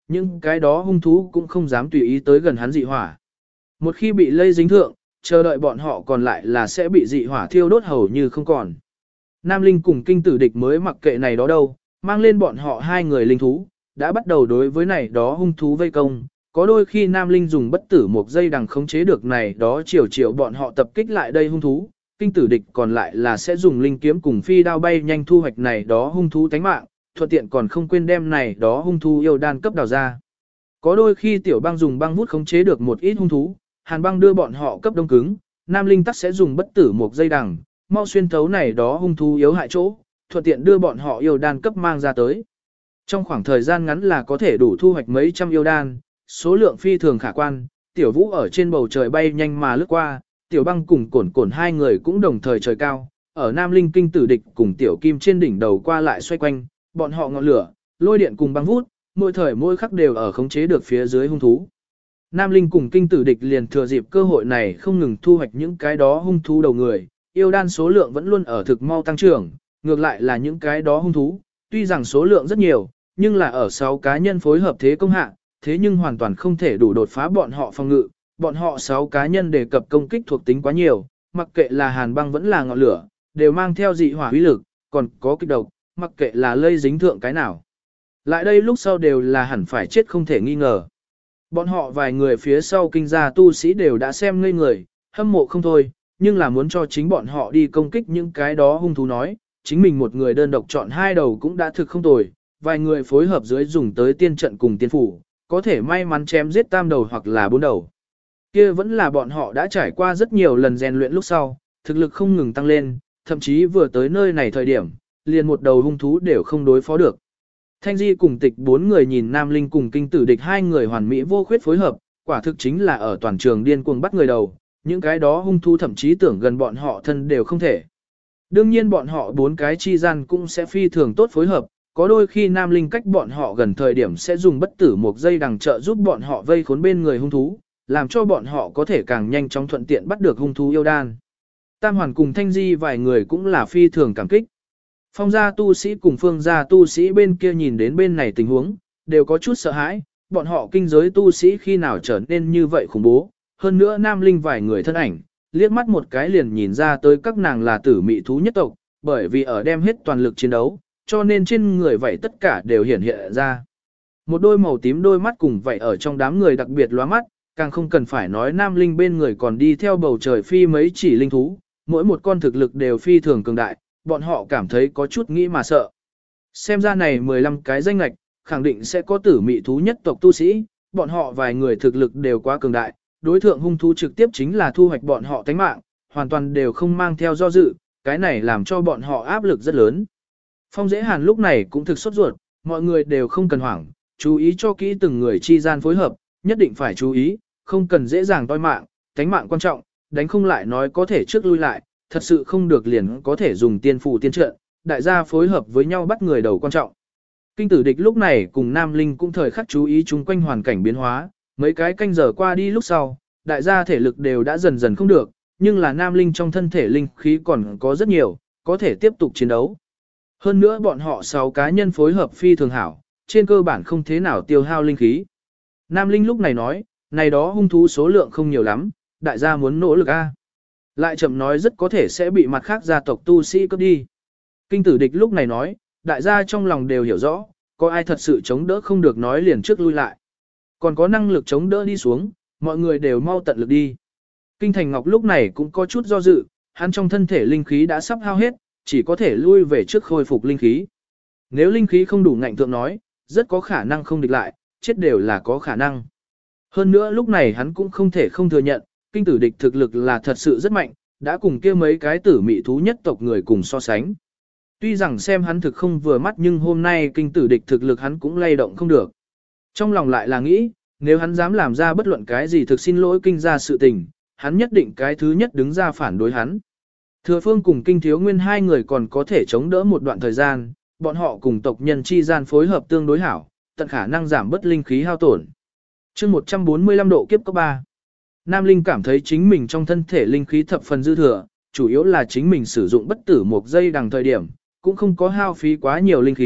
những cái đó hung thú cũng không dám tùy ý tới gần hắn dị hỏa. Một khi bị lây dính thượng, chờ đợi bọn họ còn lại là sẽ bị dị hỏa thiêu đốt hầu như không còn. Nam Linh cùng kinh tử địch mới mặc kệ này đó đâu, mang lên bọn họ hai người linh thú, đã bắt đầu đối với này đó hung thú vây công. Có đôi khi Nam Linh dùng bất tử một dây đằng khống chế được này đó chiều bọn họ tập kích lại đây hung thú, kinh tử địch còn lại là sẽ dùng linh kiếm cùng phi đao bay nhanh thu hoạch này đó hung thú tánh mạng, thuận tiện còn không quên đem này đó hung thú yêu đan cấp đào ra. Có đôi khi tiểu băng dùng băng vút khống chế được một ít hung thú, hàn băng đưa bọn họ cấp đông cứng, Nam Linh tắc sẽ dùng bất tử một dây đằng, mau xuyên thấu này đó hung thú yếu hại chỗ, thuận tiện đưa bọn họ yêu đan cấp mang ra tới. Trong khoảng thời gian ngắn là có thể đủ thu hoạch mấy trăm yêu đan, số lượng phi thường khả quan, tiểu vũ ở trên bầu trời bay nhanh mà lướt qua, tiểu băng cùng cổn hai người cũng đồng thời trời cao, ở Nam Linh kinh tử địch cùng tiểu kim trên đỉnh đầu qua lại xoay quanh, bọn họ ngọn lửa, lôi điện cùng băng vút, mỗi thời mỗi khắc đều ở khống chế được phía dưới hung thú. Nam Linh cùng kinh tử địch liền thừa dịp cơ hội này không ngừng thu hoạch những cái đó hung thú đầu người, yêu đan số lượng vẫn luôn ở thực mau tăng trưởng, ngược lại là những cái đó hung thú, tuy rằng số lượng rất nhiều, nhưng là ở 6 cá nhân phối hợp thế công hạ, thế nhưng hoàn toàn không thể đủ đột phá bọn họ phòng ngự, bọn họ 6 cá nhân đề cập công kích thuộc tính quá nhiều, mặc kệ là hàn băng vẫn là ngọn lửa, đều mang theo dị hỏa uy lực, còn có kích độc, mặc kệ là lây dính thượng cái nào. Lại đây lúc sau đều là hẳn phải chết không thể nghi ngờ. Bọn họ vài người phía sau kinh gia tu sĩ đều đã xem ngây người, hâm mộ không thôi, nhưng là muốn cho chính bọn họ đi công kích những cái đó hung thú nói, chính mình một người đơn độc chọn hai đầu cũng đã thực không tồi, vài người phối hợp dưới dùng tới tiên trận cùng tiên phủ, có thể may mắn chém giết tam đầu hoặc là bốn đầu. Kia vẫn là bọn họ đã trải qua rất nhiều lần rèn luyện lúc sau, thực lực không ngừng tăng lên, thậm chí vừa tới nơi này thời điểm, liền một đầu hung thú đều không đối phó được. Thanh Di cùng Tịch 4 người nhìn Nam Linh cùng kinh tử địch hai người hoàn mỹ vô khuyết phối hợp, quả thực chính là ở toàn trường điên cuồng bắt người đầu, những cái đó hung thú thậm chí tưởng gần bọn họ thân đều không thể. Đương nhiên bọn họ 4 cái chi gian cũng sẽ phi thường tốt phối hợp, có đôi khi Nam Linh cách bọn họ gần thời điểm sẽ dùng bất tử một dây đằng trợ giúp bọn họ vây khốn bên người hung thú, làm cho bọn họ có thể càng nhanh chóng thuận tiện bắt được hung thú yêu đan. Tam Hoàn cùng Thanh Di vài người cũng là phi thường cảm kích. Phong gia tu sĩ cùng phương gia tu sĩ bên kia nhìn đến bên này tình huống, đều có chút sợ hãi, bọn họ kinh giới tu sĩ khi nào trở nên như vậy khủng bố, hơn nữa Nam Linh vài người thân ảnh, liếc mắt một cái liền nhìn ra tới các nàng là tử mị thú nhất tộc, bởi vì ở đem hết toàn lực chiến đấu, cho nên trên người vậy tất cả đều hiển hiện ra. Một đôi màu tím đôi mắt cùng vậy ở trong đám người đặc biệt lóa mắt, càng không cần phải nói Nam Linh bên người còn đi theo bầu trời phi mấy chỉ linh thú, mỗi một con thực lực đều phi thường cường đại, bọn họ cảm thấy có chút nghĩ mà sợ. Xem ra này 15 cái danh lạch, khẳng định sẽ có tử mị thú nhất tộc tu sĩ, bọn họ vài người thực lực đều quá cường đại, đối thượng hung thú trực tiếp chính là thu hoạch bọn họ tánh mạng, hoàn toàn đều không mang theo do dự, cái này làm cho bọn họ áp lực rất lớn. Phong Dễ Hàn lúc này cũng thực sốt ruột, mọi người đều không cần hoảng, chú ý cho kỹ từng người chi gian phối hợp, nhất định phải chú ý, không cần dễ dàng toi mạng, tánh mạng quan trọng, đánh không lại nói có thể trước lui lại, thật sự không được liền có thể dùng tiên phù tiên trận, đại gia phối hợp với nhau bắt người đầu quan trọng. Kinh tử địch lúc này cùng Nam Linh cũng thời khắc chú ý chung quanh hoàn cảnh biến hóa, mấy cái canh giờ qua đi lúc sau, đại gia thể lực đều đã dần dần không được, nhưng là Nam Linh trong thân thể linh khí còn có rất nhiều, có thể tiếp tục chiến đấu. Hơn nữa bọn họ 6 cá nhân phối hợp phi thường hảo, trên cơ bản không thế nào tiêu hao linh khí. Nam Linh lúc này nói, này đó hung thú số lượng không nhiều lắm, đại gia muốn nỗ lực a. Lại chậm nói rất có thể sẽ bị mặt khác gia tộc tu sĩ cướp đi. Kinh tử địch lúc này nói, đại gia trong lòng đều hiểu rõ, có ai thật sự chống đỡ không được nói liền trước lui lại. Còn có năng lực chống đỡ đi xuống, mọi người đều mau tận lực đi. Kinh Thành Ngọc lúc này cũng có chút do dự, hắn trong thân thể linh khí đã sắp hao hết, chỉ có thể lui về trước khôi phục linh khí. Nếu linh khí không đủ ngạnh thượng nói, rất có khả năng không địch lại, chết đều là có khả năng. Hơn nữa lúc này hắn cũng không thể không thừa nhận, kinh tử địch thực lực là thật sự rất mạnh, đã cùng kia mấy cái tử mị thú nhất tộc người cùng so sánh. Tuy rằng xem hắn thực không vừa mắt nhưng hôm nay kinh tử địch thực lực hắn cũng lay động không được. Trong lòng lại là nghĩ, nếu hắn dám làm ra bất luận cái gì thực xin lỗi kinh ra sự tình, hắn nhất định cái thứ nhất đứng ra phản đối hắn. Thừa Phương cùng Kinh Thiếu Nguyên hai người còn có thể chống đỡ một đoạn thời gian, bọn họ cùng tộc nhân chi gian phối hợp tương đối hảo, tận khả năng giảm bất linh khí hao tổn. Chương 145 độ kiếp cấp 3. Nam Linh cảm thấy chính mình trong thân thể linh khí thập phần dư thừa, chủ yếu là chính mình sử dụng bất tử một giây đằng thời điểm, cũng không có hao phí quá nhiều linh khí,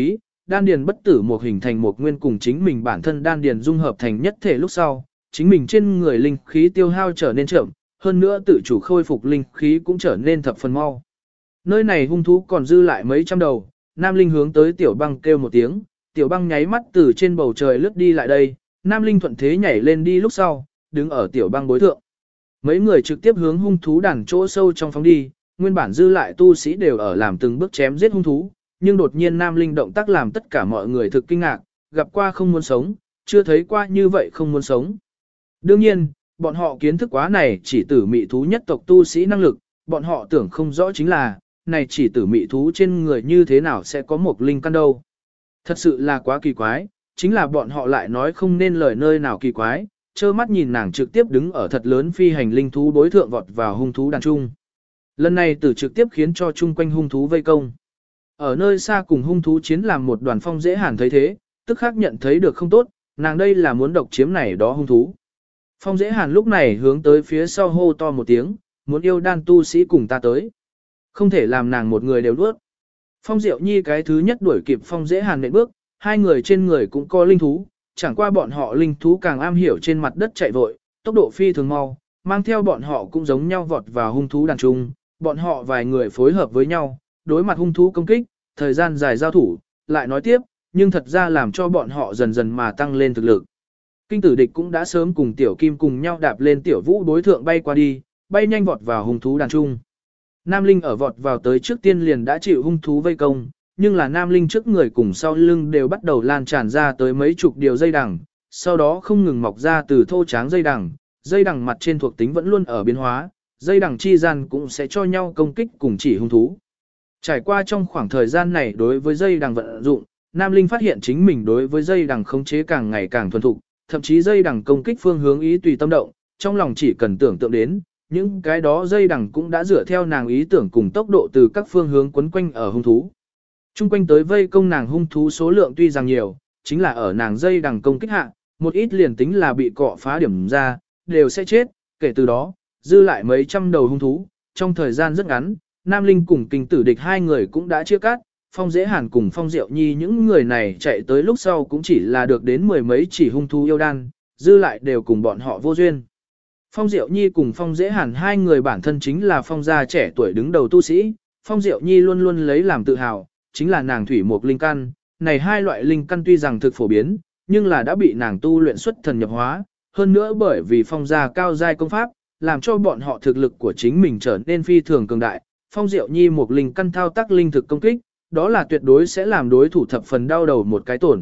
đan điền bất tử một hình thành một nguyên cùng chính mình bản thân đan điền dung hợp thành nhất thể lúc sau, chính mình trên người linh khí tiêu hao trở nên chậm, hơn nữa tự chủ khôi phục linh khí cũng trở nên thập phần mau. Nơi này hung thú còn dư lại mấy trăm đầu, Nam Linh hướng tới Tiểu Băng kêu một tiếng, Tiểu Băng nháy mắt từ trên bầu trời lướt đi lại đây, Nam Linh thuận thế nhảy lên đi lúc sau, đứng ở Tiểu Băng bối thượng. Mấy người trực tiếp hướng hung thú đàn chỗ sâu trong phóng đi, nguyên bản dư lại tu sĩ đều ở làm từng bước chém giết hung thú, nhưng đột nhiên Nam Linh động tác làm tất cả mọi người thực kinh ngạc, gặp qua không muốn sống, chưa thấy qua như vậy không muốn sống. Đương nhiên, bọn họ kiến thức quá này chỉ tử mị thú nhất tộc tu sĩ năng lực, bọn họ tưởng không rõ chính là, này chỉ tử mị thú trên người như thế nào sẽ có một linh căn đâu. Thật sự là quá kỳ quái, chính là bọn họ lại nói không nên lời nơi nào kỳ quái, trơ mắt nhìn nàng trực tiếp đứng ở thật lớn phi hành linh thú đối thượng vọt vào hung thú đàn trung. Lần này tử trực tiếp khiến cho chung quanh hung thú vây công. Ở nơi xa cùng hung thú chiến làm một đoàn Phong Dễ Hàn thấy thế, tức khắc nhận thấy được không tốt, nàng đây là muốn độc chiếm này đó hung thú. Phong Dễ Hàn lúc này hướng tới phía sau hô to một tiếng, muốn yêu đan tu sĩ cùng ta tới. Không thể làm nàng một người đều nuốt. Phong Diệu Nhi cái thứ nhất đuổi kịp Phong Dễ Hàn nện bước, hai người trên người cũng có linh thú, chẳng qua bọn họ linh thú càng am hiểu trên mặt đất chạy vội, tốc độ phi thường mau, mang theo bọn họ cũng giống nhau vọt vào hung thú đàn trung, bọn họ vài người phối hợp với nhau, đối mặt hung thú công kích, thời gian dài giao thủ, lại nói tiếp, nhưng thật ra làm cho bọn họ dần dần mà tăng lên thực lực. Kinh tử địch cũng đã sớm cùng tiểu kim cùng nhau đạp lên tiểu vũ đối thượng bay qua đi, bay nhanh vọt vào hung thú đàn trung. Nam Linh ở vọt vào tới trước tiên liền đã chịu hung thú vây công, nhưng là Nam Linh trước người cùng sau lưng đều bắt đầu lan tràn ra tới mấy chục điều dây đằng, sau đó không ngừng mọc ra từ thô tráng dây đằng mặt trên thuộc tính vẫn luôn ở biến hóa, dây đằng chi gian cũng sẽ cho nhau công kích cùng chỉ hung thú. Trải qua trong khoảng thời gian này đối với dây đằng vận dụng, Nam Linh phát hiện chính mình đối với dây đằng khống chế càng ngày càng thuần thục, thậm chí dây đằng công kích phương hướng ý tùy tâm động, trong lòng chỉ cần tưởng tượng đến, những cái đó dây đằng cũng đã dựa theo nàng ý tưởng cùng tốc độ từ các phương hướng quấn quanh ở hung thú. Trung quanh tới vây công nàng hung thú số lượng tuy rằng nhiều, chính là ở nàng dây đằng công kích hạ, một ít liền tính là bị cọ phá điểm ra, đều sẽ chết, kể từ đó, dư lại mấy trăm đầu hung thú, trong thời gian rất ngắn, Nam Linh cùng kinh tử địch hai người cũng đã chia cắt, Phong Dễ Hàn cùng Phong Diệu Nhi những người này chạy tới lúc sau cũng chỉ là được đến mười mấy chỉ hung thú yêu đan, dư lại đều cùng bọn họ vô duyên. Phong Diệu Nhi cùng Phong Dễ Hàn hai người bản thân chính là Phong gia trẻ tuổi đứng đầu tu sĩ, Phong Diệu Nhi luôn luôn lấy làm tự hào, chính là nàng thủy mục linh căn, này hai loại linh căn tuy rằng thực phổ biến, nhưng là đã bị nàng tu luyện xuất thần nhập hóa, hơn nữa bởi vì Phong gia cao giai công pháp, làm cho bọn họ thực lực của chính mình trở nên phi thường cường đại. Phong Diệu Nhi một linh căn thao tác linh thực công kích, đó là tuyệt đối sẽ làm đối thủ thập phần đau đầu một cái tổn.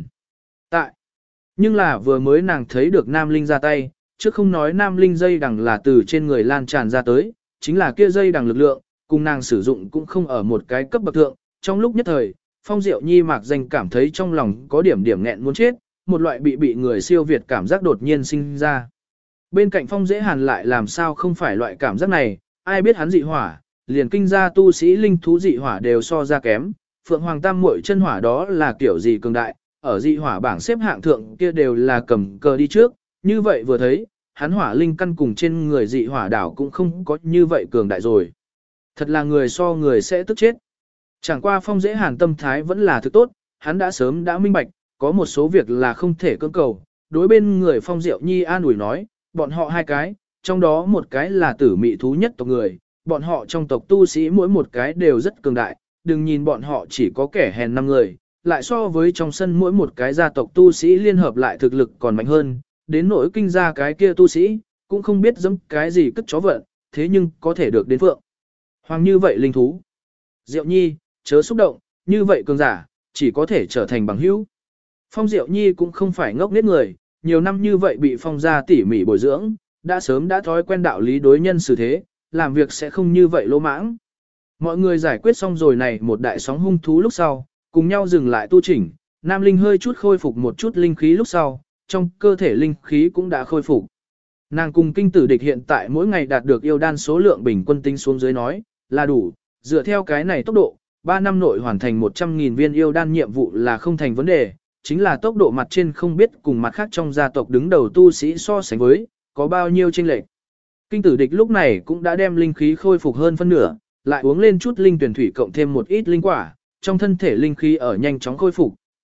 Nhưng là vừa mới nàng thấy được Nam Linh ra tay, chứ không nói Nam Linh dây đằng là từ trên người lan tràn ra tới, chính là kia dây đằng lực lượng, cùng nàng sử dụng cũng không ở một cái cấp bậc thượng. Trong lúc nhất thời, Phong Diệu Nhi mạc danh cảm thấy trong lòng có điểm nghẹn muốn chết, một loại bị người siêu việt cảm giác đột nhiên sinh ra. Bên cạnh Phong Dễ Hàn lại làm sao không phải loại cảm giác này, ai biết hắn dị hỏa, liền kinh gia tu sĩ linh thú dị hỏa đều so ra kém, Phượng Hoàng Tam muội chân hỏa đó là kiểu gì cường đại, ở dị hỏa bảng xếp hạng thượng kia đều là cầm cờ đi trước, như vậy vừa thấy, hắn hỏa linh căn cùng trên người dị hỏa đảo cũng không có như vậy cường đại rồi. Thật là người so người sẽ tức chết. Chẳng qua Phong Dễ Hàn tâm thái vẫn là thứ tốt, hắn đã sớm đã minh bạch, có một số việc là không thể cưỡng cầu, đối bên người Phong Diệu Nhi an ủi nói, bọn họ hai cái, trong đó một cái là tử mị thú nhất tộc người, bọn họ trong tộc tu sĩ mỗi một cái đều rất cường đại, đừng nhìn bọn họ chỉ có kẻ hèn 5 người, lại so với trong sân mỗi một cái gia tộc tu sĩ liên hợp lại thực lực còn mạnh hơn, đến nỗi kinh gia cái kia tu sĩ, cũng không biết dẫm cái gì cất chó vận, thế nhưng có thể được đến Phượng Hoàng như vậy linh thú. Diệu Nhi, chớ xúc động, như vậy cường giả, chỉ có thể trở thành bằng hữu. Phong Diệu Nhi cũng không phải ngốc nghếch người, nhiều năm như vậy bị Phong gia tỉ mỉ bồi dưỡng, đã sớm đã thói quen đạo lý đối nhân xử thế, làm việc sẽ không như vậy lỗ mãng. Mọi người giải quyết xong rồi này một đại sóng hung thú lúc sau, cùng nhau dừng lại tu chỉnh, Nam Linh hơi chút khôi phục một chút linh khí lúc sau, trong cơ thể linh khí cũng đã khôi phục. Nàng cùng kinh tử địch hiện tại mỗi ngày đạt được yêu đan số lượng bình quân tính xuống dưới nói, là đủ, dựa theo cái này tốc độ, 3 năm nội hoàn thành 100.000 viên yêu đan nhiệm vụ là không thành vấn đề, chính là tốc độ mặt trên không biết cùng mặt khác trong gia tộc đứng đầu tu sĩ so sánh với, có bao nhiêu chênh lệch. Kinh tử địch lúc này cũng đã đem linh khí khôi phục hơn phân nửa, lại uống lên chút linh tuyển thủy cộng thêm một ít linh quả, trong thân thể linh khí ở nhanh chóng khôi phục,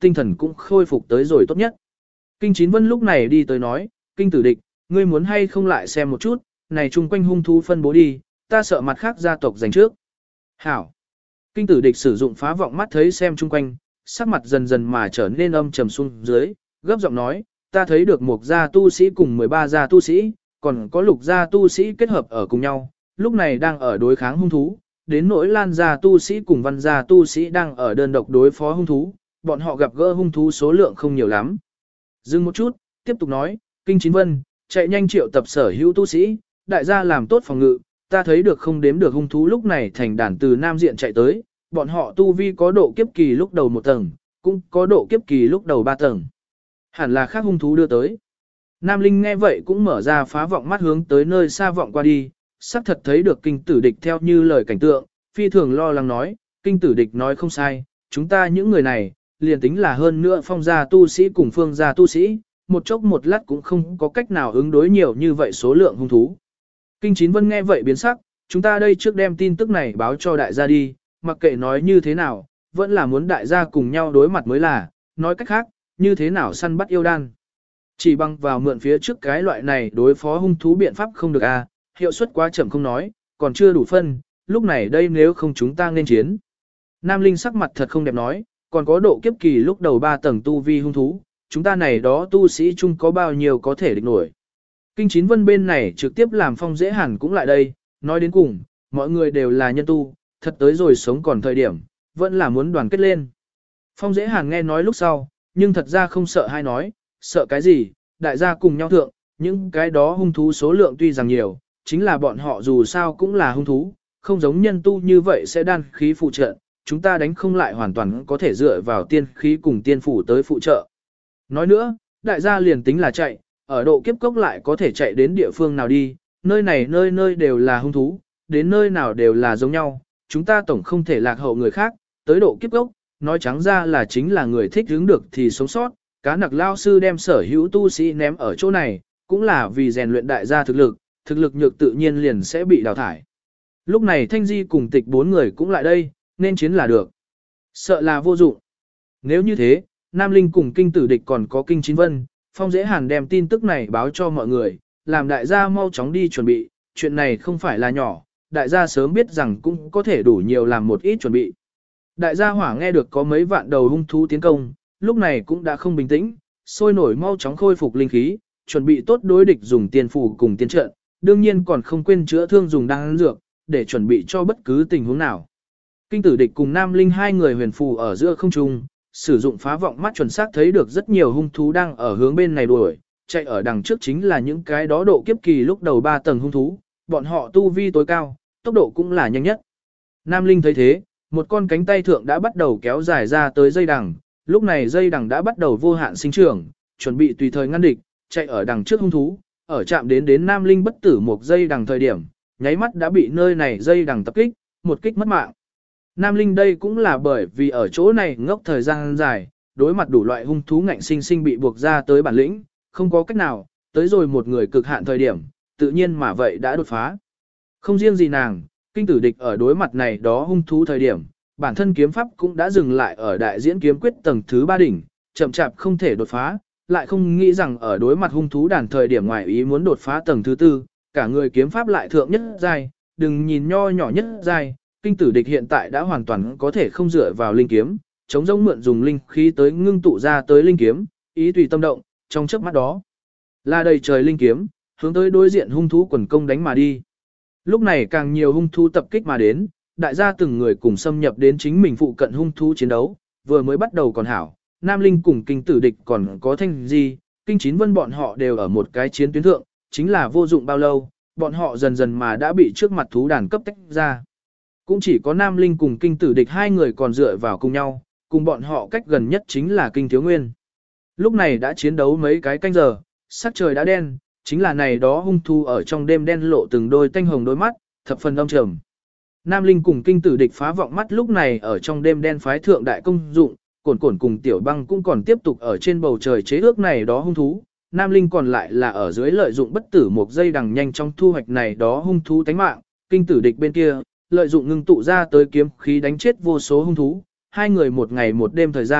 tinh thần cũng khôi phục tới rồi tốt nhất. Kinh Chín Vân lúc này đi tới nói, Kinh Tử Địch, ngươi muốn hay không lại xem một chút, này chung quanh hung thú phân bố đi, ta sợ mặt khác gia tộc giành trước. Hảo. Kinh Tử Địch sử dụng phá vọng mắt thấy xem chung quanh, sắc mặt dần dần mà trở nên âm trầm xuống dưới, gấp giọng nói, ta thấy được một gia tu sĩ cùng 13 gia tu sĩ, còn có lục gia tu sĩ kết hợp ở cùng nhau, lúc này đang ở đối kháng hung thú, đến nỗi Lan gia tu sĩ cùng Văn gia tu sĩ đang ở đơn độc đối phó hung thú, bọn họ gặp gỡ hung thú số lượng không nhiều lắm. Dừng một chút, tiếp tục nói, Kinh Chín Vân, chạy nhanh triệu tập sở hữu tu sĩ, đại gia làm tốt phòng ngự, ta thấy được không đếm được hung thú lúc này thành đàn từ nam diện chạy tới, bọn họ tu vi có độ kiếp kỳ lúc đầu 1 tầng, cũng có độ kiếp kỳ lúc đầu 3 tầng. Hẳn là khác hung thú đưa tới. Nam Linh nghe vậy cũng mở ra phá vọng mắt hướng tới nơi xa vọng qua đi, xác thật thấy được Kinh Tử Địch theo như lời cảnh tượng, phi thường lo lắng nói, Kinh Tử Địch nói không sai, chúng ta những người này, liền tính là hơn nữa Phong gia tu sĩ cùng Phương gia tu sĩ, một chốc một lát cũng không có cách nào ứng đối nhiều như vậy số lượng hung thú. Kinh Chín Vân nghe vậy biến sắc, chúng ta đây trước đem tin tức này báo cho đại gia đi, mặc kệ nói như thế nào, vẫn là muốn đại gia cùng nhau đối mặt mới là, nói cách khác, như thế nào săn bắt yêu đan. Chỉ bằng vào mượn phía trước cái loại này đối phó hung thú biện pháp không được à, hiệu suất quá chậm không nói, còn chưa đủ phân, lúc này đây nếu không chúng ta nên chiến. Nam Linh sắc mặt thật không đẹp nói, còn có độ kiếp kỳ lúc đầu 3 tầng tu vi hung thú, chúng ta này đó tu sĩ chung có bao nhiêu có thể địch nổi. Kinh Chín Vân bên này trực tiếp làm Phong Dễ Hàn cũng lại đây, nói đến cùng, mọi người đều là nhân tu, thật tới rồi sống còn thời điểm, vẫn là muốn đoàn kết lên. Phong Dễ Hàn nghe nói lúc sau, nhưng thật ra không sợ hay nói, sợ cái gì, đại gia cùng nhau thượng, những cái đó hung thú số lượng tuy rằng nhiều, chính là bọn họ dù sao cũng là hung thú, không giống nhân tu như vậy sẽ đan khí phụ trợ, chúng ta đánh không lại hoàn toàn có thể dựa vào tiên khí cùng tiên phủ tới phụ trợ. Nói nữa, đại gia liền tính là chạy, ở độ kiếp cốc lại có thể chạy đến địa phương nào đi, nơi này nơi nơi đều là hung thú, đến nơi nào đều là giống nhau, chúng ta tổng không thể lạc hậu người khác, tới độ kiếp cốc, nói trắng ra là chính là người thích hướng được thì sống sót, cá nặc lao sư đem sở hữu tu sĩ ném ở chỗ này, cũng là vì rèn luyện đại gia thực lực nhược tự nhiên liền sẽ bị đào thải. Lúc này Thanh Di cùng Tịch 4 người cũng lại đây, nên chiến là được. Sợ là vô dụng. Nếu như thế, Nam Linh cùng Kinh Tử Địch còn có Kinh Chín Vân, Phong Dễ Hàn đem tin tức này báo cho mọi người, làm đại gia mau chóng đi chuẩn bị, chuyện này không phải là nhỏ, đại gia sớm biết rằng cũng có thể đủ nhiều làm một ít chuẩn bị. Đại gia hỏa nghe được có mấy vạn đầu hung thú tiến công, lúc này cũng đã không bình tĩnh, sôi nổi mau chóng khôi phục linh khí, chuẩn bị tốt đối địch dùng tiên phù cùng tiên trận, đương nhiên còn không quên chữa thương dùng đan dược, để chuẩn bị cho bất cứ tình huống nào. Kinh Tử Địch cùng Nam Linh hai người huyền phù ở giữa không trung, sử dụng phá vọng mắt chuẩn xác thấy được rất nhiều hung thú đang ở hướng bên này đuổi, chạy ở đằng trước chính là những cái đó độ kiếp kỳ lúc đầu 3 tầng hung thú, bọn họ tu vi tối cao, tốc độ cũng là nhanh nhất. Nam Linh thấy thế, một con cánh tay thượng đã bắt đầu kéo dài ra tới dây đằng, lúc này dây đằng đã bắt đầu vô hạn sinh trưởng, chuẩn bị tùy thời ngăn địch, chạy ở đằng trước hung thú, ở chạm đến Nam Linh bất tử một dây đằng thời điểm, nháy mắt đã bị nơi này dây đằng tập kích, một kích mất mạng. Nam Linh đây cũng là bởi vì ở chỗ này ngốc thời gian dài, đối mặt đủ loại hung thú ngạnh sinh sinh bị buộc ra tới bản lĩnh, không có cách nào, tới rồi một người cực hạn thời điểm, tự nhiên mà vậy đã đột phá. Không riêng gì nàng, Kinh Tử Địch ở đối mặt này đó hung thú thời điểm, bản thân kiếm pháp cũng đã dừng lại ở đại diễn kiếm quyết tầng thứ 3 đỉnh, chậm chạp không thể đột phá, lại không nghĩ rằng ở đối mặt hung thú đàn thời điểm ngoài ý muốn đột phá tầng thứ 4, cả người kiếm pháp lại thượng nhất giai, đừng nhìn nho nhỏ nhất giai, Kinh Tử Địch hiện tại đã hoàn toàn có thể không dựa vào linh kiếm, chống rỗng mượn dùng linh khí tới ngưng tụ ra tới linh kiếm, ý tùy tâm động, trong chớp mắt đó là đầy trời linh kiếm, hướng tới đối diện hung thú quần công đánh mà đi. Lúc này càng nhiều hung thú tập kích mà đến, đại gia từng người cùng xâm nhập đến chính mình phụ cận hung thú chiến đấu, vừa mới bắt đầu còn hảo, Nam Linh cùng Kinh Tử Địch còn có Thanh Di, Kinh Chín Vân bọn họ đều ở một cái chiến tuyến thượng, chính là vô dụng bao lâu, bọn họ dần dần mà đã bị trước mặt thú đàn cấp tách ra. Cũng chỉ có Nam Linh cùng Kinh Tử Địch hai người còn dựa vào cùng nhau, cùng bọn họ cách gần nhất chính là Kinh Thiếu Nguyên. Lúc này đã chiến đấu mấy cái canh giờ, sắc trời đã đen, chính là này đó hung thú ở trong đêm đen lộ từng đôi tanh hồng đôi mắt, thập phần âm trầm. Nam Linh cùng Kinh Tử Địch phá vọng mắt lúc này ở trong đêm đen phái thượng đại công dụng, Cổn Cổn cùng Tiểu Băng cũng còn tiếp tục ở trên bầu trời chế ước này đó hung thú. Nam Linh còn lại là ở dưới lợi dụng bất tử một dây đằng nhanh trong thu hoạch này đó hung thú tánh mạng, Kinh Tử Địch bên kia, lợi dụng ngưng tụ ra tới kiếm khí đánh chết vô số hung thú, hai người một ngày một đêm thời gian,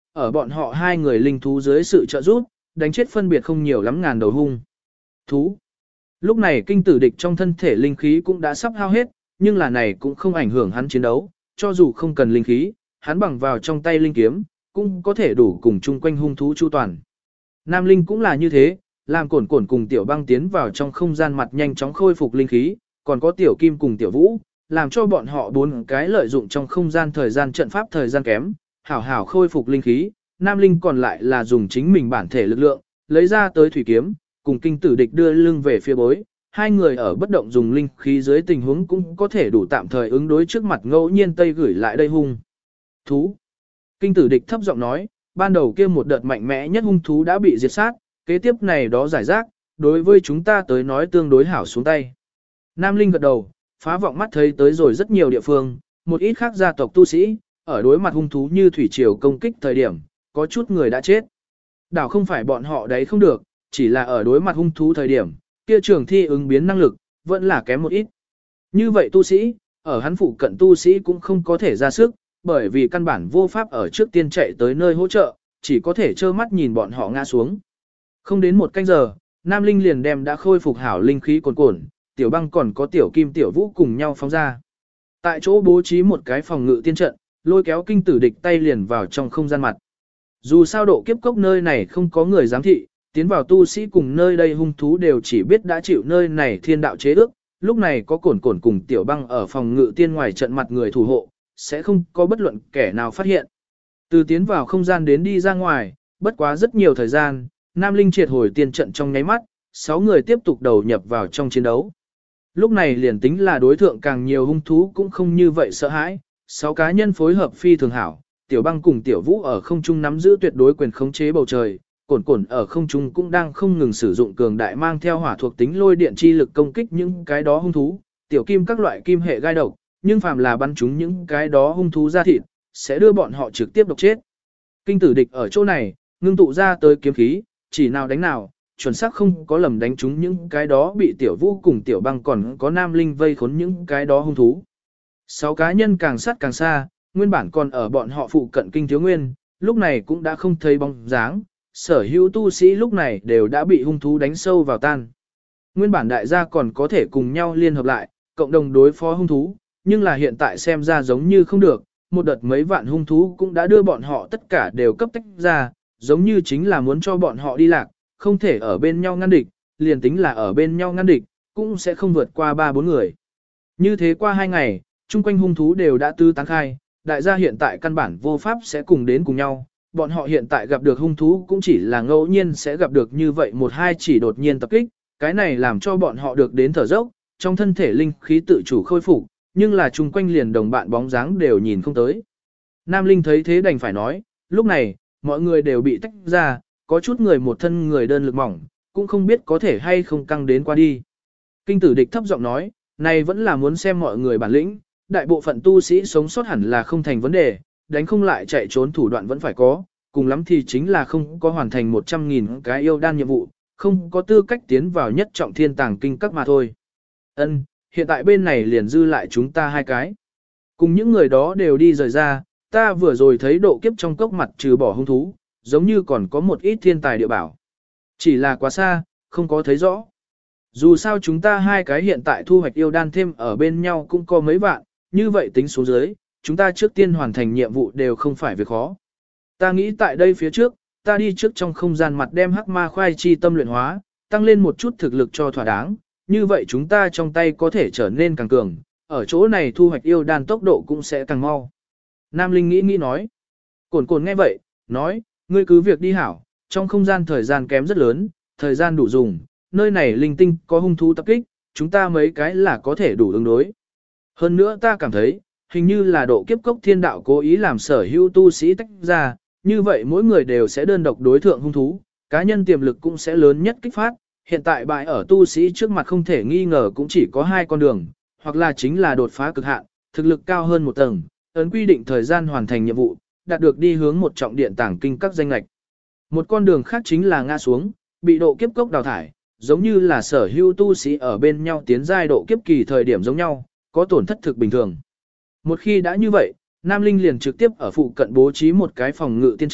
ở bọn họ hai người linh thú dưới sự trợ giúp, đánh chết phân biệt không nhiều lắm ngàn đầu hung thú. Lúc này kinh tử địch trong thân thể linh khí cũng đã sắp hao hết, nhưng là này cũng không ảnh hưởng hắn chiến đấu, cho dù không cần linh khí, hắn bằng vào trong tay linh kiếm, cũng có thể đủ cùng chung quanh hung thú chu toàn. Nam Linh cũng là như thế, làm Cổn Cổn cùng Tiểu Băng tiến vào trong không gian mặt nhanh chóng khôi phục linh khí, còn có Tiểu Kim cùng Tiểu Vũ, làm cho bọn họ bốn cái lợi dụng trong không gian thời gian trận pháp thời gian kém, hảo hảo khôi phục linh khí. Nam Linh còn lại là dùng chính mình bản thể lực lượng, lấy ra tới thủy kiếm, cùng kinh tử địch đưa lưng về phía bối. Hai người ở bất động dùng linh khí dưới tình huống cũng có thể đủ tạm thời ứng đối trước mặt ngẫu nhiên tây gửi lại đây hung thú. Kinh tử địch thấp giọng nói, ban đầu kia một đợt mạnh mẽ nhất hung thú đã bị diệt sát, kế tiếp này đó giải rác, đối với chúng ta tới nói tương đối hảo xuống tay. Nam Linh gật đầu, phá vọng mắt thấy tới rồi rất nhiều địa phương, một ít khác gia tộc tu sĩ, ở đối mặt hung thú như thủy triều công kích thời điểm, có chút người đã chết. Đảo không phải bọn họ đấy không được, chỉ là ở đối mặt hung thú thời điểm, kia trường thi ứng biến năng lực, vẫn là kém một ít. Như vậy tu sĩ, ở hắn phụ cận tu sĩ cũng không có thể ra sức, bởi vì căn bản vô pháp ở trước tiên chạy tới nơi hỗ trợ, chỉ có thể trơ mắt nhìn bọn họ ngã xuống. Không đến một canh giờ, Nam Linh liền đem đã khôi phục hảo linh khí Cổn Cổn, Tiểu Băng còn có Tiểu Kim Tiểu Vũ cùng nhau phóng ra. Tại chỗ bố trí một cái phòng ngự tiên trận, lôi kéo kinh tử địch tay liền vào trong không gian mặt. Dù sao độ kiếp cốc nơi này không có người giám thị, tiến vào tu sĩ cùng nơi đây hung thú đều chỉ biết đã chịu nơi này thiên đạo chế ước, lúc này có Cổn Cổn cùng Tiểu Băng ở phòng ngự tiên ngoài trận mặt người thủ hộ, sẽ không có bất luận kẻ nào phát hiện. Từ tiến vào không gian đến đi ra ngoài, bất quá rất nhiều thời gian, Nam Linh triệt hồi tiên trận trong nháy mắt, 6 người tiếp tục đầu nhập vào trong chiến đấu. Lúc này liền tính là đối thượng càng nhiều hung thú cũng không như vậy sợ hãi, 6 cá nhân phối hợp phi thường hảo, Tiểu Băng cùng Tiểu Vũ ở không trung nắm giữ tuyệt đối quyền khống chế bầu trời, Cổn Cổn ở không trung cũng đang không ngừng sử dụng cường đại mang theo hỏa thuộc tính lôi điện chi lực công kích những cái đó hung thú, Tiểu Kim các loại kim hệ gai độc, nhưng phàm là bắn chúng những cái đó hung thú ra thịt, sẽ đưa bọn họ trực tiếp độc chết. Kinh tử địch ở chỗ này, ngưng tụ ra tới kiếm khí, chỉ nào đánh nào, chuẩn xác không có lầm đánh trúng những cái đó bị Tiểu Vũ cùng Tiểu Băng còn có Nam Linh vây khốn những cái đó hung thú. 6 cá nhân càng sát càng xa, nguyên bản còn ở bọn họ phụ cận Kinh Thiếu Nguyên, lúc này cũng đã không thấy bóng dáng, sở hữu tu sĩ lúc này đều đã bị hung thú đánh sâu vào tan. Nguyên bản đại gia còn có thể cùng nhau liên hợp lại, cộng đồng đối phó hung thú, nhưng là hiện tại xem ra giống như không được, một đợt mấy vạn hung thú cũng đã đưa bọn họ tất cả đều cấp tách ra, giống như chính là muốn cho bọn họ đi lạc, không thể ở bên nhau ngăn địch, liền tính là ở bên nhau ngăn địch, cũng sẽ không vượt qua 3-4 người. Như thế qua 2 ngày, chung quanh hung thú đều đã tứ tán khai, đại gia hiện tại căn bản vô pháp sẽ cùng đến cùng nhau, bọn họ hiện tại gặp được hung thú cũng chỉ là ngẫu nhiên sẽ gặp được như vậy một hai chỉ đột nhiên tập kích, cái này làm cho bọn họ được đến thở dốc, trong thân thể linh khí tự chủ khôi phục, nhưng là chung quanh liền đồng bạn bóng dáng đều nhìn không tới. Nam Linh thấy thế đành phải nói, lúc này, mọi người đều bị tách ra, có chút người một thân người đơn lực mỏng, cũng không biết có thể hay không căng đến qua đi. Kinh tử địch thấp giọng nói, này vẫn là muốn xem mọi người bản lĩnh, đại bộ phận tu sĩ sống sót hẳn là không thành vấn đề, đánh không lại chạy trốn thủ đoạn vẫn phải có, cùng lắm thì chính là không có hoàn thành 100.000 cái yêu đan nhiệm vụ, không có tư cách tiến vào nhất trọng thiên tàng kinh các mà thôi. Ân, hiện tại bên này liền dư lại chúng ta 2 cái. Cùng những người đó đều đi rời ra, ta vừa rồi thấy độ kiếp trong cốc mặt trừ bỏ hung thú, giống như còn có một ít thiên tài địa bảo. Chỉ là quá xa, không có thấy rõ. Dù sao chúng ta 2 cái hiện tại thu hoạch yêu đan thêm ở bên nhau cũng có mấy vạn, như vậy tính xuống dưới, chúng ta trước tiên hoàn thành nhiệm vụ đều không phải việc khó. Ta nghĩ tại đây phía trước, ta đi trước trong không gian mặt đem hắc ma khoai chi tâm luyện hóa, tăng lên một chút thực lực cho thỏa đáng, như vậy chúng ta trong tay có thể trở nên càng cường, ở chỗ này thu hoạch yêu đan tốc độ cũng sẽ càng mau. Nam Linh nghĩ nói. Cổn Cổn nghe vậy, nói, ngươi cứ việc đi hảo, trong không gian thời gian kém rất lớn, thời gian đủ dùng, nơi này linh tinh có hung thú tập kích, chúng ta mấy cái là có thể đủ ứng đối. Hơn nữa ta cảm thấy, hình như là độ kiếp cốc thiên đạo cố ý làm sở hữu tu sĩ tách ra, như vậy mỗi người đều sẽ đơn độc đối thượng hung thú, cá nhân tiềm lực cũng sẽ lớn nhất kích phát. Hiện tại bại ở tu sĩ trước mặt không thể nghi ngờ cũng chỉ có 2 con đường, hoặc là chính là đột phá cực hạn, thực lực cao hơn một tầng, ấn quy định thời gian hoàn thành nhiệm vụ, đạt được đi hướng một trọng điện tàng kinh các danh lệch. Một con đường khác chính là ngã xuống, bị độ kiếp cốc đào thải, giống như là sở hữu tu sĩ ở bên nhau tiến giai độ kiếp kỳ thời điểm giống nhau, có tổn thất thực bình thường. Một khi đã như vậy, Nam Linh liền trực tiếp ở phụ cận bố trí một cái phòng ngự tiên trận,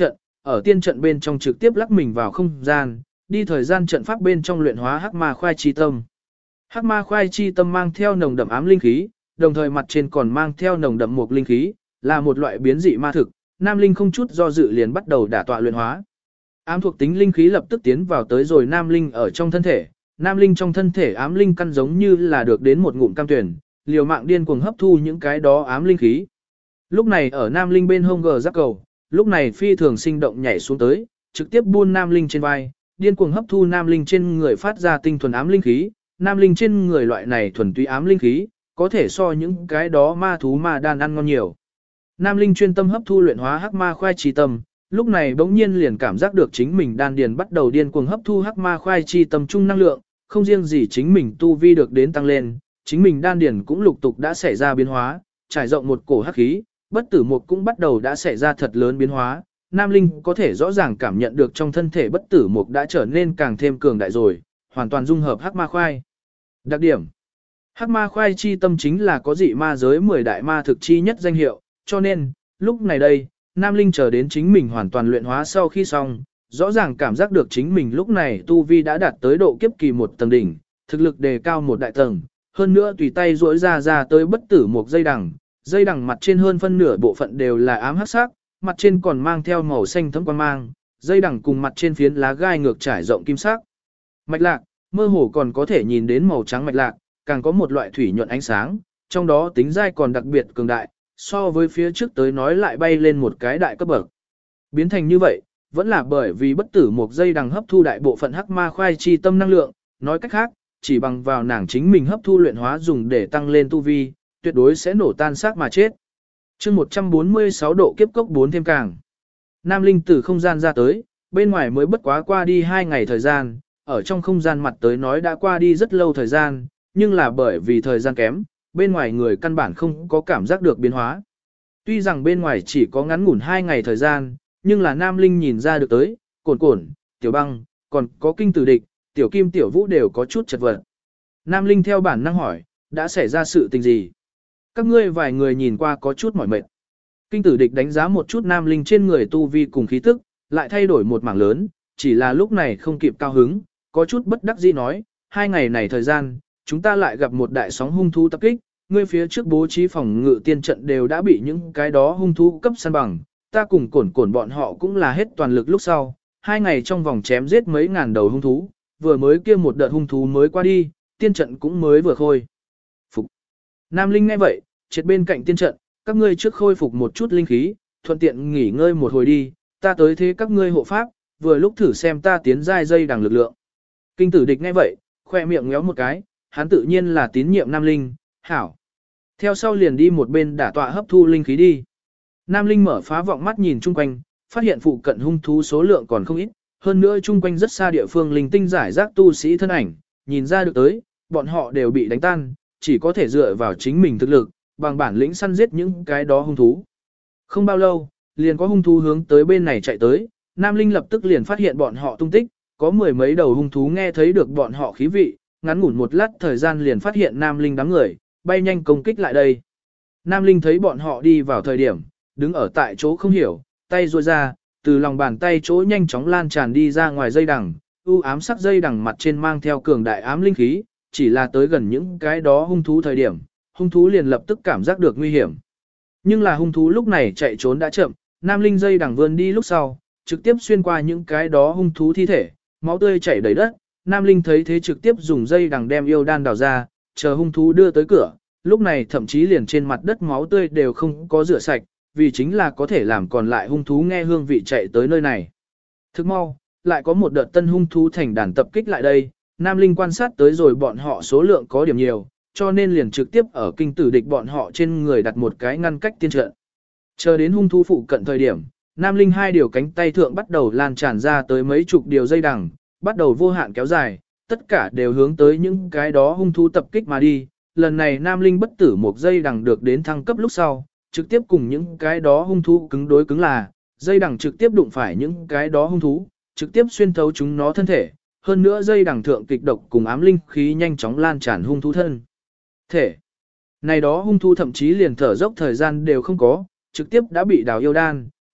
ở tiên trận bên trong trực tiếp lắc mình vào không gian, đi thời gian trận pháp bên trong luyện hóa hắc ma khoai chi tâm. Hắc ma khoai chi tâm mang theo nồng đậm ám linh khí, đồng thời mặt trên còn mang theo nồng đậm mục linh khí, là một loại biến dị ma thực, Nam Linh không chút do dự liền bắt đầu đả tọa luyện hóa. Ám thuộc tính linh khí lập tức tiến vào tới rồi Nam Linh ở trong thân thể, Nam Linh trong thân thể ám linh căn giống như là được đến một ngụm cam tuyển, liều mạng điên cuồng hấp thu những cái đó ám linh khí. Lúc này ở Nam Linh bên hông gờ giáp cầu, lúc này phi thường sinh động nhảy xuống tới, trực tiếp buôn Nam Linh trên vai, điên cuồng hấp thu Nam Linh trên người phát ra tinh thuần ám linh khí, Nam Linh trên người loại này thuần túy ám linh khí, có thể so những cái đó ma thú ma đan ăn ngon nhiều. Nam Linh chuyên tâm hấp thu luyện hóa hắc ma khoai chi tâm, lúc này bỗng nhiên liền cảm giác được chính mình đan điền bắt đầu điên cuồng hấp thu hắc ma khoai chi tâm trung năng lượng, không riêng gì chính mình tu vi được đến tăng lên, chính mình đan điền cũng lục tục đã xảy ra biến hóa, trải rộng một cổ hắc khí, bất tử mục cũng bắt đầu đã xảy ra thật lớn biến hóa. Nam Linh có thể rõ ràng cảm nhận được trong thân thể bất tử mục đã trở nên càng thêm cường đại rồi, hoàn toàn dung hợp hắc ma khoai. Đặc điểm: hắc ma khoai chi tâm chính là có dị ma giới 10 đại ma thực chi nhất danh hiệu, cho nên, lúc này đây, Nam Linh chờ đến chính mình hoàn toàn luyện hóa sau khi xong, rõ ràng cảm giác được chính mình lúc này tu vi đã đạt tới độ kiếp kỳ một tầng đỉnh, thực lực đề cao một đại tầng, hơn nữa tùy tay duỗi ra tới bất tử một dây đằng mặt trên hơn phân nửa bộ phận đều là ám hắc sắc, mặt trên còn mang theo màu xanh thẫm quang mang, dây đằng cùng mặt trên phiến lá gai ngược trải rộng kim sắc. Mạch lạc, mơ hồ còn có thể nhìn đến màu trắng mạch lạc, càng có một loại thủy nhuận ánh sáng, trong đó tính dai còn đặc biệt cường đại, so với phía trước tới nói lại bay lên một cái đại cấp bậc. Biến thành như vậy, vẫn là bởi vì bất tử một dây đằng hấp thu đại bộ phận hắc ma khoai chi tâm năng lượng, nói cách khác, chỉ bằng vào nàng chính mình hấp thu luyện hóa dùng để tăng lên tu vi, tuyệt đối sẽ nổ tan xác mà chết. Chương 146 độ kiếp cốc 4 thêm càng. Nam Linh từ không gian ra tới, bên ngoài mới bất quá qua đi 2 ngày thời gian, ở trong không gian mặt tới nói đã qua đi rất lâu thời gian, nhưng là bởi vì thời gian kém, bên ngoài người căn bản không có cảm giác được biến hóa. Tuy rằng bên ngoài chỉ có ngắn ngủn 2 ngày thời gian, nhưng là Nam Linh nhìn ra được tới, Cổn, Tiểu Băng, còn có Kinh Tử Địch, Tiểu Kim Tiểu Vũ đều có chút chật vật. Nam Linh theo bản năng hỏi, đã xảy ra sự tình gì? Các ngươi vài người nhìn qua có chút mỏi mệt. Kinh Tử Địch đánh giá một chút Nam Linh trên người tu vi cùng khí tức, lại thay đổi một mảng lớn, chỉ là lúc này không kịp cao hứng, có chút bất đắc dĩ nói, 2 ngày này thời gian, chúng ta lại gặp một đại sóng hung thú tập kích, ngươi phía trước bố trí phòng ngự tiên trận đều đã bị những cái đó hung thú cấp săn bằng, ta cùng Cổn bọn họ cũng là hết toàn lực lúc sau, 2 ngày trong vòng chém giết mấy ngàn đầu hung thú, vừa mới kia một đợt hung thú mới qua đi, tiên trận cũng mới vừa khôi phục. Nam Linh nghe vậy, triệt bên cạnh tiên trận, các ngươi trước khôi phục một chút linh khí, thuận tiện nghỉ ngơi một hồi đi, ta tới thế các ngươi hộ pháp, vừa lúc thử xem ta tiến giai dây đằng lực lượng. Kinh Tử Địch nghe vậy, khoe miệng ngéo một cái, hắn tự nhiên là tín nhiệm Nam Linh, hảo. Theo sau liền đi một bên đả tọa hấp thu linh khí đi. Nam Linh mở phá vọng mắt nhìn chung quanh, phát hiện phụ cận hung thú số lượng còn không ít, hơn nữa chung quanh rất xa địa phương linh tinh giải rác tu sĩ thân ảnh, nhìn ra được tới, bọn họ đều bị đánh tan, chỉ có thể dựa vào chính mình thực lực, bằng bản lĩnh săn giết những cái đó hung thú. Không bao lâu, liền có hung thú hướng tới bên này chạy tới, Nam Linh lập tức liền phát hiện bọn họ tung tích, có 10 mấy đầu hung thú nghe thấy được bọn họ khí vị, ngắn ngủn một lát thời gian liền phát hiện Nam Linh đám người, bay nhanh công kích lại đây. Nam Linh thấy bọn họ đi vào thời điểm, đứng ở tại chỗ không hiểu, tay duỗi ra, từ lòng bàn tay chỗ nhanh chóng lan tràn đi ra ngoài dây đằng, u ám sắc dây đằng mặt trên mang theo cường đại ám linh khí, chỉ là tới gần những cái đó hung thú thời điểm, hung thú liền lập tức cảm giác được nguy hiểm. Nhưng là hung thú lúc này chạy trốn đã chậm, Nam Linh dây đằng vươn đi lúc sau, trực tiếp xuyên qua những cái đó hung thú thi thể, máu tươi chảy đầy đất. Nam Linh thấy thế trực tiếp dùng dây đằng đem yêu đan đào ra, chờ hung thú đưa tới cửa, lúc này thậm chí liền trên mặt đất máu tươi đều không có rửa sạch, vì chính là có thể làm còn lại hung thú nghe hương vị chạy tới nơi này. Thức mau, lại có một đợt tân hung thú thành đàn tập kích lại đây, Nam Linh quan sát tới rồi bọn họ số lượng có điểm nhiều, cho nên liền trực tiếp ở Kinh Tử Địch bọn họ trên người đặt một cái ngăn cách tiên trận. Chờ đến hung thú phụ cận thời điểm, Nam Linh hai điều cánh tay thượng bắt đầu lan tràn ra tới mấy chục điều dây đằng, bắt đầu vô hạn kéo dài, tất cả đều hướng tới những cái đó hung thú tập kích mà đi. Lần này Nam Linh bất tử một dây đằng được đến thăng cấp lúc sau, trực tiếp cùng những cái đó hung thú cứng đối cứng là, dây đằng trực tiếp đụng phải những cái đó hung thú, trực tiếp xuyên thấu chúng nó thân thể, hơn nữa dây đằng thượng kịch độc cùng ám linh khí nhanh chóng lan tràn hung thú thân thể. Này đó hung thú thậm chí liền thở dốc thời gian đều không có, trực tiếp đã bị đào yêu đan,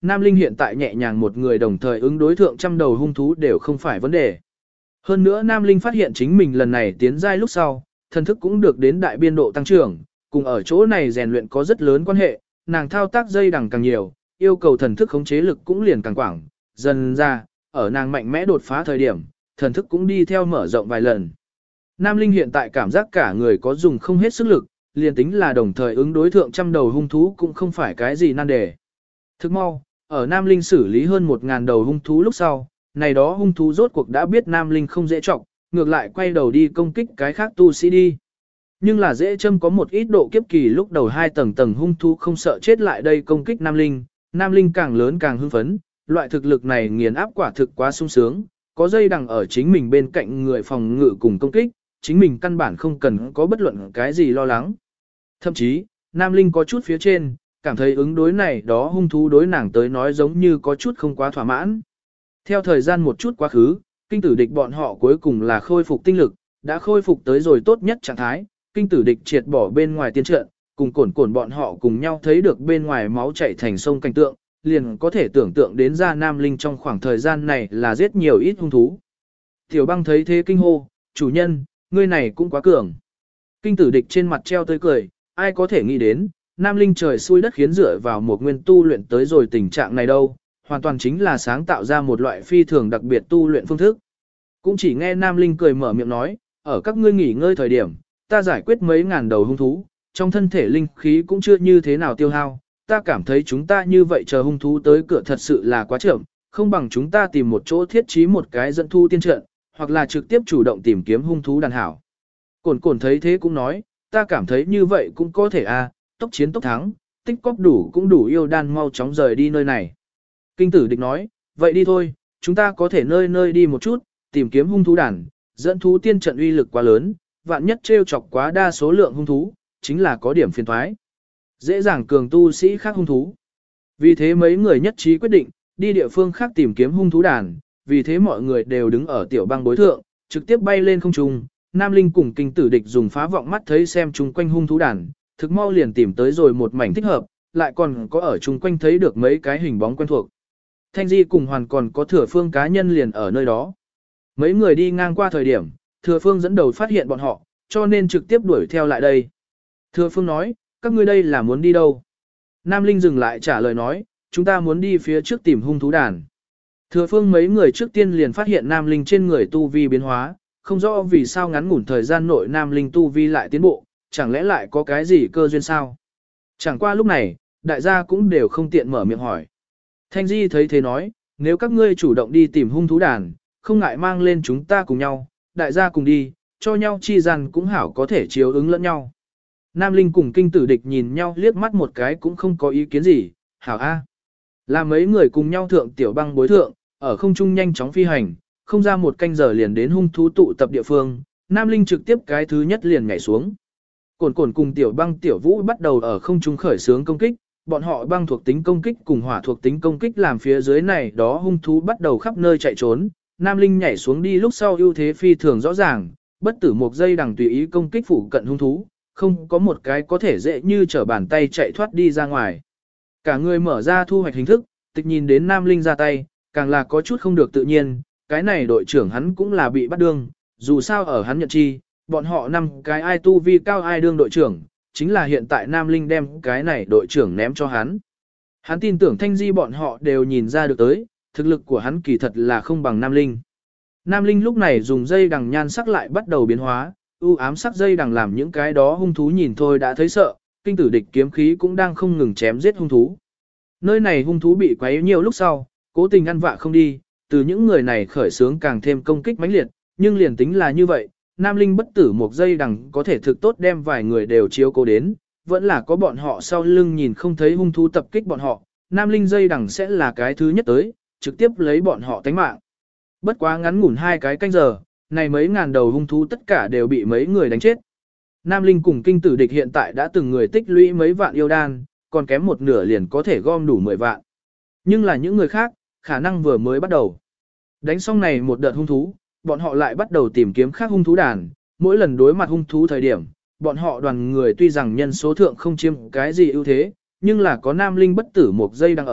Nam Linh hiện tại nhẹ nhàng một người đồng thời ứng đối thượng trăm đầu hung thú đều không phải vấn đề. Hơn nữa Nam Linh phát hiện chính mình lần này tiến giai lúc sau, thần thức cũng được đến đại biên độ tăng trưởng, cùng ở chỗ này rèn luyện có rất lớn quan hệ, nàng thao tác dây đằng càng nhiều, yêu cầu thần thức khống chế lực cũng liền càng quảng, dần ra, ở nàng mạnh mẽ đột phá thời điểm, thần thức cũng đi theo mở rộng vài lần. Nam Linh hiện tại cảm giác cả người có dùng không hết sức lực, liền tính là đồng thời ứng đối thượng trăm đầu hung thú cũng không phải cái gì nan đề. Thức mau, ở Nam Linh xử lý hơn 1.000 đầu hung thú lúc sau, này đó hung thú rốt cuộc đã biết Nam Linh không dễ trọng, ngược lại quay đầu đi công kích cái khác tu sĩ đi. Nhưng là dễ châm có một ít độ kiếp kỳ lúc đầu 2 tầng hung thú không sợ chết lại đây công kích Nam Linh càng lớn càng hưng phấn, loại thực lực này nghiền áp quả thực quá sung sướng, có dây đằng ở chính mình bên cạnh người phòng ngự cùng công kích, chính mình căn bản không cần có bất luận cái gì lo lắng. Thậm chí, Nam Linh có chút phía trên, cảm thấy ứng đối này đó hung thú đối nàng tới nói giống như có chút không quá thỏa mãn. Theo thời gian một chút quá khứ, kinh tử địch bọn họ cuối cùng là khôi phục tinh lực, đã khôi phục tới rồi tốt nhất trạng thái, kinh tử địch triệt bỏ bên ngoài tiên trận, cùng cổn bọn họ cùng nhau thấy được bên ngoài máu chảy thành sông cảnh tượng, liền có thể tưởng tượng đến ra Nam Linh trong khoảng thời gian này là giết nhiều ít hung thú. Tiểu băng thấy thế kinh hô, chủ nhân, ngươi này cũng quá cường. Kinh tử địch trên mặt treo tươi cười, ai có thể nghĩ đến, Nam Linh trời xui đất khiến dựa vào một nguyên tu luyện tới rồi tình trạng này đâu, hoàn toàn chính là sáng tạo ra một loại phi thường đặc biệt tu luyện phương thức. Cũng chỉ nghe Nam Linh cười mở miệng nói, ở các ngươi nghỉ ngơi thời điểm, ta giải quyết mấy ngàn đầu hung thú, trong thân thể linh khí cũng chưa như thế nào tiêu hao, ta cảm thấy chúng ta như vậy chờ hung thú tới cửa thật sự là quá chậm, không bằng chúng ta tìm một chỗ thiết trí một cái dẫn thu tiên trận, hoặc là trực tiếp chủ động tìm kiếm hung thú đàn hảo. Cổn thấy thế cũng nói, ta cảm thấy như vậy cũng có thể tốc chiến tốc thắng, tích cóp đủ cũng đủ yêu đan mau chóng rời đi nơi này. Kinh tử địch nói, vậy đi thôi, chúng ta có thể nơi nơi đi một chút, tìm kiếm hung thú đàn, dẫn thú tiên trận uy lực quá lớn, vạn nhất trêu chọc quá đa số lượng hung thú, chính là có điểm phiền toái. Dễ dàng cường tu sĩ khác hung thú. Vì thế mấy người nhất trí quyết định, đi địa phương khác tìm kiếm hung thú đàn, vì thế mọi người đều đứng ở tiểu băng bối thượng, trực tiếp bay lên không trung. Nam Linh cùng kinh tử địch dùng phá vọng mắt thấy xem chung quanh hung thú đàn, thực mau liền tìm tới rồi một mảnh thích hợp, lại còn có ở chung quanh thấy được mấy cái hình bóng quen thuộc. Thanh Di cùng Hoàn còn có Thừa Phương cá nhân liền ở nơi đó. Mấy người đi ngang qua thời điểm, Thừa Phương dẫn đầu phát hiện bọn họ, cho nên trực tiếp đuổi theo lại đây. Thừa Phương nói, các ngươi đây là muốn đi đâu? Nam Linh dừng lại trả lời nói, chúng ta muốn đi phía trước tìm hung thú đàn. Thừa Phương mấy người trước tiên liền phát hiện Nam Linh trên người tu vi biến hóa, không rõ vì sao ngắn ngủn thời gian nội Nam Linh tu vi lại tiến bộ, chẳng lẽ lại có cái gì cơ duyên sao? Chẳng qua lúc này, đại gia cũng đều không tiện mở miệng hỏi. Thanh Di thấy thế nói, nếu các ngươi chủ động đi tìm hung thú đàn, không ngại mang lên chúng ta cùng nhau, đại gia cùng đi, cho nhau chi rằng cũng hảo có thể chiếu ứng lẫn nhau. Nam Linh cùng kinh tử địch nhìn nhau liếc mắt một cái cũng không có ý kiến gì, hảo a. Là mấy người cùng nhau thượng tiểu băng bối thượng, ở không trung nhanh chóng phi hành, không ra một canh giờ liền đến hung thú tụ tập địa phương, Nam Linh trực tiếp cái thứ nhất liền nhảy xuống. Cổn cùng tiểu băng tiểu vũ bắt đầu ở không trung khởi xướng công kích, bọn họ băng thuộc tính công kích cùng hỏa thuộc tính công kích làm phía dưới này đó hung thú bắt đầu khắp nơi chạy trốn. Nam Linh nhảy xuống đi lúc sau ưu thế phi thường rõ ràng, bất tử một giây đằng tùy ý công kích phụ cận hung thú, không có một cái có thể dễ như trở bàn tay chạy thoát đi ra ngoài. Cả người mở ra thu hoạch hình thức, tịch nhìn đến Nam Linh ra tay, càng là có chút không được tự nhiên, cái này đội trưởng hắn cũng là bị bắt đương, dù sao ở hắn nhận chi, bọn họ năm cái ai tu vi cao ai đương đội trưởng, chính là hiện tại Nam Linh đem cái này đội trưởng ném cho hắn. Hắn tin tưởng Thanh Di bọn họ đều nhìn ra được tới, thực lực của hắn kỳ thật là không bằng Nam Linh. Nam Linh lúc này dùng dây đằng nhan sắc lại bắt đầu biến hóa, u ám sắc dây đằng làm những cái đó hung thú nhìn thôi đã thấy sợ, kinh tử địch kiếm khí cũng đang không ngừng chém giết hung thú. Nơi này hung thú bị quấy nhiều lúc sau, cố tình ăn vạ không đi, từ những người này khởi sướng càng thêm công kích mãnh liệt, nhưng liền tính là như vậy, Nam Linh bất tử một dây đằng có thể thực tốt đem vài người đều chiếu cố đến, vẫn là có bọn họ sau lưng nhìn không thấy hung thú tập kích bọn họ, Nam Linh dây đằng sẽ là cái thứ nhất tới, trực tiếp lấy bọn họ tánh mạng. Bất quá ngắn ngủn 2 cái canh giờ, này mấy ngàn đầu hung thú tất cả đều bị mấy người đánh chết. Nam Linh cùng kinh tử địch hiện tại đã từng người tích lũy mấy vạn yêu đan, còn kém một nửa liền có thể gom đủ 10 vạn. Nhưng là những người khác, khả năng vừa mới bắt đầu. Đánh xong này một đợt hung thú, bọn họ lại bắt đầu tìm kiếm khác hung thú đàn, mỗi lần đối mặt hung thú thời điểm, bọn họ đoàn người tuy rằng nhân số thượng không chiếm cái gì ưu thế, nhưng là có Nam Linh bất tử một giây đang ở,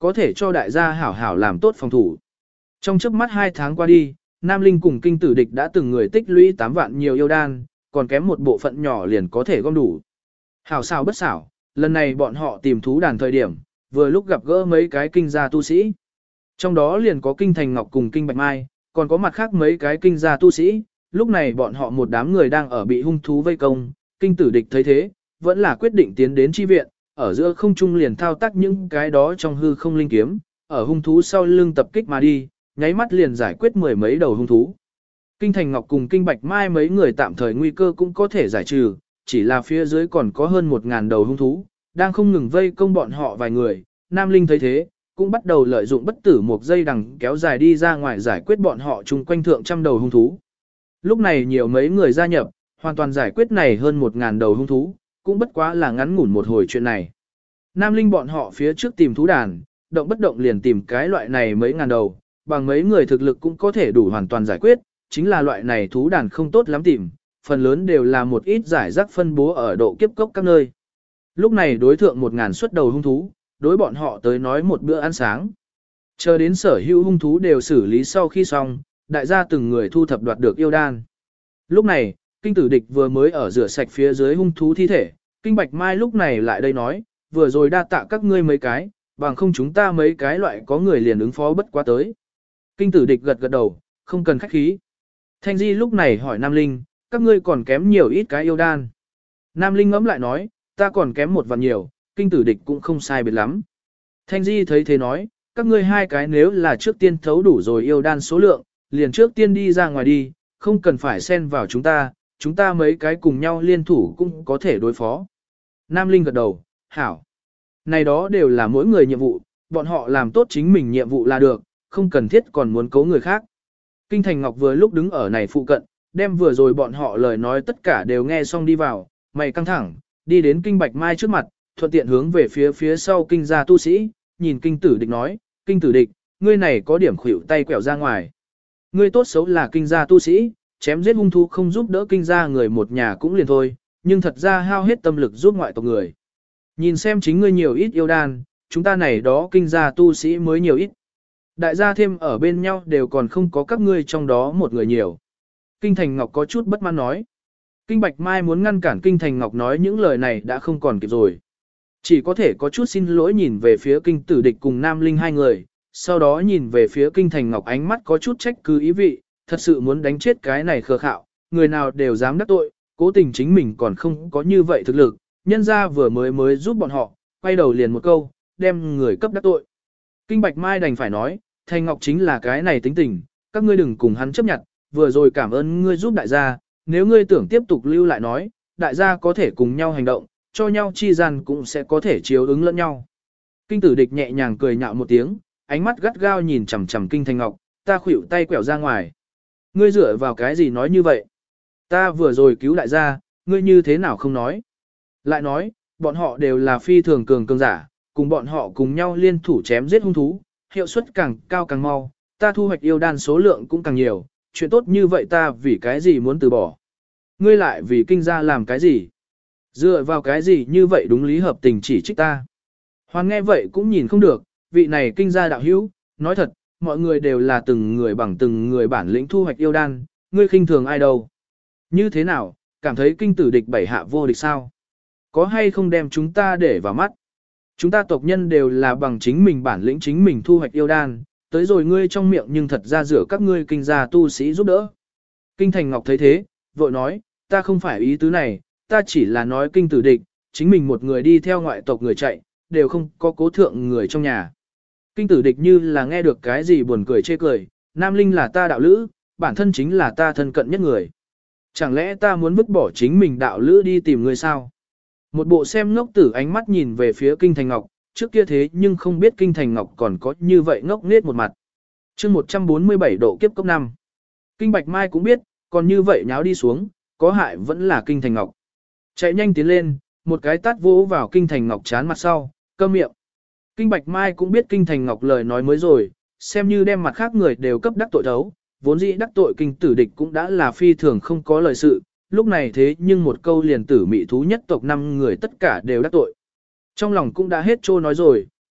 có thể cho đại gia hảo hảo làm tốt phòng thủ. Trong chớp mắt 2 tháng qua đi, Nam Linh cùng kinh tử địch đã từng người tích lũy 8 vạn nhiều yêu đan, còn kém một bộ phận nhỏ liền có thể gom đủ. Hảo xảo bất xảo, lần này bọn họ tìm thú đàn thời điểm, vừa lúc gặp gỡ mấy cái kinh gia tu sĩ. Trong đó liền có kinh Thành Ngọc cùng kinh Bạch Mai, còn có mặt khác mấy cái kinh gia tu sĩ, lúc này bọn họ một đám người đang ở bị hung thú vây công, kinh tử địch thấy thế, vẫn là quyết định tiến đến chi viện, ở giữa không trung liền thao tác những cái đó trong hư không linh kiếm, ở hung thú sau lưng tập kích mà đi, nháy mắt liền giải quyết 10 mấy đầu hung thú. Kinh Thành Ngọc cùng kinh Bạch Mai mấy người tạm thời nguy cơ cũng có thể giải trừ, chỉ là phía dưới còn có hơn 1.000 đầu hung thú, đang không ngừng vây công bọn họ vài người. Nam Linh thấy thế, cũng bắt đầu lợi dụng bất tử một dây đằng kéo dài đi ra ngoài giải quyết bọn họ chung quanh thượng trăm đầu hung thú. Lúc này nhiều mấy người gia nhập, hoàn toàn giải quyết này hơn 1.000 đầu hung thú, cũng bất quá là ngắn ngủn một hồi chuyện này. Nam Linh bọn họ phía trước tìm thú đàn, động bất động liền tìm cái loại này mấy ngàn đầu, bằng mấy người thực lực cũng có thể đủ hoàn toàn giải quyết, chính là loại này thú đàn không tốt lắm tìm, phần lớn đều là một ít giải rác phân bố ở độ kiếp cốc các nơi. Lúc này đối thượng 1.000 xuất đầu hung thú, đối bọn họ tới nói một bữa ăn sáng. Chờ đến sở hữu hung thú đều xử lý sau khi xong, đại gia từng người thu thập đoạt được yêu đan. Lúc này, kinh tử địch vừa mới ở rửa sạch phía dưới hung thú thi thể, kinh Bạch Mai lúc này lại đây nói, vừa rồi đa tạ các ngươi mấy cái, bằng không chúng ta mấy cái loại có người liền ứng phó bất quá tới. Kinh tử địch gật gật đầu, không cần khách khí. Thanh Di lúc này hỏi Nam Linh, các ngươi còn kém nhiều ít cái yêu đan. Nam Linh ngẫm lại nói, ta còn kém một vạn nhiều, kinh tử địch cũng không sai biệt lắm. Thanh Di thấy thế nói, các ngươi hai cái nếu là trước tiên thấu đủ rồi yêu đan số lượng, liền trước tiên đi ra ngoài đi, không cần phải xen vào chúng ta mấy cái cùng nhau liên thủ cũng có thể đối phó. Nam Linh gật đầu, hảo. Này đó đều là mỗi người nhiệm vụ, bọn họ làm tốt chính mình nhiệm vụ là được, không cần thiết còn muốn cấu người khác. Kinh Thành Ngọc vừa lúc đứng ở này phụ cận, đem vừa rồi bọn họ lời nói tất cả đều nghe xong đi vào, mày căng thẳng, đi đến Kinh Bạch Mai trước mặt, thuận tiện hướng về phía sau kinh gia tu sĩ, nhìn kinh tử địch nói, kinh tử địch, ngươi này có điểm khuỷu tay quẹo ra ngoài. Ngươi tốt xấu là kinh gia tu sĩ, chém giết hung thú không giúp đỡ kinh gia người một nhà cũng liền thôi, nhưng thật ra hao hết tâm lực giúp ngoại tộc người. Nhìn xem chính ngươi nhiều ít yêu đan, chúng ta này đó kinh gia tu sĩ mới nhiều ít. Đại gia thêm ở bên nhau đều còn không có các ngươi trong đó một người nhiều. Kinh Thành Ngọc có chút bất mãn nói. Kinh Bạch Mai muốn ngăn cản Kinh Thành Ngọc nói những lời này đã không còn kịp rồi. Chỉ có thể có chút xin lỗi nhìn về phía Kinh Tử Địch cùng Nam Linh hai người, sau đó nhìn về phía Kinh Thành Ngọc ánh mắt có chút trách cứ ý vị, thật sự muốn đánh chết cái này khờ khạo, người nào đều dám đắc tội, cố tình chính mình còn không có như vậy thực lực, nhân ra vừa mới giúp bọn họ, quay đầu liền một câu, đem người cấp đắc tội. Kinh Bạch Mai đành phải nói, Thành Ngọc chính là cái này tính tình, các ngươi đừng cùng hắn chấp nhận, vừa rồi cảm ơn ngươi giúp đại gia, nếu ngươi tưởng tiếp tục lưu lại nói, đại gia có thể cùng nhau hành động, cho nhau chi gian cũng sẽ có thể chiếu ứng lẫn nhau. Kinh Tử Địch nhẹ nhàng cười nhạo một tiếng, ánh mắt gắt gao nhìn chằm chằm Kinh Thành Ngọc, ta khuỷu tay quẹo ra ngoài. Ngươi dựa vào cái gì nói như vậy? Ta vừa rồi cứu đại gia, ngươi như thế nào không nói? Lại nói, bọn họ đều là phi thường cường giả, cùng bọn họ cùng nhau liên thủ chém giết hung thú, hiệu suất càng cao càng mau, ta thu hoạch yêu đan số lượng cũng càng nhiều, chuyện tốt như vậy ta vì cái gì muốn từ bỏ? Ngươi lại vì kinh gia làm cái gì? Dựa vào cái gì như vậy đúng lý hợp tình chỉ trích ta? Hoàn nghe vậy cũng nhìn không được, vị này kinh gia đạo hữu, nói thật, mọi người đều là từng người bằng từng người bản lĩnh thu hoạch yêu đan, ngươi khinh thường ai đâu? Như thế nào, cảm thấy kinh tử địch bảy hạ vô địch sao? Có hay không đem chúng ta để vào mắt? Chúng ta tộc nhân đều là bằng chính mình bản lĩnh chính mình thu hoạch yêu đan, tới rồi ngươi trong miệng nhưng thật ra rửa các ngươi kinh gia tu sĩ giúp đỡ. Kinh Thành Ngọc thấy thế, vội nói, ta không phải ý tứ này, ta chỉ là nói kinh tử địch, chính mình một người đi theo ngoại tộc người chạy, đều không có cố thượng người trong nhà. Kinh tử địch như là nghe được cái gì buồn cười chê cười, Nam Linh là ta đạo lữ, bản thân chính là ta thân cận nhất người. Chẳng lẽ ta muốn vứt bỏ chính mình đạo lữ đi tìm người sao? Một bộ xem ngốc tử ánh mắt nhìn về phía Kinh Thành Ngọc, trước kia thế nhưng không biết Kinh Thành Ngọc còn có như vậy ngốc nghếch một mặt. chương 147 độ kiếp cấp 5. Kinh Bạch Mai cũng biết, còn như vậy nháo đi xuống, có hại vẫn là Kinh Thành Ngọc. Chạy nhanh tiến lên, một cái tát vỗ vào Kinh Thành Ngọc chán mặt sau, câm miệng. Kinh Bạch Mai cũng biết Kinh Thành Ngọc lời nói mới rồi, xem như đem mặt khác người đều cấp đắc tội thấu, vốn dĩ đắc tội Kinh tử địch cũng đã là phi thường không có lời sự, lúc này thế nhưng một câu liền tử mị thú nhất tộc 5 người tất cả đều đắc tội. Trong lòng cũng đã hết trô nói rồi,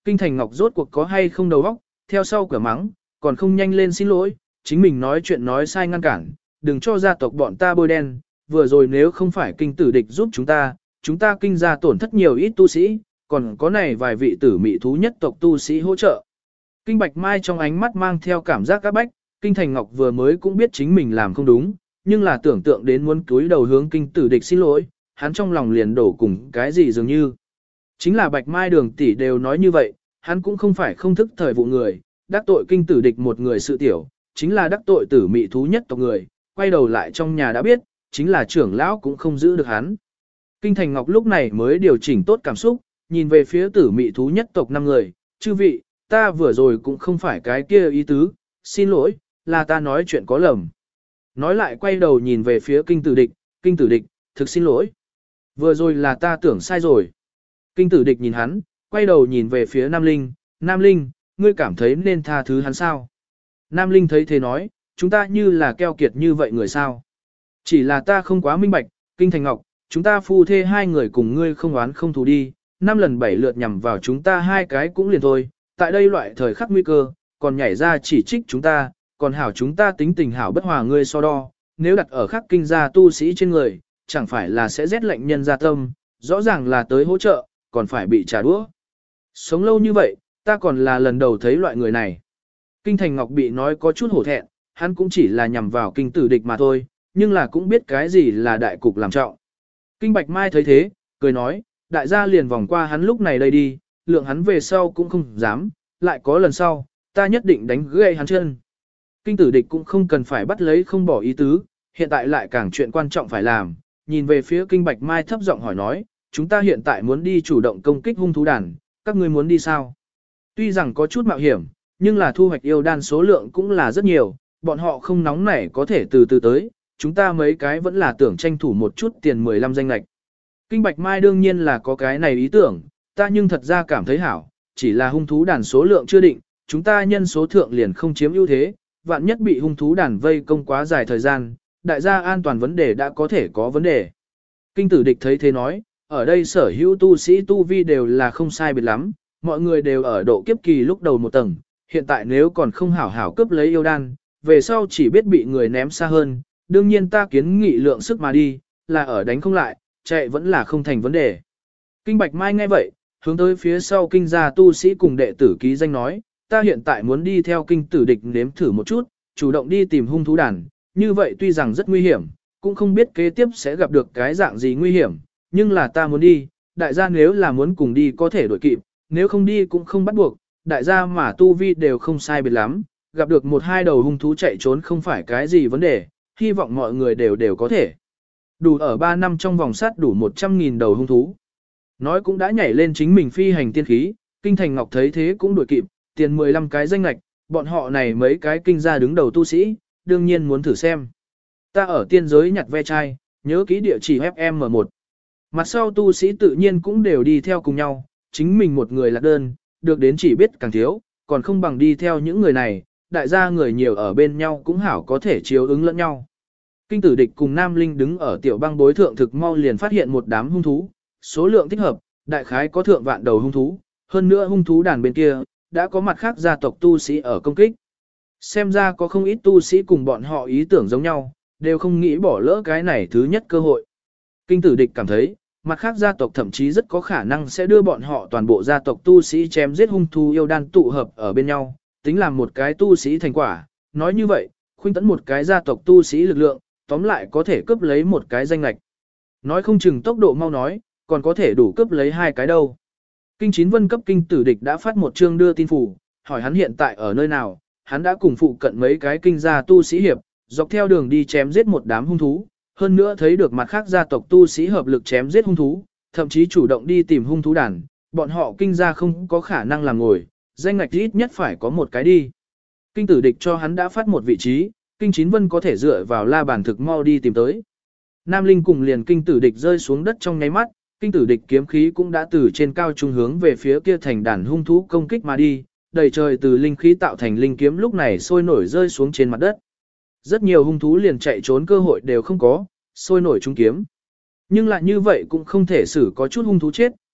Kinh Thành Ngọc rốt cuộc có hay không đầu óc, theo sau cửa mắng, còn không nhanh lên xin lỗi, chính mình nói chuyện nói sai ngăn cản, đừng cho gia tộc bọn ta bôi đen, vừa rồi nếu không phải kinh tử địch giúp chúng ta kinh gia tổn thất nhiều ít tu sĩ, còn có này vài vị tử mị thú nhất tộc tu sĩ hỗ trợ. Kinh Bạch Mai trong ánh mắt mang theo cảm giác các bách, Kinh Thành Ngọc vừa mới cũng biết chính mình làm không đúng, nhưng là tưởng tượng đến muốn cúi đầu hướng kinh tử địch xin lỗi, hắn trong lòng liền đổ cùng cái gì dường như. Chính là Bạch Mai Đường tỷ đều nói như vậy, hắn cũng không phải không thức thời vụ người, đắc tội kinh tử địch một người sự tiểu, chính là đắc tội tử mị thú nhất tộc người, quay đầu lại trong nhà đã biết, chính là trưởng lão cũng không giữ được hắn. Kinh Thành Ngọc lúc này mới điều chỉnh tốt cảm xúc, nhìn về phía tử mị thú nhất tộc 5 người, chư vị, ta vừa rồi cũng không phải cái kia ý tứ, xin lỗi, là ta nói chuyện có lầm. Nói lại quay đầu nhìn về phía kinh tử địch, thực xin lỗi. Vừa rồi là ta tưởng sai rồi. Kinh tử địch nhìn hắn, quay đầu nhìn về phía Nam Linh, ngươi cảm thấy nên tha thứ hắn sao? Nam Linh thấy thế nói, chúng ta như là keo kiệt như vậy người sao? Chỉ là ta không quá minh bạch, Kinh Thành Ngọc, chúng ta phu thê 2 người cùng ngươi không oán không thù đi, 5 lần 7 lượt nhằm vào chúng ta 2 cái cũng liền thôi, tại đây loại thời khắc nguy cơ, còn nhảy ra chỉ trích chúng ta, còn hảo chúng ta tính tình hảo bất hòa ngươi so đo, nếu đặt ở khắc kinh gia tu sĩ trên người, chẳng phải là sẽ rét lạnh nhân gia tâm, rõ ràng là tới hỗ trợ, còn phải bị trả đũa. Sống lâu như vậy, ta còn là lần đầu thấy loại người này. Kinh Thành Ngọc bị nói có chút hổ thẹn, hắn cũng chỉ là nhằm vào kinh tử địch mà thôi, nhưng là cũng biết cái gì là đại cục làm trọng. Kinh Bạch Mai thấy thế, cười nói, đại gia liền vòng qua hắn lúc này đây đi, lượng hắn về sau cũng không dám, lại có lần sau, ta nhất định đánh gãy hắn chân. Kinh tử địch cũng không cần phải bắt lấy không bỏ ý tứ, hiện tại lại càng chuyện quan trọng phải làm, nhìn về phía Kinh Bạch Mai thấp giọng hỏi nói, chúng ta hiện tại muốn đi chủ động công kích hung thú đàn, các ngươi muốn đi sao? Tuy rằng có chút mạo hiểm, nhưng là thu hoạch yêu đan số lượng cũng là rất nhiều, bọn họ không nóng nảy có thể từ từ tới, chúng ta mấy cái vẫn là tưởng tranh thủ một chút tiền 15 danh lạch. Kinh Bạch Mai đương nhiên là có cái này ý tưởng, ta nhưng thật ra cảm thấy hảo, chỉ là hung thú đàn số lượng chưa định, chúng ta nhân số thượng liền không chiếm ưu thế, vạn nhất bị hung thú đàn vây công quá dài thời gian, đại gia an toàn vấn đề đã có thể có vấn đề. Kinh tử địch thấy thế nói, ở đây sở hữu tu sĩ tu vi đều là không sai biệt lắm, mọi người đều ở độ kiếp kỳ lúc đầu một tầng, hiện tại nếu còn không hảo hảo cướp lấy yêu đan, về sau chỉ biết bị người ném xa hơn, đương nhiên ta kiến nghị lượng sức mà đi, là ở đánh không lại, chạy vẫn là không thành vấn đề. Kinh Bạch Mai nghe vậy, hướng tới phía sau kinh gia tu sĩ cùng đệ tử ký danh nói, ta hiện tại muốn đi theo kinh tử địch nếm thử một chút, chủ động đi tìm hung thú đàn, như vậy tuy rằng rất nguy hiểm, cũng không biết kế tiếp sẽ gặp được cái dạng gì nguy hiểm, nhưng là ta muốn đi, đại gia nếu là muốn cùng đi có thể đổi kịp, nếu không đi cũng không bắt buộc, đại gia mà tu vi đều không sai biệt lắm, gặp được 1-2 đầu hung thú chạy trốn không phải cái gì vấn đề, hy vọng mọi người đều có thể. Đủ ở 3 năm trong vòng sát đủ 100.000 đầu hung thú. Nói cũng đã nhảy lên chính mình phi hành tiên khí, Kinh Thành Ngọc thấy thế cũng đuổi kịp, tiền 15 cái danh lạch, bọn họ này mấy cái kinh gia đứng đầu tu sĩ, đương nhiên muốn thử xem. Ta ở tiên giới nhặt ve chai, nhớ kỹ địa chỉ FM1. Mặt sau tu sĩ tự nhiên cũng đều đi theo cùng nhau, chính mình một người lạc đơn, được đến chỉ biết càng thiếu, còn không bằng đi theo những người này, đại gia người nhiều ở bên nhau cũng hảo có thể chiếu ứng lẫn nhau. Kinh tử địch cùng Nam Linh đứng ở tiểu băng bối thượng thực mau liền phát hiện một đám hung thú, số lượng thích hợp, đại khái có thượng vạn đầu hung thú, hơn nữa hung thú đàn bên kia, đã có mặt khác gia tộc tu sĩ ở công kích. Xem ra có không ít tu sĩ cùng bọn họ ý tưởng giống nhau, đều không nghĩ bỏ lỡ cái này thứ nhất cơ hội. Kinh tử địch cảm thấy, mặt khác gia tộc thậm chí rất có khả năng sẽ đưa bọn họ toàn bộ gia tộc tu sĩ chém giết hung thú yêu đan tụ hợp ở bên nhau, tính làm một cái tu sĩ thành quả. Nói như vậy, khuynh tấn một cái gia tộc tu sĩ lực lượng, tóm lại có thể cướp lấy một cái danh lạch. Nói không chừng tốc độ mau nói, còn có thể đủ cướp lấy 2 cái đâu. Kinh Chín Vân cấp kinh tử địch đã phát một chương đưa tin phủ, hỏi hắn hiện tại ở nơi nào, hắn đã cùng phụ cận mấy cái kinh gia tu sĩ hiệp, dọc theo đường đi chém giết một đám hung thú, hơn nữa thấy được mặt khác gia tộc tu sĩ hợp lực chém giết hung thú, thậm chí chủ động đi tìm hung thú đàn, bọn họ kinh gia không có khả năng làm ngồi, danh ngạch ít nhất phải có một cái đi. Kinh tử địch cho hắn đã phát một vị trí, Kinh Chín Vân có thể dựa vào la bàn thực mau đi tìm tới. Nam Linh cùng liền kinh tử địch rơi xuống đất trong nháy mắt, kinh tử địch kiếm khí cũng đã từ trên cao trung hướng về phía kia thành đàn hung thú công kích mà đi, đầy trời từ linh khí tạo thành linh kiếm lúc này sôi nổi rơi xuống trên mặt đất. Rất nhiều hung thú liền chạy trốn cơ hội đều không có, sôi nổi trúng kiếm. Nhưng lại như vậy cũng không thể xử có chút hung thú chết,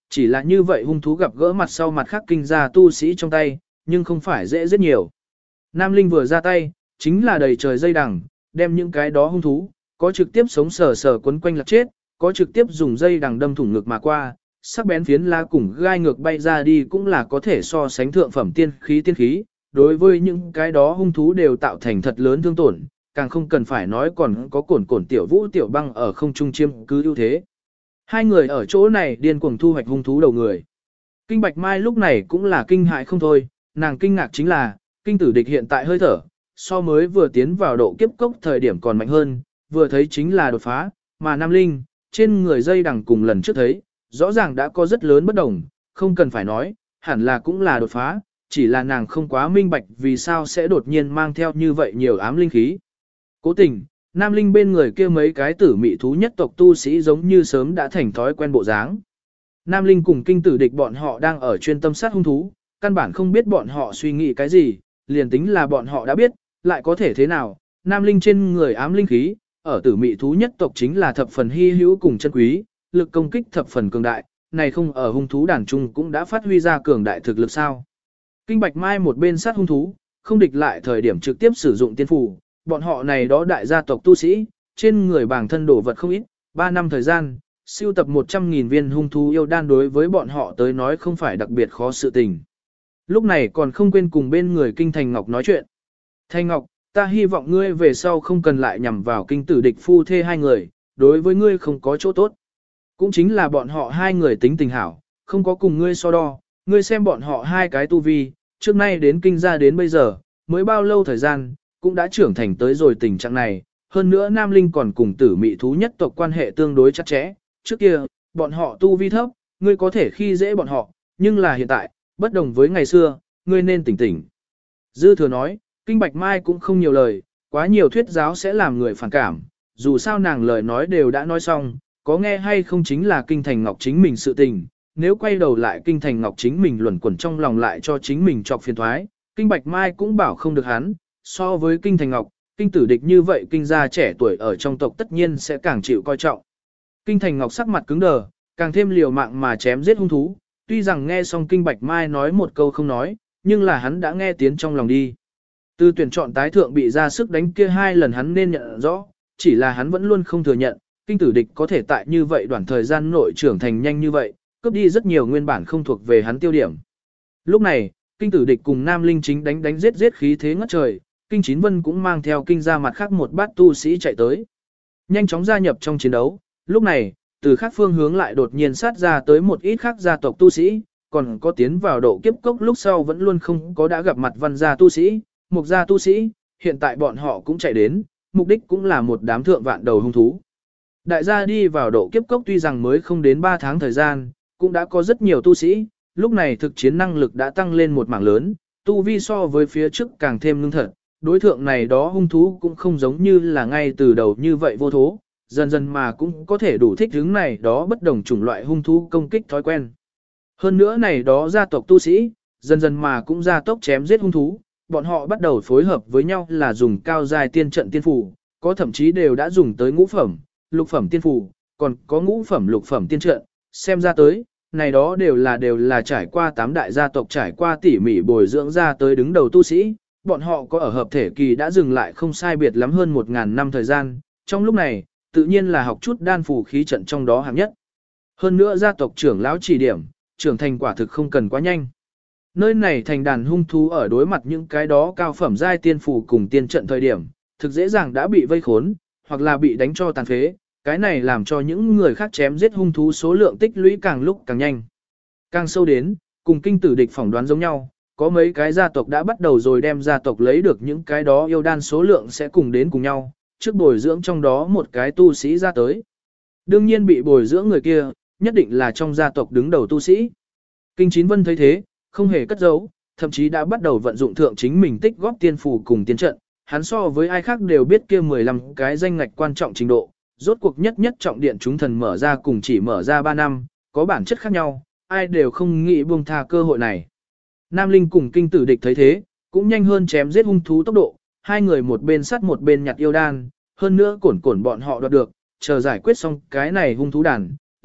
chỉ là như vậy hung thú gặp gỡ mặt sau mặt khác kinh gia tu sĩ trong tay, nhưng không phải dễ giết nhiều. Nam Linh vừa ra tay, chính là đầy trời dây đằng, đem những cái đó hung thú, có trực tiếp sống sờ sờ quấn quanh lạc chết, có trực tiếp dùng dây đằng đâm thủng ngực mà qua, sắc bén phiến lá cùng gai ngược bay ra đi cũng là có thể so sánh thượng phẩm tiên khí, đối với những cái đó hung thú đều tạo thành thật lớn thương tổn, càng không cần phải nói còn có cổn tiểu vũ tiểu băng ở không trung chiêm cứ ưu thế. Hai người ở chỗ này điên cuồng thu hoạch hung thú đầu người. Kinh Bạch Mai lúc này cũng là kinh hại không thôi, nàng kinh ngạc chính là, kinh tử địch hiện tại hơi thở, so mới vừa tiến vào độ kiếp cốc thời điểm còn mạnh hơn, vừa thấy chính là đột phá, mà Nam Linh, trên người dây đằng cùng lần trước thấy, rõ ràng đã có rất lớn bất đồng, không cần phải nói, hẳn là cũng là đột phá, chỉ là nàng không quá minh bạch vì sao sẽ đột nhiên mang theo như vậy nhiều ám linh khí. Cố tình, Nam Linh bên người kia mấy cái tử mị thú nhất tộc tu sĩ giống như sớm đã thành thói quen bộ dáng. Nam Linh cùng kinh tử địch bọn họ đang ở chuyên tâm sát hung thú, căn bản không biết bọn họ suy nghĩ cái gì, liền tính là bọn họ đã biết, lại có thể thế nào. Nam Linh trên người ám linh khí, ở tử mị thú nhất tộc chính là thập phần hy hữu cùng chân quý, lực công kích thập phần cường đại, này không ở hung thú đàn trung cũng đã phát huy ra cường đại thực lực sao. Kinh Bạch Mai một bên sát hung thú, không địch lại thời điểm trực tiếp sử dụng tiên phù, bọn họ này đó đại gia tộc tu sĩ, trên người bản thân đổ vật không ít, 3 năm thời gian, siêu tập 100.000 viên hung thú yêu đan đối với bọn họ tới nói không phải đặc biệt khó sự tình. Lúc này còn không quên cùng bên người Kinh Thành Ngọc nói chuyện. Thanh Ngọc, ta hy vọng ngươi về sau không cần lại nhằm vào kinh tử địch phu thê hai người, đối với ngươi không có chỗ tốt. Cũng chính là bọn họ hai người tính tình hảo, không có cùng ngươi so đo, ngươi xem bọn họ hai cái tu vi, trước nay đến kinh gia đến bây giờ, mới bao lâu thời gian, cũng đã trưởng thành tới rồi tình trạng này. Hơn nữa Nam Linh còn cùng tử mị thú nhất tộc quan hệ tương đối chặt chẽ, trước kia, bọn họ tu vi thấp, ngươi có thể khi dễ bọn họ, nhưng là hiện tại, bất đồng với ngày xưa, ngươi nên tỉnh tỉnh. Dư thừa nói, Kinh Bạch Mai cũng không nhiều lời, quá nhiều thuyết giáo sẽ làm người phản cảm, dù sao nàng lời nói đều đã nói xong, có nghe hay không chính là Kinh Thành Ngọc chính mình sự tình, nếu quay đầu lại Kinh Thành Ngọc chính mình luẩn quẩn trong lòng lại cho chính mình chọc phiền thoái, Kinh Bạch Mai cũng bảo không được hắn, so với Kinh Thành Ngọc, Kinh tử địch như vậy Kinh gia trẻ tuổi ở trong tộc tất nhiên sẽ càng chịu coi trọng. Kinh Thành Ngọc sắc mặt cứng đờ, càng thêm liều mạng mà chém giết hung thú, tuy rằng nghe xong Kinh Bạch Mai nói một câu không nói, nhưng là hắn đã nghe tiếng trong lòng đi. Từ tuyển chọn tái thượng bị ra sức đánh kia 2 lần hắn nên nhận rõ, chỉ là hắn vẫn luôn không thừa nhận, kinh tử địch có thể tại như vậy đoạn thời gian nội trưởng thành nhanh như vậy, cướp đi rất nhiều nguyên bản không thuộc về hắn tiêu điểm. Lúc này, kinh tử địch cùng Nam Linh chính đánh giết khí thế ngất trời, kinh Chín Vân cũng mang theo kinh ra mặt khác một bát tu sĩ chạy tới. Nhanh chóng gia nhập trong chiến đấu, lúc này, từ khác phương hướng lại đột nhiên sát ra tới một ít khác gia tộc tu sĩ, còn có tiến vào độ kiếp cốc lúc sau vẫn luôn không có đã gặp mặt văn gia tu sĩ, mục gia tu sĩ, hiện tại bọn họ cũng chạy đến, mục đích cũng là một đám thượng vạn đầu hung thú. Đại gia đi vào độ kiếp cốc tuy rằng mới không đến 3 tháng thời gian, cũng đã có rất nhiều tu sĩ, lúc này thực chiến năng lực đã tăng lên một mảng lớn, tu vi so với phía trước càng thêm ngưng thật, đối thượng này đó hung thú cũng không giống như là ngay từ đầu như vậy vô thố, dần dần mà cũng có thể đủ thích ứng này đó bất đồng chủng loại hung thú công kích thói quen. Hơn nữa này đó gia tộc tu sĩ, dần dần mà cũng gia tốc chém giết hung thú, bọn họ bắt đầu phối hợp với nhau là dùng cao giai tiên trận tiên phù, có thậm chí đều đã dùng tới ngũ phẩm, lục phẩm tiên phù, còn có ngũ phẩm lục phẩm tiên trận, xem ra tới, này đó đều là trải qua 8 đại gia tộc trải qua tỉ mỉ bồi dưỡng ra tới đứng đầu tu sĩ, bọn họ có ở hợp thể kỳ đã dừng lại không sai biệt lắm hơn 1000 năm thời gian, trong lúc này, tự nhiên là học chút đan phù khí trận trong đó hạng nhất. Hơn nữa gia tộc trưởng lão chỉ điểm, trưởng thành quả thực không cần quá nhanh. Nơi này thành đàn hung thú ở đối mặt những cái đó cao phẩm giai tiên phù cùng tiên trận thời điểm, thực dễ dàng đã bị vây khốn, hoặc là bị đánh cho tàn phế, cái này làm cho những người khác chém giết hung thú số lượng tích lũy càng lúc càng nhanh. Càng sâu đến, cùng kinh tử địch phỏng đoán giống nhau, có mấy cái gia tộc đã bắt đầu rồi đem gia tộc lấy được những cái đó yêu đan số lượng sẽ cùng đến cùng nhau, trước bồi dưỡng trong đó một cái tu sĩ ra tới. Đương nhiên bị bồi dưỡng người kia, nhất định là trong gia tộc đứng đầu tu sĩ. Kinh Chín Vân thấy thế, không hề cất giấu, thậm chí đã bắt đầu vận dụng thượng chính mình tích góp tiên phù cùng tiên trận, hắn so với ai khác đều biết kia 15 cái danh ngạch quan trọng trình độ, rốt cuộc nhất trọng điện chúng thần mở ra cùng chỉ mở ra 3 năm, có bản chất khác nhau, ai đều không nghĩ buông tha cơ hội này. Nam Linh cùng kinh tử địch thấy thế, cũng nhanh hơn chém giết hung thú tốc độ, hai người một bên sắt một bên nhặt yêu đan, hơn nữa cổn bọn họ đoạt được, chờ giải quyết xong cái này hung thú đàn,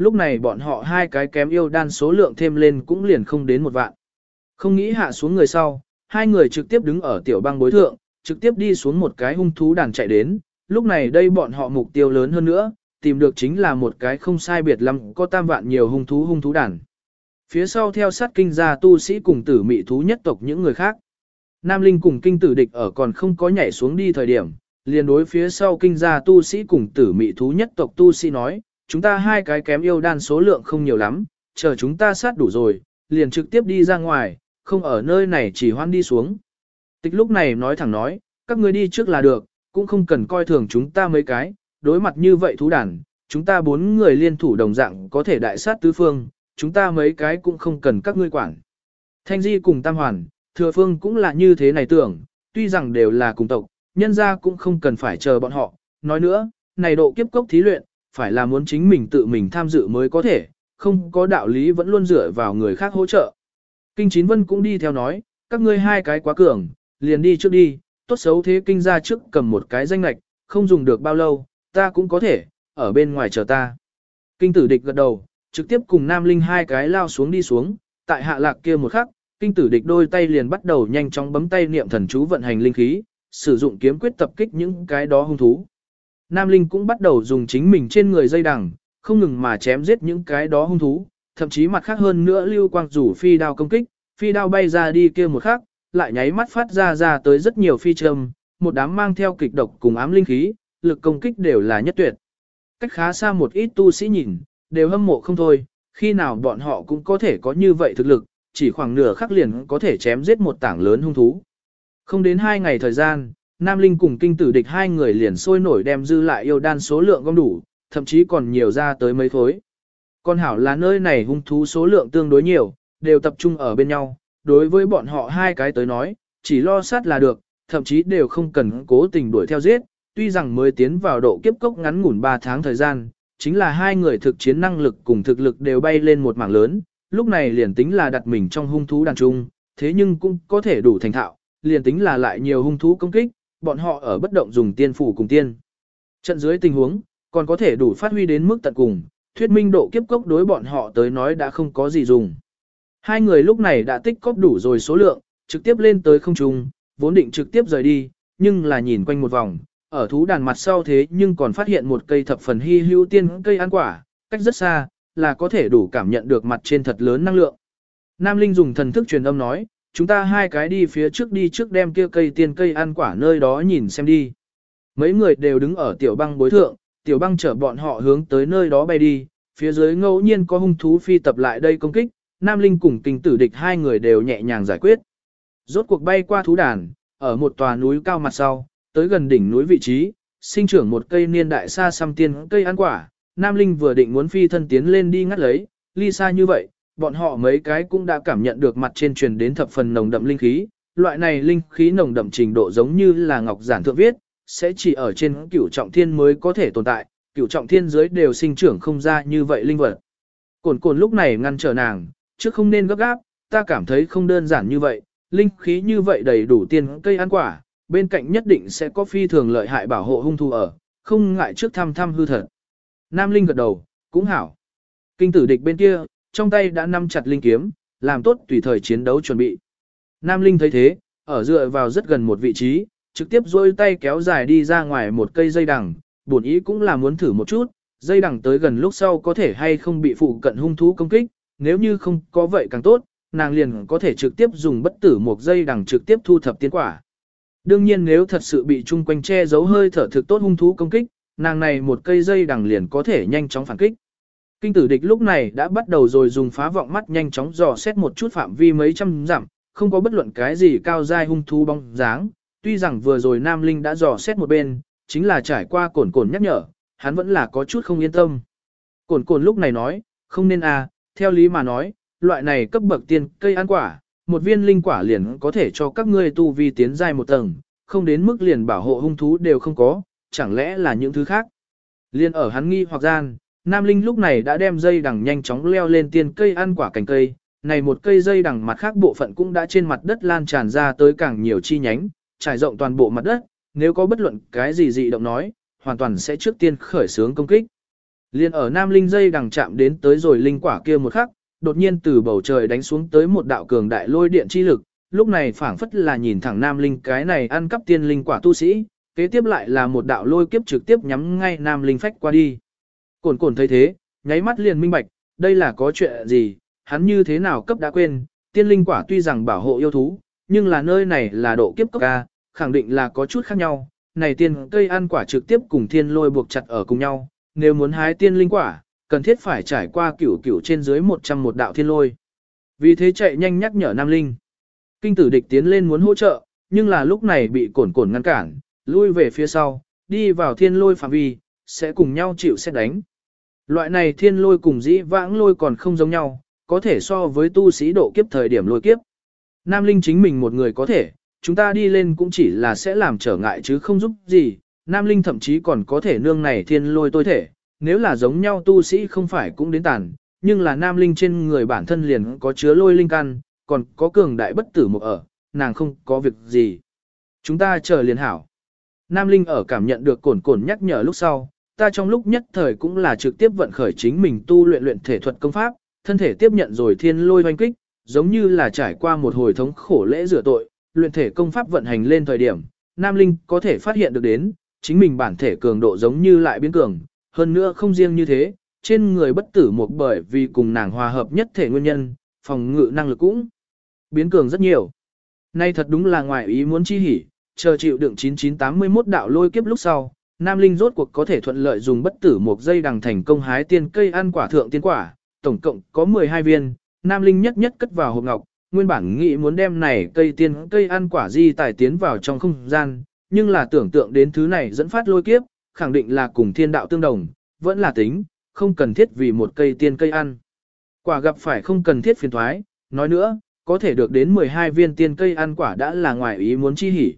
lúc này bọn họ hai cái kém yêu đan số lượng thêm lên cũng liền không đến 1 vạn. Không nghĩ hạ xuống người sau, hai người trực tiếp đứng ở tiểu băng bối thượng, trực tiếp đi xuống một cái hung thú đàn chạy đến, lúc này đây bọn họ mục tiêu lớn hơn nữa, tìm được chính là một cái không sai biệt lắm có 3 vạn nhiều hung thú đàn. Phía sau theo sát kinh gia tu sĩ cùng tử mị thú nhất tộc những người khác. Nam Linh cùng kinh tử địch ở còn không có nhảy xuống đi thời điểm, liền đối phía sau kinh gia tu sĩ cùng tử mị thú nhất tộc tu sĩ nói, chúng ta hai cái kém yêu đan số lượng không nhiều lắm, chờ chúng ta sát đủ rồi, liền trực tiếp đi ra ngoài, không ở nơi này chỉ hoan đi xuống. Tịch lúc này nói thẳng nói, các ngươi đi trước là được, cũng không cần coi thường chúng ta mấy cái, đối mặt như vậy thú đàn, chúng ta 4 người liên thủ đồng dạng có thể đại sát tứ phương, chúng ta mấy cái cũng không cần các ngươi quản. Thanh Di cùng Tam Hoàn, Thừa Phương cũng là như thế này tưởng, tuy rằng đều là cùng tộc, nhân ra cũng không cần phải chờ bọn họ. Nói nữa, này độ kiếp cốc thí luyện, phải là muốn chính mình tự mình tham dự mới có thể, không có đạo lý vẫn luôn dựa vào người khác hỗ trợ. Kinh Chín Vân cũng đi theo nói, các ngươi hai cái quá cường, liền đi trước đi, tốt xấu thế kinh ra trước cầm một cái danh lạch, không dùng được bao lâu, ta cũng có thể, ở bên ngoài chờ ta. Kinh Tử Địch gật đầu, trực tiếp cùng Nam Linh hai cái lao xuống đi xuống, tại hạ lạc kia một khắc, Kinh Tử Địch đôi tay liền bắt đầu nhanh chóng bấm tay niệm thần chú vận hành linh khí, sử dụng kiếm quyết tập kích những cái đó hung thú. Nam Linh cũng bắt đầu dùng chính mình trên người dây đằng, không ngừng mà chém giết những cái đó hung thú, thậm chí mặt khác hơn nữa lưu quang rủ phi đao công kích, phi đao bay ra đi kia một khắc, lại nháy mắt phát ra tới rất nhiều phi châm, một đám mang theo kịch độc cùng ám linh khí, lực công kích đều là nhất tuyệt. Cách khá xa một ít tu sĩ nhìn, đều hâm mộ không thôi, khi nào bọn họ cũng có thể có như vậy thực lực, chỉ khoảng nửa khắc liền có thể chém giết một tảng lớn hung thú. Không đến 2 ngày thời gian, Nam Linh cùng Kinh Tử Địch hai người liền sôi nổi đem dư lại yêu đan số lượng gom đủ, thậm chí còn nhiều ra tới mấy khối. Con hảo là nơi này hung thú số lượng tương đối nhiều, đều tập trung ở bên nhau, đối với bọn họ hai cái tới nói, chỉ lo sát là được, thậm chí đều không cần cố tình đuổi theo giết, tuy rằng mới tiến vào độ kiếp cốc ngắn ngủn 3 tháng thời gian, chính là hai người thực chiến năng lực cùng thực lực đều bay lên một mảng lớn, lúc này liền tính là đặt mình trong hung thú đàn trung, thế nhưng cũng có thể đủ thành thạo, liền tính là lại nhiều hung thú công kích, bọn họ ở bất động dùng tiên phủ cùng tiên. Trận dưới tình huống, còn có thể đủ phát huy đến mức tận cùng, thuyết minh độ kiếp cốc đối bọn họ tới nói đã không có gì dùng. Hai người lúc này đã tích cóp đủ rồi số lượng, trực tiếp lên tới không trung, vốn định trực tiếp rời đi, nhưng là nhìn quanh một vòng, ở thú đàn mặt sau thế nhưng còn phát hiện một cây thập phần hy hữu tiên cây ăn quả, cách rất xa, là có thể đủ cảm nhận được mặt trên thật lớn năng lượng. Nam Linh dùng thần thức truyền âm nói, chúng ta hai cái đi phía trước đem kia cây tiên cây ăn quả nơi đó nhìn xem đi. Mấy người đều đứng ở tiểu băng bối thượng, tiểu băng chở bọn họ hướng tới nơi đó bay đi, phía dưới ngẫu nhiên có hung thú phi tập lại đây công kích, Nam Linh cùng Kinh Tử Địch hai người đều nhẹ nhàng giải quyết. Rốt cuộc bay qua thú đàn, ở một tòa núi cao mặt sau, tới gần đỉnh núi vị trí, sinh trưởng một cây niên đại xa xăm tiên cây ăn quả, Nam Linh vừa định muốn phi thân tiến lên đi ngắt lấy, ly xa như vậy, bọn họ mấy cái cũng đã cảm nhận được mặt trên truyền đến thập phần nồng đậm linh khí, loại này linh khí nồng đậm trình độ giống như là ngọc giản thượng viết, sẽ chỉ ở trên cửu trọng thiên mới có thể tồn tại, cửu trọng thiên dưới đều sinh trưởng không ra như vậy linh vật. Cồn cồn lúc này ngăn trở nàng, chứ không nên gấp gáp, ta cảm thấy không đơn giản như vậy, linh khí như vậy đầy đủ tiên cây ăn quả, bên cạnh nhất định sẽ có phi thường lợi hại bảo hộ hung thú ở, không ngại trước thăm hư thật. Nam Linh gật đầu, cũng hảo. Kinh Tử Địch bên kia, trong tay đã nắm chặt linh kiếm, làm tốt tùy thời chiến đấu chuẩn bị. Nam Linh thấy thế, ở dựa vào rất gần một vị trí, trực tiếp duỗi tay kéo dài đi ra ngoài một cây dây đằng, bổn ý cũng là muốn thử một chút, dây đằng tới gần lúc sau có thể hay không bị phụ cận hung thú công kích, nếu như không có vậy càng tốt, nàng liền có thể trực tiếp dùng bất tử một dây đằng trực tiếp thu thập tiên quả. Đương nhiên nếu thật sự bị chung quanh che giấu hơi thở thực tốt hung thú công kích, nàng này một cây dây đằng liền có thể nhanh chóng phản kích. Kinh Tử Địch lúc này đã bắt đầu rồi dùng phá vọng mắt nhanh chóng dò xét một chút phạm vi mấy trăm dặm, không có bất luận cái gì cao dai hung thú bóng dáng, tuy rằng vừa rồi Nam Linh đã dò xét một bên, chính là trải qua Cồn nhắc nhở, hắn vẫn là có chút không yên tâm. Cồn lúc này nói, không nên theo lý mà nói, loại này cấp bậc tiên cây ăn quả, một viên linh quả liền có thể cho các ngươi tu vi tiến giai một tầng, không đến mức liền bảo hộ hung thú đều không có, chẳng lẽ là những thứ khác. Liên ở hắn nghi hoặc gian, Nam Linh lúc này đã đem dây đằng nhanh chóng leo lên tiên cây ăn quả cành cây, này một cây dây đằng mặt khác bộ phận cũng đã trên mặt đất lan tràn ra tới càng nhiều chi nhánh, trải rộng toàn bộ mặt đất, nếu có bất luận cái gì dị động nói, hoàn toàn sẽ trước tiên khởi xướng công kích. Liên ở Nam Linh dây đằng chạm đến tới rồi linh quả kia một khắc, đột nhiên từ bầu trời đánh xuống tới một đạo cường đại lôi điện chi lực, lúc này phảng phất là nhìn thẳng Nam Linh cái này ăn cắp tiên linh quả tu sĩ, kế tiếp lại là một đạo lôi kiếp trực tiếp nhắm ngay Nam Linh phách qua đi. Cổn Cổn thấy thế, nháy mắt liền minh bạch, đây là có chuyện gì, hắn như thế nào cấp đã quên, tiên linh quả tuy rằng bảo hộ yêu thú, nhưng là nơi này là độ kiếp cấp A, khẳng định là có chút khác nhau, này tiên cây ăn quả trực tiếp cùng thiên lôi buộc chặt ở cùng nhau, nếu muốn hái tiên linh quả, cần thiết phải trải qua cửu trên dưới 101 đạo thiên lôi. Vì thế chạy nhanh nhắc nhở Nam Linh. Kinh tử địch tiến lên muốn hỗ trợ, nhưng là lúc này bị Cổn Cổn ngăn cản, lui về phía sau, đi vào thiên lôi phạm vi, sẽ cùng nhau chịu xét đánh. Loại này thiên lôi cùng dĩ vãng lôi còn không giống nhau, có thể so với tu sĩ độ kiếp thời điểm lôi kiếp. Nam Linh chính mình một người có thể, chúng ta đi lên cũng chỉ là sẽ làm trở ngại chứ không giúp gì. Nam Linh thậm chí còn có thể nương này thiên lôi tôi thể, nếu là giống nhau tu sĩ không phải cũng đến tàn, nhưng là Nam Linh trên người bản thân liền có chứa lôi linh căn, còn có cường đại bất tử một ở, nàng không có việc gì. Chúng ta chờ liền hảo. Nam Linh ở cảm nhận được Cổn Cổn nhắc nhở lúc sau, ta trong lúc nhất thời cũng là trực tiếp vận khởi chính mình tu luyện thể thuật công pháp, thân thể tiếp nhận rồi thiên lôi hoanh kích, giống như là trải qua một hồi thống khổ lễ rửa tội, luyện thể công pháp vận hành lên thời điểm, Nam Linh có thể phát hiện được đến, chính mình bản thể cường độ giống như lại biến cường, hơn nữa không riêng như thế, trên người bất tử một bởi vì cùng nàng hòa hợp nhất thể nguyên nhân, phòng ngự năng lực cũng biến cường rất nhiều. Nay thật đúng là ngoài ý muốn chi hỉ, chờ chịu đựng 9981 đạo lôi kiếp lúc sau, Nam Linh rốt cuộc có thể thuận lợi dùng bất tử một dây đằng thành công hái tiên cây ăn quả thượng tiên quả, tổng cộng có 12 viên, Nam Linh nhất nhất cất vào hộp ngọc, nguyên bản nghĩ muốn đem này cây ăn quả di tài tiến vào trong không gian, nhưng là tưởng tượng đến thứ này dẫn phát lôi kiếp, khẳng định là cùng thiên đạo tương đồng, vẫn là tính, không cần thiết vì một cây ăn. Quả gặp phải không cần thiết phiền thoái, nói nữa, có thể được đến 12 viên tiên cây ăn quả đã là ngoài ý muốn chi hỉ.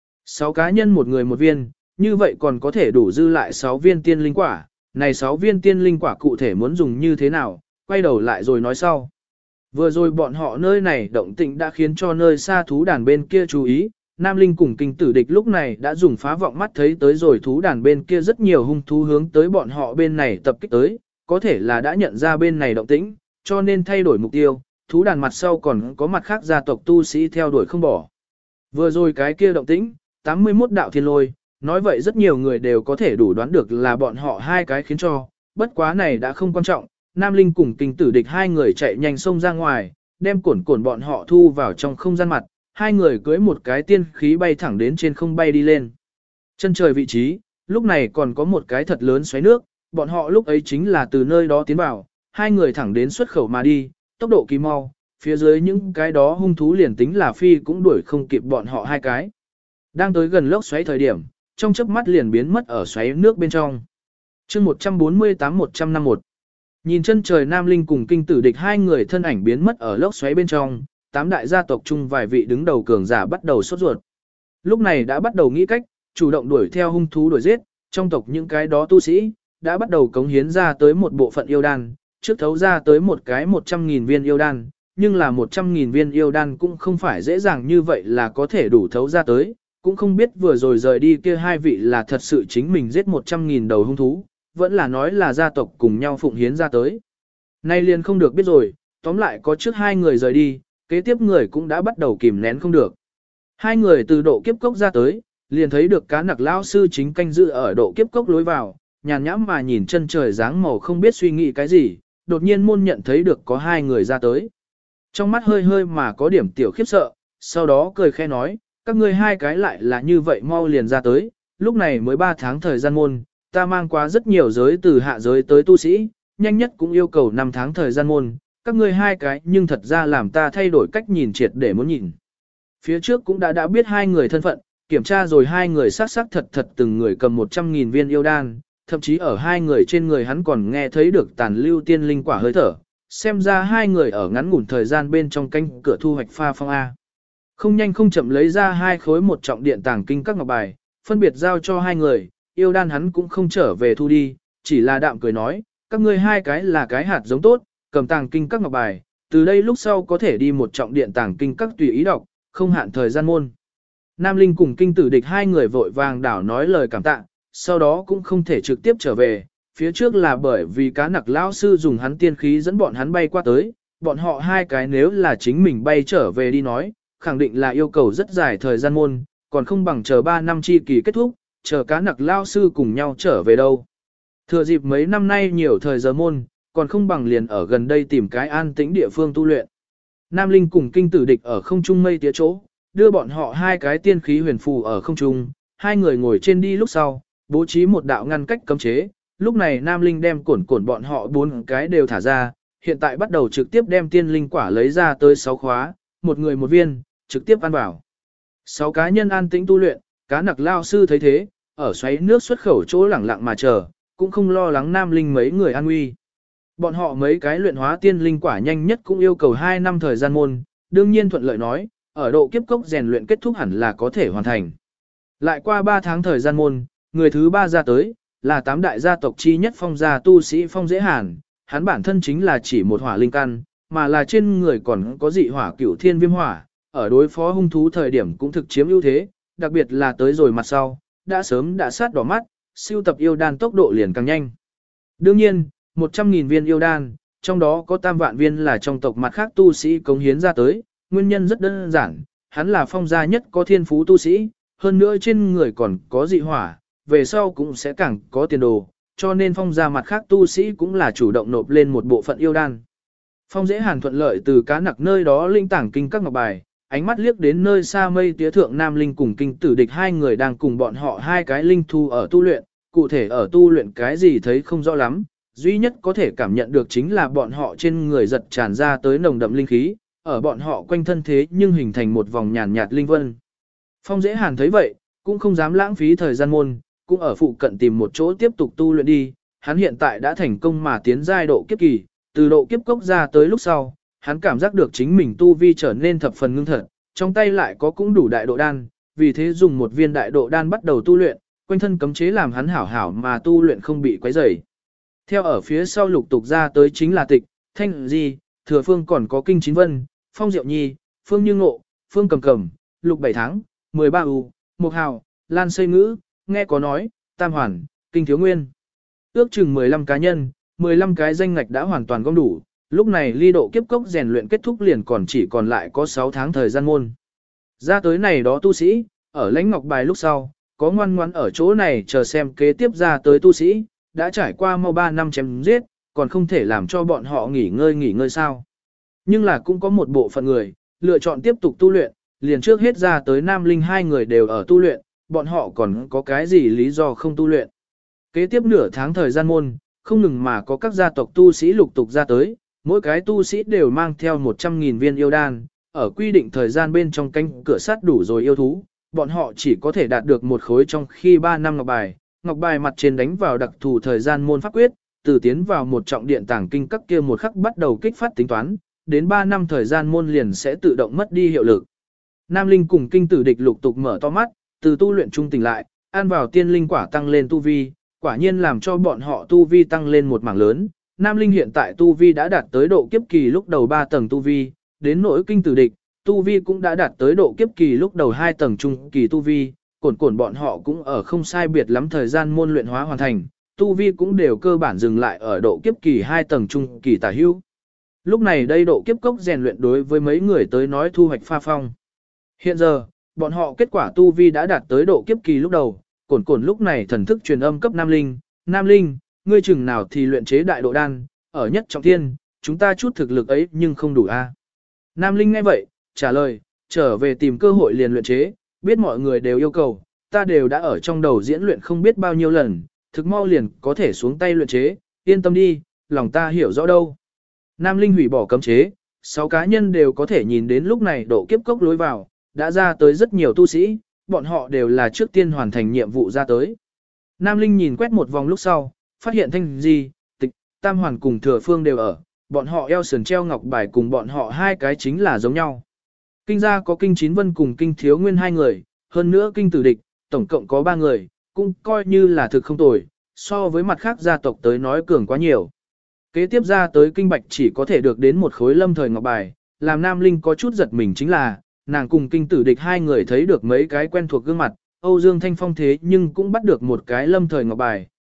6 cá nhân một người một viên, như vậy còn có thể đủ dư lại 6 viên tiên linh quả, này 6 viên tiên linh quả cụ thể muốn dùng như thế nào, quay đầu lại rồi nói sau. Vừa rồi bọn họ nơi này động tĩnh đã khiến cho nơi xa thú đàn bên kia chú ý, Nam Linh cùng kinh tử địch lúc này đã dùng phá vọng mắt thấy tới rồi thú đàn bên kia rất nhiều hung thú hướng tới bọn họ bên này tập kích tới, có thể là đã nhận ra bên này động tĩnh, cho nên thay đổi mục tiêu, thú đàn mặt sau còn có mặt khác gia tộc tu sĩ theo đuổi không bỏ. Vừa rồi cái kia động tĩnh, 81 đạo thiên lôi, nói vậy rất nhiều người đều có thể đủ đoán được là bọn họ hai cái khiến cho, bất quá này đã không quan trọng, Nam Linh cùng kinh tử địch hai người chạy nhanh xông ra ngoài, đem Cổn bọn họ thu vào trong không gian mặt, hai người cưỡi một cái tiên khí bay thẳng đến trên không bay đi lên. Chân trời vị trí, lúc này còn có một cái thật lớn xoáy nước, bọn họ lúc ấy chính là từ nơi đó tiến vào, hai người thẳng đến xuất khẩu mà đi, tốc độ kỳ mau, phía dưới những cái đó hung thú liền tính là phi cũng đuổi không kịp bọn họ hai cái. Đang tới gần lốc xoáy thời điểm, trong chớp mắt liền biến mất ở xoáy nước bên trong. Chương 148-151. Nhìn chân trời Nam Linh cùng kinh tử địch hai người thân ảnh biến mất ở lốc xoáy bên trong, tám đại gia tộc chung vài vị đứng đầu cường giả bắt đầu sốt ruột. Lúc này đã bắt đầu nghĩ cách, chủ động đuổi theo hung thú đuổi giết, trong tộc những cái đó tu sĩ, đã bắt đầu cống hiến ra tới một bộ phận yêu đan, trước thấu ra tới một cái 100.000 viên yêu đan, nhưng là 100.000 viên yêu đan cũng không phải dễ dàng như vậy là có thể đủ thấu ra tới, cũng không biết vừa rồi rời đi kia hai vị là thật sự chính mình giết 100.000 đầu hung thú, vẫn là nói là gia tộc cùng nhau phụng hiến ra tới. Nay liền không được biết rồi, tóm lại có trước hai người rời đi, kế tiếp người cũng đã bắt đầu kìm nén không được. Hai người từ độ kiếp cốc ra tới, liền thấy được cá nặc lão sư chính canh giữ ở độ kiếp cốc lối vào, nhàn nhãm mà nhìn chân trời dáng màu không biết suy nghĩ cái gì, đột nhiên môn nhận thấy được có hai người ra tới. Trong mắt hơi hơi mà có điểm tiểu khiếp sợ, sau đó cười khẽ nói, các ngươi hai cái lại là như vậy mau liền ra tới, lúc này mới 3 tháng thời gian môn, ta mang qua rất nhiều giới từ hạ giới tới tu sĩ, nhanh nhất cũng yêu cầu 5 tháng thời gian môn, các ngươi hai cái nhưng thật ra làm ta thay đổi cách nhìn triệt để muốn nhìn. Phía trước cũng đã biết hai người thân phận, kiểm tra rồi hai người xác thật từng người cầm 100.000 viên yêu đan, thậm chí ở hai người trên người hắn còn nghe thấy được tàn lưu tiên linh quả hơi thở, xem ra hai người ở ngắn ngủn thời gian bên trong canh cửa thu hoạch pha phong A. Không nhanh không chậm lấy ra hai khối một trọng điện tàng kinh các ngọc bài, phân biệt giao cho hai người, yêu đan hắn cũng không trở về thu đi, chỉ là đạm cười nói, các ngươi hai cái là cái hạt giống tốt, cầm tàng kinh các ngọc bài, từ đây lúc sau có thể đi một trọng điện tàng kinh các tùy ý đọc, không hạn thời gian môn. Nam Linh cùng kinh tử địch hai người vội vàng đảo nói lời cảm tạ, sau đó cũng không thể trực tiếp trở về, phía trước là bởi vì cá nặc lão sư dùng hắn tiên khí dẫn bọn hắn bay qua tới, bọn họ hai cái nếu là chính mình bay trở về đi nói, khẳng định là yêu cầu rất dài thời gian môn, còn không bằng chờ 3 năm chi kỳ kết thúc, chờ cá nặc lão sư cùng nhau trở về đâu. Thừa dịp mấy năm nay nhiều thời giờ môn, còn không bằng liền ở gần đây tìm cái an tĩnh địa phương tu luyện. Nam Linh cùng kinh tử địch ở không trung mây tía chỗ, đưa bọn họ hai cái tiên khí huyền phù ở không trung, hai người ngồi trên đi lúc sau, bố trí một đạo ngăn cách cấm chế. Lúc này Nam Linh đem cổn bọn họ 4 cái đều thả ra, hiện tại bắt đầu trực tiếp đem tiên linh quả lấy ra tới 6 khóa, một người một viên, trực tiếp ăn vào. 6 cá nhân an tĩnh tu luyện, cá nặc lao sư thấy thế, ở xoáy nước xuất khẩu chỗ lẳng lặng mà chờ, cũng không lo lắng Nam Linh mấy người an nguy. Bọn họ mấy cái luyện hóa tiên linh quả nhanh nhất cũng yêu cầu 2 năm thời gian môn, đương nhiên thuận lợi nói, ở độ kiếp cốc rèn luyện kết thúc hẳn là có thể hoàn thành. Lại qua 3 tháng thời gian môn, người thứ 3 ra tới, là 8 đại gia tộc chi nhất Phong gia tu sĩ Phong Dễ Hàn, hắn bản thân chính là chỉ một hỏa linh căn, mà là trên người còn có dị hỏa cửu thiên viêm hỏa, ở đối phó hung thú thời điểm cũng thực chiếm ưu thế, đặc biệt là tới rồi mặt sau, đã sớm đã sát đỏ mắt, siêu tập yêu đan tốc độ liền càng nhanh. Đương nhiên, 100.000 viên yêu đan, trong đó có tam vạn viên là trong tộc mặt khác tu sĩ cống hiến ra tới, nguyên nhân rất đơn giản, hắn là Phong gia nhất có thiên phú tu sĩ, hơn nữa trên người còn có dị hỏa, về sau cũng sẽ càng có tiền đồ, cho nên Phong gia mặt khác tu sĩ cũng là chủ động nộp lên một bộ phận yêu đan. Phong Dễ Hàn thuận lợi từ cá nặc nơi đó linh tảng kinh các ngọc bài, ánh mắt liếc đến nơi xa mây tía thượng Nam Linh cùng kinh tử địch hai người đang cùng bọn họ hai cái linh thu ở tu luyện, cụ thể ở tu luyện cái gì thấy không rõ lắm, duy nhất có thể cảm nhận được chính là bọn họ trên người giật tràn ra tới nồng đậm linh khí, ở bọn họ quanh thân thế nhưng hình thành một vòng nhàn nhạt linh vân. Phong Dễ Hàn thấy vậy, cũng không dám lãng phí thời gian môn, cũng ở phụ cận tìm một chỗ tiếp tục tu luyện đi, hắn hiện tại đã thành công mà tiến giai độ kiếp kỳ, từ độ kiếp cốc ra tới lúc sau, hắn cảm giác được chính mình tu vi trở nên thập phần ngưng thật, trong tay lại có cũng đủ đại độ đan, vì thế dùng một viên đại độ đan bắt đầu tu luyện, quanh thân cấm chế làm hắn hảo hảo mà tu luyện không bị quấy rầy. Theo ở phía sau lục tục ra tới chính là Tịch, Thanh Di, Thừa Phương còn có Kinh Chín Vân, Phong Diệu Nhi, Phương Như Ngộ, Phương Cầm Cầm, Lục Bảy Tháng, 13 U, Mục Hào, Lan Xây Ngữ, nghe có nói, Tam Hoàn, Kinh Thiếu Nguyên. Ước chừng 15 cá nhân, 15 cái danh ngạch đã hoàn toàn gom đủ, lúc này ly độ kiếp cốc rèn luyện kết thúc liền còn chỉ còn lại có 6 tháng thời gian môn. Ra tới này đó tu sĩ, ở lãnh ngọc bài lúc sau, có ngoan ngoãn ở chỗ này chờ xem kế tiếp ra tới tu sĩ, đã trải qua mau 3 năm chém giết, còn không thể làm cho bọn họ nghỉ ngơi sao. Nhưng là cũng có một bộ phận người, lựa chọn tiếp tục tu luyện, liền trước hết ra tới Nam Linh hai người đều ở tu luyện, bọn họ còn có cái gì lý do không tu luyện. Kế tiếp nửa tháng thời gian môn, không ngừng mà có các gia tộc tu sĩ lục tục ra tới, mỗi cái tu sĩ đều mang theo 100.000 viên yêu đan, ở quy định thời gian bên trong canh cửa sát đủ rồi yêu thú, bọn họ chỉ có thể đạt được một khối trong khi 3 năm ngọc bài mặt trên đánh vào đặc thù thời gian môn pháp quyết, từ tiến vào một trọng điện tàng kinh các kia một khắc bắt đầu kích phát tính toán, đến 3 năm thời gian môn liền sẽ tự động mất đi hiệu lực. Nam Linh cùng kinh tử địch lục tục mở to mắt, từ tu luyện trung tỉnh lại, ăn vào tiên linh quả tăng lên tu vi, quả nhiên làm cho bọn họ tu vi tăng lên một mảng lớn. Nam Linh hiện tại tu vi đã đạt tới độ kiếp kỳ lúc đầu 3 tầng tu vi, đến nỗi kinh tử địch, tu vi cũng đã đạt tới độ kiếp kỳ lúc đầu 2 tầng trung kỳ tu vi, cổn bọn họ cũng ở không sai biệt lắm thời gian môn luyện hóa hoàn thành, tu vi cũng đều cơ bản dừng lại ở độ kiếp kỳ 2 tầng trung kỳ tả hữu. Lúc này đây độ kiếp cốc rèn luyện đối với mấy người tới nói thu hoạch pha phong. Hiện giờ, bọn họ kết quả tu vi đã đạt tới độ kiếp kỳ lúc đầu, cổn lúc này thần thức truyền âm cấp Nam Linh, ngươi chừng nào thì luyện chế đại độ đan, ở nhất trọng thiên, chúng ta chút thực lực ấy nhưng không đủ a. Nam Linh nghe vậy, trả lời, trở về tìm cơ hội liền luyện chế, biết mọi người đều yêu cầu, ta đều đã ở trong đầu diễn luyện không biết bao nhiêu lần, thực mau liền có thể xuống tay luyện chế, yên tâm đi, lòng ta hiểu rõ đâu. Nam Linh hủy bỏ cấm chế, 6 cá nhân đều có thể nhìn đến lúc này độ kiếp cốc lối vào, đã ra tới rất nhiều tu sĩ, bọn họ đều là trước tiên hoàn thành nhiệm vụ ra tới. Nam Linh nhìn quét một vòng lúc sau, phát hiện Thanh Di, Tịch, Tam Hoàn cùng Thừa Phương đều ở, bọn họ eo sườn treo ngọc bài cùng bọn họ hai cái chính là giống nhau. Kinh gia có Kinh Chín Vân cùng Kinh Thiếu Nguyên 2 người, hơn nữa Kinh Tử Địch, tổng cộng có 3 người, cũng coi như là thực không tồi, so với mặt khác gia tộc tới nói cường quá nhiều. Kế tiếp ra tới Kinh Bạch chỉ có thể được đến một khối lâm thời ngọc bài, làm Nam Linh có chút giật mình chính là, nàng cùng Kinh Tử Địch 2 người thấy được mấy cái quen thuộc gương mặt, Âu Dương Thanh Phong thế nhưng cũng bắt được một cái lâm thời ngọc bài,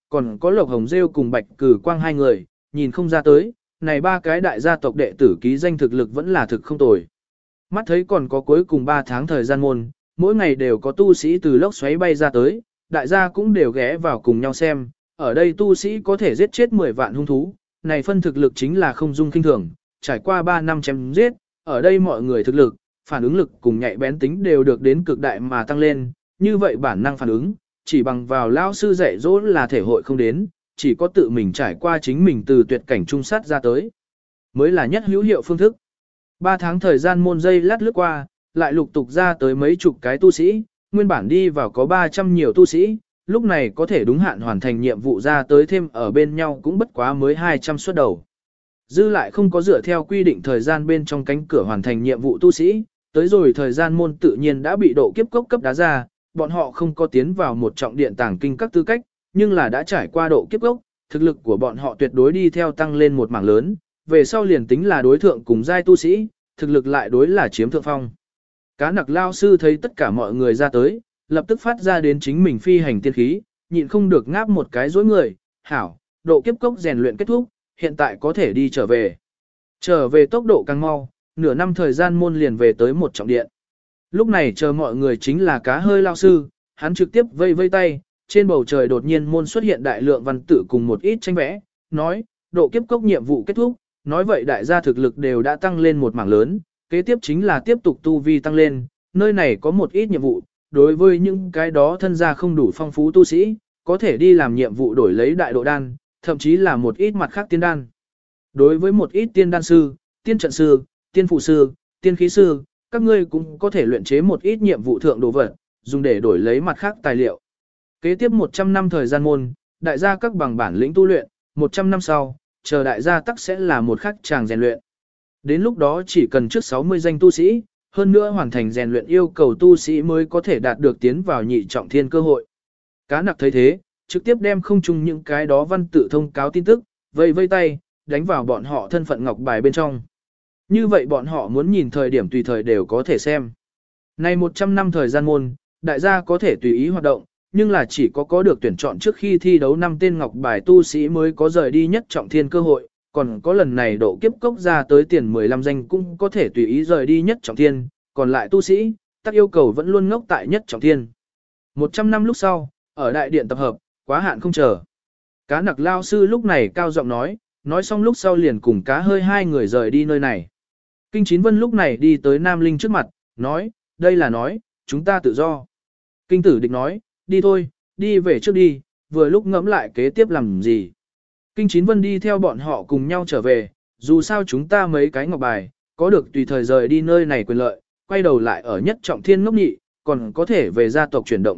còn có Lộc Hồng Rêu cùng Bạch Cử Quang hai người, nhìn không ra tới, này ba cái đại gia tộc đệ tử ký danh thực lực vẫn là thực không tồi. Mắt thấy còn có cuối cùng 3 tháng thời gian môn, mỗi ngày đều có tu sĩ từ lốc xoáy bay ra tới, đại gia cũng đều ghé vào cùng nhau xem, ở đây tu sĩ có thể giết chết 10 vạn hung thú, này phân thực lực chính là không dung kinh thường, trải qua 3 năm chém giết, ở đây mọi người thực lực, phản ứng lực cùng nhạy bén tính đều được đến cực đại mà tăng lên, như vậy bản năng phản ứng, chỉ bằng vào lao sư dạy dỗ là thể hội không đến, chỉ có tự mình trải qua chính mình từ tuyệt cảnh trung sát ra tới, mới là nhất hữu hiệu phương thức. 3 tháng thời gian môn dây lát lướt qua, lại lục tục ra tới mấy chục cái tu sĩ, nguyên bản đi vào có 300 nhiều tu sĩ, lúc này có thể đúng hạn hoàn thành nhiệm vụ ra tới thêm ở bên nhau cũng bất quá mới 200 suất đầu. Dư lại không có dựa theo quy định thời gian bên trong cánh cửa hoàn thành nhiệm vụ tu sĩ, tới rồi thời gian môn tự nhiên đã bị độ kiếp cốc cấp đá ra, bọn họ không có tiến vào một trọng điện tàng kinh các tư cách, nhưng là đã trải qua độ kiếp cốc, thực lực của bọn họ tuyệt đối đi theo tăng lên một mảng lớn, về sau liền tính là đối thượng cùng giai tu sĩ, thực lực lại đối là chiếm thượng phong. Cá nặc lao sư thấy tất cả mọi người ra tới, lập tức phát ra đến chính mình phi hành tiên khí, nhịn không được ngáp một cái dối người, hảo, độ kiếp cốc rèn luyện kết thúc, hiện tại có thể đi trở về. Trở về tốc độ càng mau, nửa năm thời gian môn liền về tới một trọng điện. Lúc này chờ mọi người chính là cá hơi lao sư, hắn trực tiếp vây vây tay, trên bầu trời đột nhiên môn xuất hiện đại lượng văn tự cùng một ít tranh vẽ, nói, độ kiếp cốc nhiệm vụ kết thúc, nói vậy đại gia thực lực đều đã tăng lên một mảng lớn, kế tiếp chính là tiếp tục tu vi tăng lên, nơi này có một ít nhiệm vụ, đối với những cái đó thân gia không đủ phong phú tu sĩ, có thể đi làm nhiệm vụ đổi lấy đại độ đan, thậm chí là một ít mặt khác tiên đan. Đối với một ít tiên đan sư, tiên trận sư, tiên phụ sư, tiên khí sư, các ngươi cũng có thể luyện chế một ít nhiệm vụ thượng đồ vật, dùng để đổi lấy mặt khác tài liệu. Kế tiếp 100 năm thời gian môn, đại gia các bằng bản lĩnh tu luyện, 100 năm sau, chờ đại gia tắc sẽ là một khắc chàng rèn luyện. Đến lúc đó chỉ cần trước 60 danh tu sĩ, hơn nữa hoàn thành rèn luyện yêu cầu tu sĩ mới có thể đạt được tiến vào nhị trọng thiên cơ hội. Cá nặc thấy thế, trực tiếp đem không chung những cái đó văn tự thông cáo tin tức, vây vây tay, đánh vào bọn họ thân phận ngọc bài bên trong. Như vậy bọn họ muốn nhìn thời điểm tùy thời đều có thể xem. Này 100 năm thời gian môn, đại gia có thể tùy ý hoạt động, nhưng là chỉ có được tuyển chọn trước khi thi đấu 5 tên ngọc bài tu sĩ mới có rời đi nhất trọng thiên cơ hội, còn có lần này độ kiếp cốc ra tới tiền 15 danh cũng có thể tùy ý rời đi nhất trọng thiên, còn lại tu sĩ, tác yêu cầu vẫn luôn ngốc tại nhất trọng thiên. 100 năm lúc sau, ở đại điện tập hợp, quá hạn không chờ. Cá nặc lao sư lúc này cao giọng nói xong lúc sau liền cùng cá hơi hai người rời đi nơi này. Kinh Chín Vân lúc này đi tới Nam Linh trước mặt, nói, đây là nói, chúng ta tự do. Kinh Tử Địch nói, đi thôi, đi về trước đi, vừa lúc ngẫm lại kế tiếp làm gì. Kinh Chín Vân đi theo bọn họ cùng nhau trở về, dù sao chúng ta mấy cái ngọc bài, có được tùy thời rời đi nơi này quyền lợi, quay đầu lại ở nhất trọng thiên ngốc nhị, còn có thể về gia tộc chuyển động.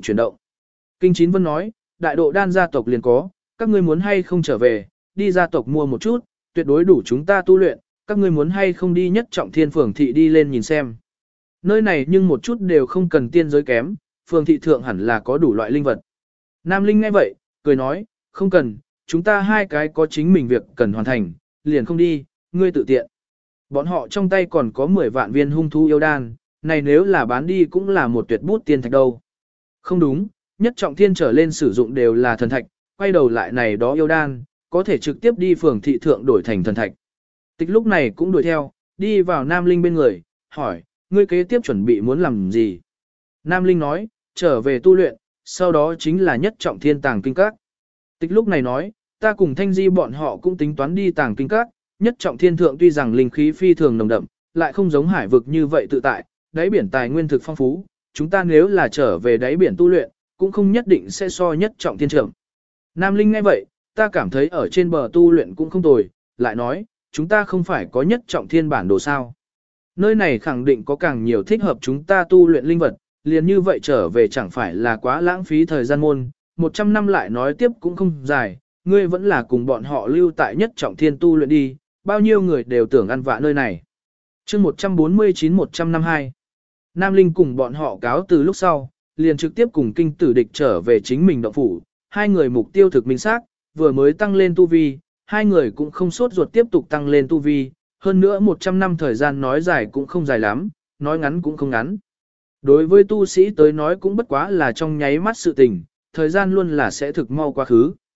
Kinh Chín Vân nói, đại độ đan gia tộc liền có, các ngươi muốn hay không trở về, đi gia tộc mua một chút, tuyệt đối đủ chúng ta tu luyện, các ngươi muốn hay không đi nhất trọng thiên phường thị đi lên nhìn xem. Nơi này nhưng một chút đều không cần tiên giới kém, phường thị thượng hẳn là có đủ loại linh vật. Nam Linh nghe vậy, cười nói, không cần, chúng ta hai cái có chính mình việc cần hoàn thành, liền không đi, ngươi tự tiện. Bọn họ trong tay còn có 10 vạn viên hung thú yêu đan, này nếu là bán đi cũng là một tuyệt bút tiên thạch đâu. Không đúng, nhất trọng thiên trở lên sử dụng đều là thần thạch, quay đầu lại này đó yêu đan, có thể trực tiếp đi phường thị thượng đổi thành thần thạch. Tịch lúc này cũng đuổi theo, đi vào Nam Linh bên người, hỏi, ngươi kế tiếp chuẩn bị muốn làm gì? Nam Linh nói, trở về tu luyện, sau đó chính là nhất trọng thiên tàng kinh các. Tịch lúc này nói, ta cùng Thanh Di bọn họ cũng tính toán đi tàng kinh các, nhất trọng thiên thượng tuy rằng linh khí phi thường nồng đậm, lại không giống hải vực như vậy tự tại, đáy biển tài nguyên thực phong phú, chúng ta nếu là trở về đáy biển tu luyện, cũng không nhất định sẽ so nhất trọng thiên trưởng. Nam Linh nghe vậy, ta cảm thấy ở trên bờ tu luyện cũng không tồi, lại nói, chúng ta không phải có nhất trọng thiên bản đồ sao. Nơi này khẳng định có càng nhiều thích hợp chúng ta tu luyện linh vật, liền như vậy trở về chẳng phải là quá lãng phí thời gian môn, 100 năm lại nói tiếp cũng không dài, ngươi vẫn là cùng bọn họ lưu tại nhất trọng thiên tu luyện đi, bao nhiêu người đều tưởng ăn vạ nơi này. chương 149-152 Nam Linh cùng bọn họ cáo từ lúc sau, liền trực tiếp cùng Kinh Tử Địch trở về chính mình động phủ, hai người mục tiêu thực minh xác, vừa mới tăng lên tu vi, hai người cũng không sốt ruột tiếp tục tăng lên tu vi, hơn nữa 100 năm thời gian nói dài cũng không dài lắm, nói ngắn cũng không ngắn. Đối với tu sĩ tới nói cũng bất quá là trong nháy mắt sự tình, thời gian luôn là sẽ thực mau quá khứ.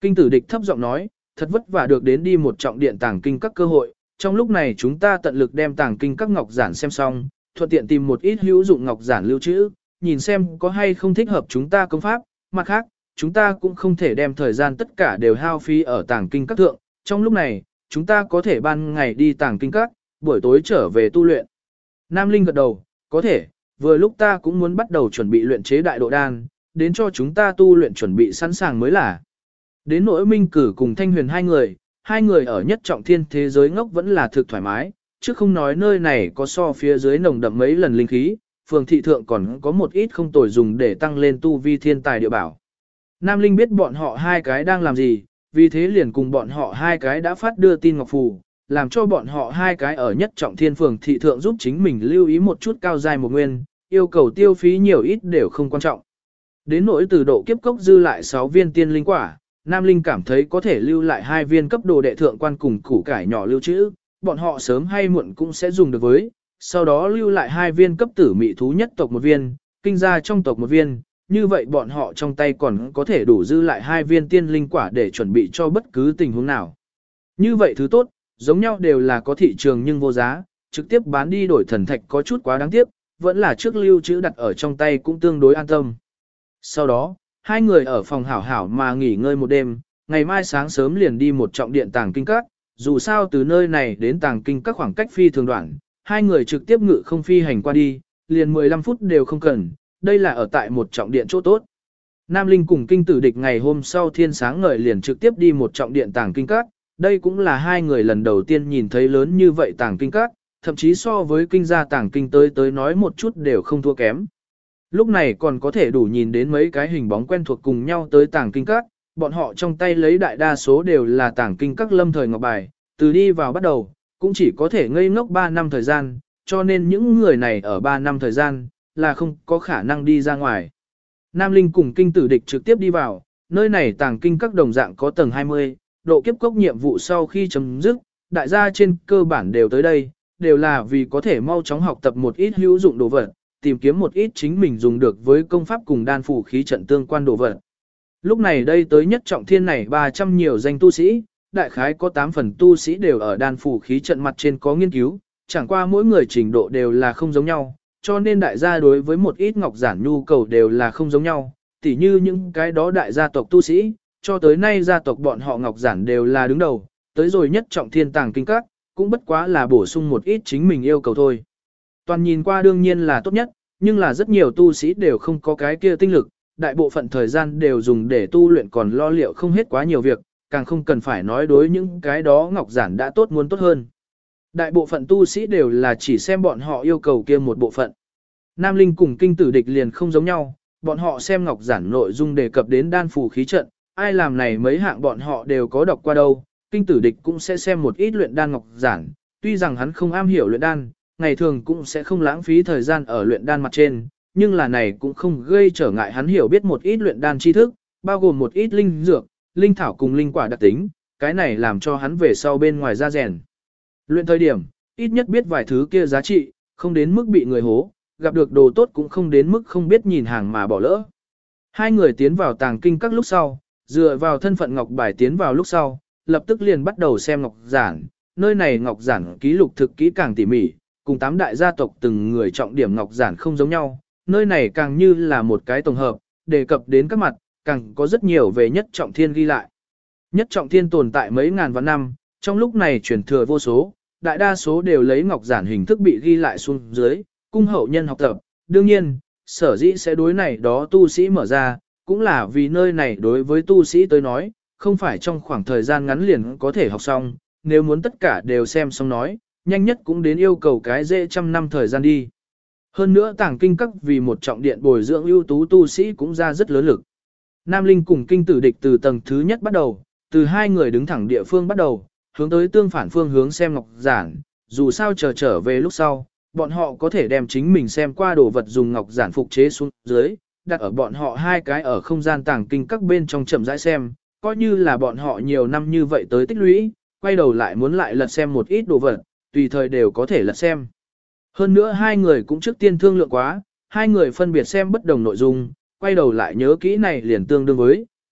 Kinh tử địch thấp giọng nói, thật vất vả được đến đi một trọng điện tàng kinh các cơ hội, trong lúc này chúng ta tận lực đem tàng kinh các ngọc giản xem xong, thuận tiện tìm một ít hữu dụng ngọc giản lưu trữ, nhìn xem có hay không thích hợp chúng ta công pháp, mặt khác, chúng ta cũng không thể đem thời gian tất cả đều hao phí ở tàng kinh các thượng, trong lúc này, chúng ta có thể ban ngày đi tàng kinh các, buổi tối trở về tu luyện. Nam Linh gật đầu, có thể, vừa lúc ta cũng muốn bắt đầu chuẩn bị luyện chế đại độ đan, đến cho chúng ta tu luyện chuẩn bị sẵn sàng mới là. Đến nỗi Minh Cử cùng Thanh Huyền hai người ở nhất trọng thiên thế giới ngốc vẫn là thực thoải mái, chứ không nói nơi này có so phía dưới nồng đậm mấy lần linh khí, phường thị thượng còn có một ít không tồi dùng để tăng lên tu vi thiên tài địa bảo. Nam Linh biết bọn họ hai cái đang làm gì, vì thế liền cùng bọn họ hai cái đã phát đưa tin ngọc phù, làm cho bọn họ hai cái ở nhất trọng thiên phường thị thượng giúp chính mình lưu ý một chút cao giai một nguyên, yêu cầu tiêu phí nhiều ít đều không quan trọng. Đến nỗi từ độ kiếp cốc dư lại 6 viên tiên linh quả, Nam Linh cảm thấy có thể lưu lại 2 viên cấp đồ đệ thượng quan cùng củ cải nhỏ lưu trữ, bọn họ sớm hay muộn cũng sẽ dùng được với, sau đó lưu lại 2 viên cấp tử mị thú nhất tộc một viên, kinh gia trong tộc một viên, như vậy bọn họ trong tay còn có thể đủ dư lại 2 viên tiên linh quả để chuẩn bị cho bất cứ tình huống nào. Như vậy thứ tốt, giống nhau đều là có thị trường nhưng vô giá, trực tiếp bán đi đổi thần thạch có chút quá đáng tiếc, vẫn là trước lưu trữ đặt ở trong tay cũng tương đối an tâm. Sau đó, hai người ở phòng hảo hảo mà nghỉ ngơi một đêm, ngày mai sáng sớm liền đi một trọng điện tàng kinh các, dù sao từ nơi này đến tàng kinh các khoảng cách phi thường đoạn, hai người trực tiếp ngự không phi hành qua đi, liền 15 phút đều không cần, đây là ở tại một trọng điện chỗ tốt. Nam Linh cùng kinh tử địch ngày hôm sau thiên sáng ngời liền trực tiếp đi một trọng điện tàng kinh các, đây cũng là hai người lần đầu tiên nhìn thấy lớn như vậy tàng kinh các, thậm chí so với kinh gia tàng kinh tới nói một chút đều không thua kém. Lúc này còn có thể đủ nhìn đến mấy cái hình bóng quen thuộc cùng nhau tới tàng kinh các, bọn họ trong tay lấy đại đa số đều là tàng kinh các lâm thời ngọc bài, từ đi vào bắt đầu, cũng chỉ có thể ngây ngốc 3 năm thời gian, cho nên những người này ở 3 năm thời gian, là không có khả năng đi ra ngoài. Nam Linh cùng kinh tử địch trực tiếp đi vào, nơi này tàng kinh các đồng dạng có tầng 20, độ kiếp cốc nhiệm vụ sau khi chấm dứt, đại gia trên cơ bản đều tới đây, đều là vì có thể mau chóng học tập một ít hữu dụng đồ vật, tìm kiếm một ít chính mình dùng được với công pháp cùng đan phủ khí trận tương quan đồ vật. Lúc này đây tới nhất trọng thiên này 300 nhiều danh tu sĩ, đại khái có 8 phần tu sĩ đều ở đan phủ khí trận mặt trên có nghiên cứu, chẳng qua mỗi người trình độ đều là không giống nhau, cho nên đại gia đối với một ít ngọc giản nhu cầu đều là không giống nhau, tỉ như những cái đó đại gia tộc tu sĩ, cho tới nay gia tộc bọn họ ngọc giản đều là đứng đầu, tới rồi nhất trọng thiên tàng kinh các, cũng bất quá là bổ sung một ít chính mình yêu cầu thôi. Toàn nhìn qua đương nhiên là tốt nhất, nhưng là rất nhiều tu sĩ đều không có cái kia tinh lực, đại bộ phận thời gian đều dùng để tu luyện còn lo liệu không hết quá nhiều việc, càng không cần phải nói đối những cái đó ngọc giản đã tốt muốn tốt hơn. Đại bộ phận tu sĩ đều là chỉ xem bọn họ yêu cầu kia một bộ phận. Nam Linh cùng kinh tử địch liền không giống nhau, bọn họ xem ngọc giản nội dung đề cập đến đan phù khí trận, ai làm này mấy hạng bọn họ đều có đọc qua đâu, kinh tử địch cũng sẽ xem một ít luyện đan ngọc giản, tuy rằng hắn không am hiểu luyện đan, ngày thường cũng sẽ không lãng phí thời gian ở luyện đan mặt trên, nhưng là này cũng không gây trở ngại hắn hiểu biết một ít luyện đan tri thức, bao gồm một ít linh dược, linh thảo cùng linh quả đặc tính, cái này làm cho hắn về sau bên ngoài ra rèn. Luyện thời điểm, ít nhất biết vài thứ kia giá trị, không đến mức bị người hố, gặp được đồ tốt cũng không đến mức không biết nhìn hàng mà bỏ lỡ. Hai người tiến vào tàng kinh các lúc sau, dựa vào thân phận ngọc bài tiến vào lúc sau, lập tức liền bắt đầu xem ngọc giản, nơi này ngọc giản ký lục thực kỹ càng tỉ mỉ, cùng 8 đại gia tộc từng người trọng điểm ngọc giản không giống nhau, nơi này càng như là một cái tổng hợp, đề cập đến các mặt, càng có rất nhiều về nhất trọng thiên ghi lại. Nhất trọng thiên tồn tại mấy ngàn vạn năm, trong lúc này truyền thừa vô số, đại đa số đều lấy ngọc giản hình thức bị ghi lại xuống dưới, cung hậu nhân học tập. Đương nhiên, sở dĩ sẽ đối này đó tu sĩ mở ra, cũng là vì nơi này đối với tu sĩ tới nói, không phải trong khoảng thời gian ngắn liền có thể học xong, nếu muốn tất cả đều xem xong nói, nhanh nhất cũng đến yêu cầu cái dễ trăm năm thời gian đi. Hơn nữa tàng kinh các vì một trọng điện bồi dưỡng ưu tú tu sĩ cũng ra rất lớn lực. Nam Linh cùng kinh tử địch từ tầng thứ nhất bắt đầu, từ hai người đứng thẳng địa phương bắt đầu, hướng tới tương phản phương hướng xem ngọc giản, dù sao trở về lúc sau, bọn họ có thể đem chính mình xem qua đồ vật dùng ngọc giản phục chế xuống dưới, đặt ở bọn họ hai cái ở không gian tàng kinh các bên trong chậm rãi xem, coi như là bọn họ nhiều năm như vậy tới tích lũy, quay đầu lại muốn lại lật xem một ít đồ vật, tùy thời đều có thể lật xem. Hơn nữa hai người cũng trước tiên thương lượng quá, hai người phân biệt xem bất đồng nội dung, quay đầu lại nhớ kỹ này liền tương đương với,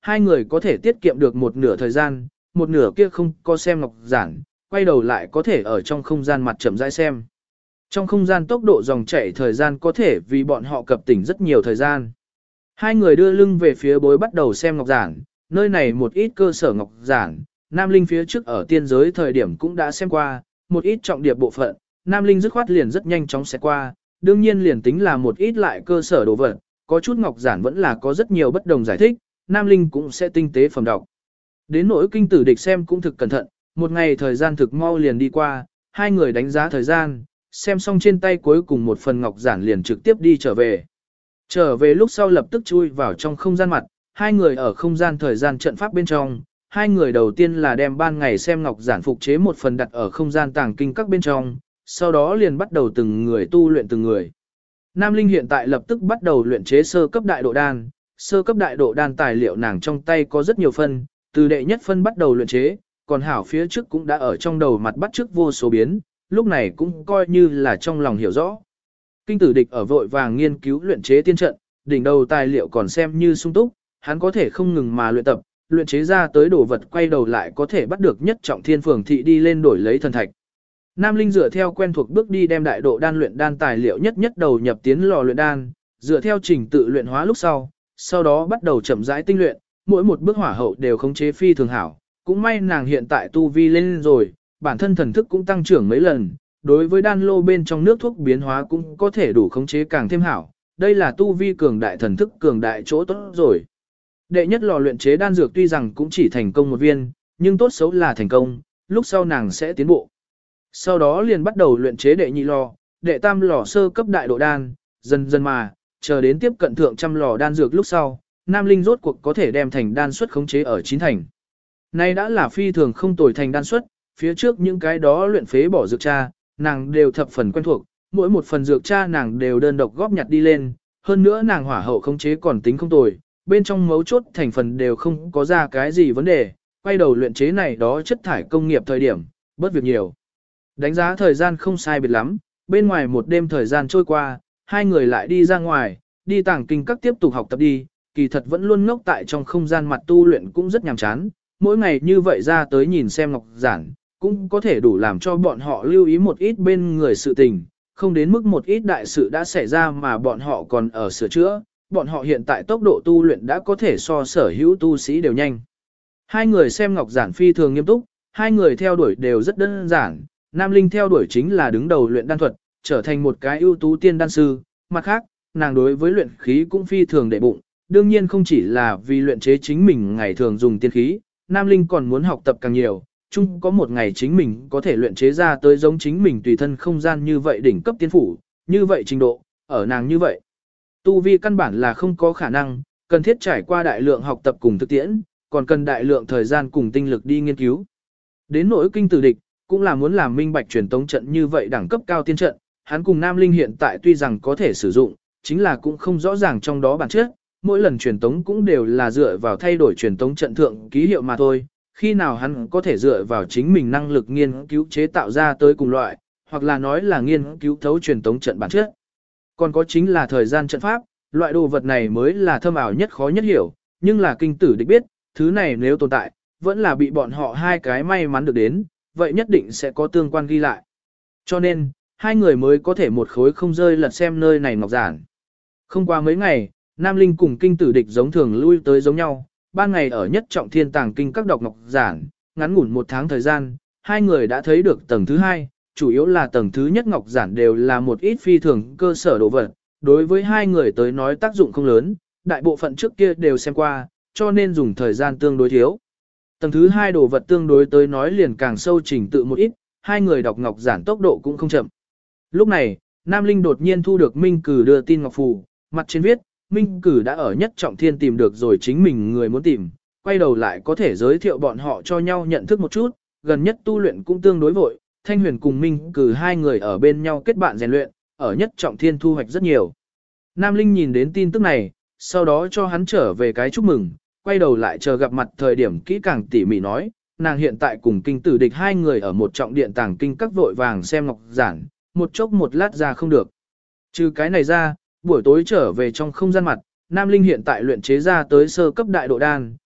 hai người có thể tiết kiệm được một nửa thời gian, một nửa kia không có xem ngọc giản, quay đầu lại có thể ở trong không gian mặt chậm rãi xem. Trong không gian tốc độ dòng chảy thời gian có thể vì bọn họ cập tỉnh rất nhiều thời gian. Hai người đưa lưng về phía bối bắt đầu xem ngọc giản, nơi này một ít cơ sở ngọc giản, Nam Linh phía trước ở tiên giới thời điểm cũng đã xem qua, một ít trọng điệp bộ phận, Nam Linh dứt khoát liền rất nhanh chóng sẽ qua, đương nhiên liền tính là một ít lại cơ sở đồ vật, có chút ngọc giản vẫn là có rất nhiều bất đồng giải thích, Nam Linh cũng sẽ tinh tế phẩm đọc. Đến nỗi kinh tử địch xem cũng thực cẩn thận, một ngày thời gian thực mau liền đi qua, hai người đánh giá thời gian, xem xong trên tay cuối cùng một phần ngọc giản liền trực tiếp đi trở về. Trở về lúc sau lập tức chui vào trong không gian mặt, hai người ở không gian thời gian trận pháp bên trong, hai người đầu tiên là đem ban ngày xem ngọc giản phục chế một phần đặt ở không gian tàng kinh các bên trong, sau đó liền bắt đầu từng người tu luyện từng người. Nam Linh hiện tại lập tức bắt đầu luyện chế sơ cấp đại độ đan, sơ cấp đại độ đan tài liệu nàng trong tay có rất nhiều phân, từ đệ nhất phân bắt đầu luyện chế, còn hảo phía trước cũng đã ở trong đầu mặt bắt trước vô số biến, lúc này cũng coi như là trong lòng hiểu rõ. Kinh tử địch ở vội vàng nghiên cứu luyện chế tiên trận, đỉnh đầu tài liệu còn xem như sung túc, hắn có thể không ngừng mà luyện tập, luyện chế ra tới đồ vật quay đầu lại có thể bắt được nhất trọng thiên phường thị đi lên đổi lấy thần thạch. Nam Linh dựa theo quen thuộc bước đi đem đại độ đan luyện đan tài liệu nhất đầu nhập tiến lò luyện đan, dựa theo trình tự luyện hóa lúc sau đó bắt đầu chậm rãi tinh luyện, mỗi một bước hỏa hậu đều khống chế phi thường hảo, cũng may nàng hiện tại tu vi lên rồi, bản thân thần thức cũng tăng trưởng mấy lần, đối với đan lô bên trong nước thuốc biến hóa cũng có thể đủ khống chế càng thêm hảo, đây là tu vi cường đại thần thức cường đại chỗ tốt rồi. Đệ nhất lò luyện chế đan dược tuy rằng cũng chỉ thành công một viên, nhưng tốt xấu là thành công, lúc sau nàng sẽ tiến bộ. Sau đó liền bắt đầu luyện chế đệ nhị lò, đệ tam lò sơ cấp đại độ đan, dần dần mà, chờ đến tiếp cận thượng trăm lò đan dược lúc sau, Nam Linh rốt cuộc có thể đem thành đan suất khống chế ở 9 thành. Nay đã là phi thường không tồi thành đan suất, phía trước những cái đó luyện phế bỏ dược cha, nàng đều thập phần quen thuộc, mỗi một phần dược cha nàng đều đơn độc góp nhặt đi lên, hơn nữa nàng hỏa hậu khống chế còn tính không tồi, bên trong mấu chốt thành phần đều không có ra cái gì vấn đề, quay đầu luyện chế này đó chất thải công nghiệp thời điểm, bớt việc nhiều. Đánh giá thời gian không sai biệt lắm, bên ngoài một đêm thời gian trôi qua, hai người lại đi ra ngoài, đi tàng kinh các tiếp tục học tập đi, kỳ thật vẫn luôn ngốc tại trong không gian mặt tu luyện cũng rất nhàm chán, mỗi ngày như vậy ra tới nhìn xem ngọc giản, cũng có thể đủ làm cho bọn họ lưu ý một ít bên người sự tình, không đến mức một ít đại sự đã xảy ra mà bọn họ còn ở sửa chữa, bọn họ hiện tại tốc độ tu luyện đã có thể so sở hữu tu sĩ đều nhanh. Hai người xem ngọc giản phi thường nghiêm túc, hai người theo đuổi đều rất đơn giản, Nam Linh theo đuổi chính là đứng đầu luyện đan thuật, trở thành một cái ưu tú tiên đan sư, mặt khác, nàng đối với luyện khí cũng phi thường để bụng, đương nhiên không chỉ là vì luyện chế chính mình ngày thường dùng tiên khí, Nam Linh còn muốn học tập càng nhiều, chung có một ngày chính mình có thể luyện chế ra tới giống chính mình tùy thân không gian như vậy đỉnh cấp tiên phủ, như vậy trình độ, ở nàng như vậy. Tu vi căn bản là không có khả năng, cần thiết trải qua đại lượng học tập cùng thực tiễn, còn cần đại lượng thời gian cùng tinh lực đi nghiên cứu. Đến nỗi kinh tử địch, cũng là muốn làm minh bạch truyền tống trận như vậy đẳng cấp cao tiên trận, hắn cùng Nam Linh hiện tại tuy rằng có thể sử dụng, chính là cũng không rõ ràng trong đó bản chất, mỗi lần truyền tống cũng đều là dựa vào thay đổi truyền tống trận thượng ký hiệu mà thôi, khi nào hắn có thể dựa vào chính mình năng lực nghiên cứu chế tạo ra tới cùng loại, hoặc là nói là nghiên cứu thấu truyền tống trận bản chất. Còn có chính là thời gian trận pháp, loại đồ vật này mới là thâm ảo nhất khó nhất hiểu, nhưng là kinh tử địch biết, thứ này nếu tồn tại, vẫn là bị bọn họ hai cái may mắn được đến, vậy nhất định sẽ có tương quan ghi lại. Cho nên, hai người mới có thể một khối không rơi lật xem nơi này ngọc giản. Không qua mấy ngày, Nam Linh cùng kinh tử địch giống thường lui tới giống nhau, ban ngày ở nhất trọng thiên tàng kinh các đọc ngọc giản, ngắn ngủn một tháng thời gian, hai người đã thấy được tầng thứ hai, chủ yếu là tầng thứ nhất ngọc giản đều là một ít phi thường cơ sở đồ vật, đối với hai người tới nói tác dụng không lớn, đại bộ phận trước kia đều xem qua, cho nên dùng thời gian tương đối thiếu. Tầng thứ hai đồ vật tương đối tới nói liền càng sâu trình tự một ít, hai người đọc ngọc giản tốc độ cũng không chậm. Lúc này, Nam Linh đột nhiên thu được Minh Cử đưa tin ngọc phù, mặt trên viết, Minh Cử đã ở nhất trọng thiên tìm được rồi chính mình người muốn tìm, quay đầu lại có thể giới thiệu bọn họ cho nhau nhận thức một chút, gần nhất tu luyện cũng tương đối vội, Thanh Huyền cùng Minh Cử hai người ở bên nhau kết bạn rèn luyện, ở nhất trọng thiên thu hoạch rất nhiều. Nam Linh nhìn đến tin tức này, sau đó cho hắn trở về cái chúc mừng, quay đầu lại chờ gặp mặt thời điểm kỹ càng tỉ mỉ nói, nàng hiện tại cùng kinh tử địch hai người ở một trọng điện tàng kinh các vội vàng xem ngọc giản, một chốc một lát ra không được. Trừ cái này ra, buổi tối trở về trong không gian mặt, Nam Linh hiện tại luyện chế ra tới sơ cấp đại độ đan,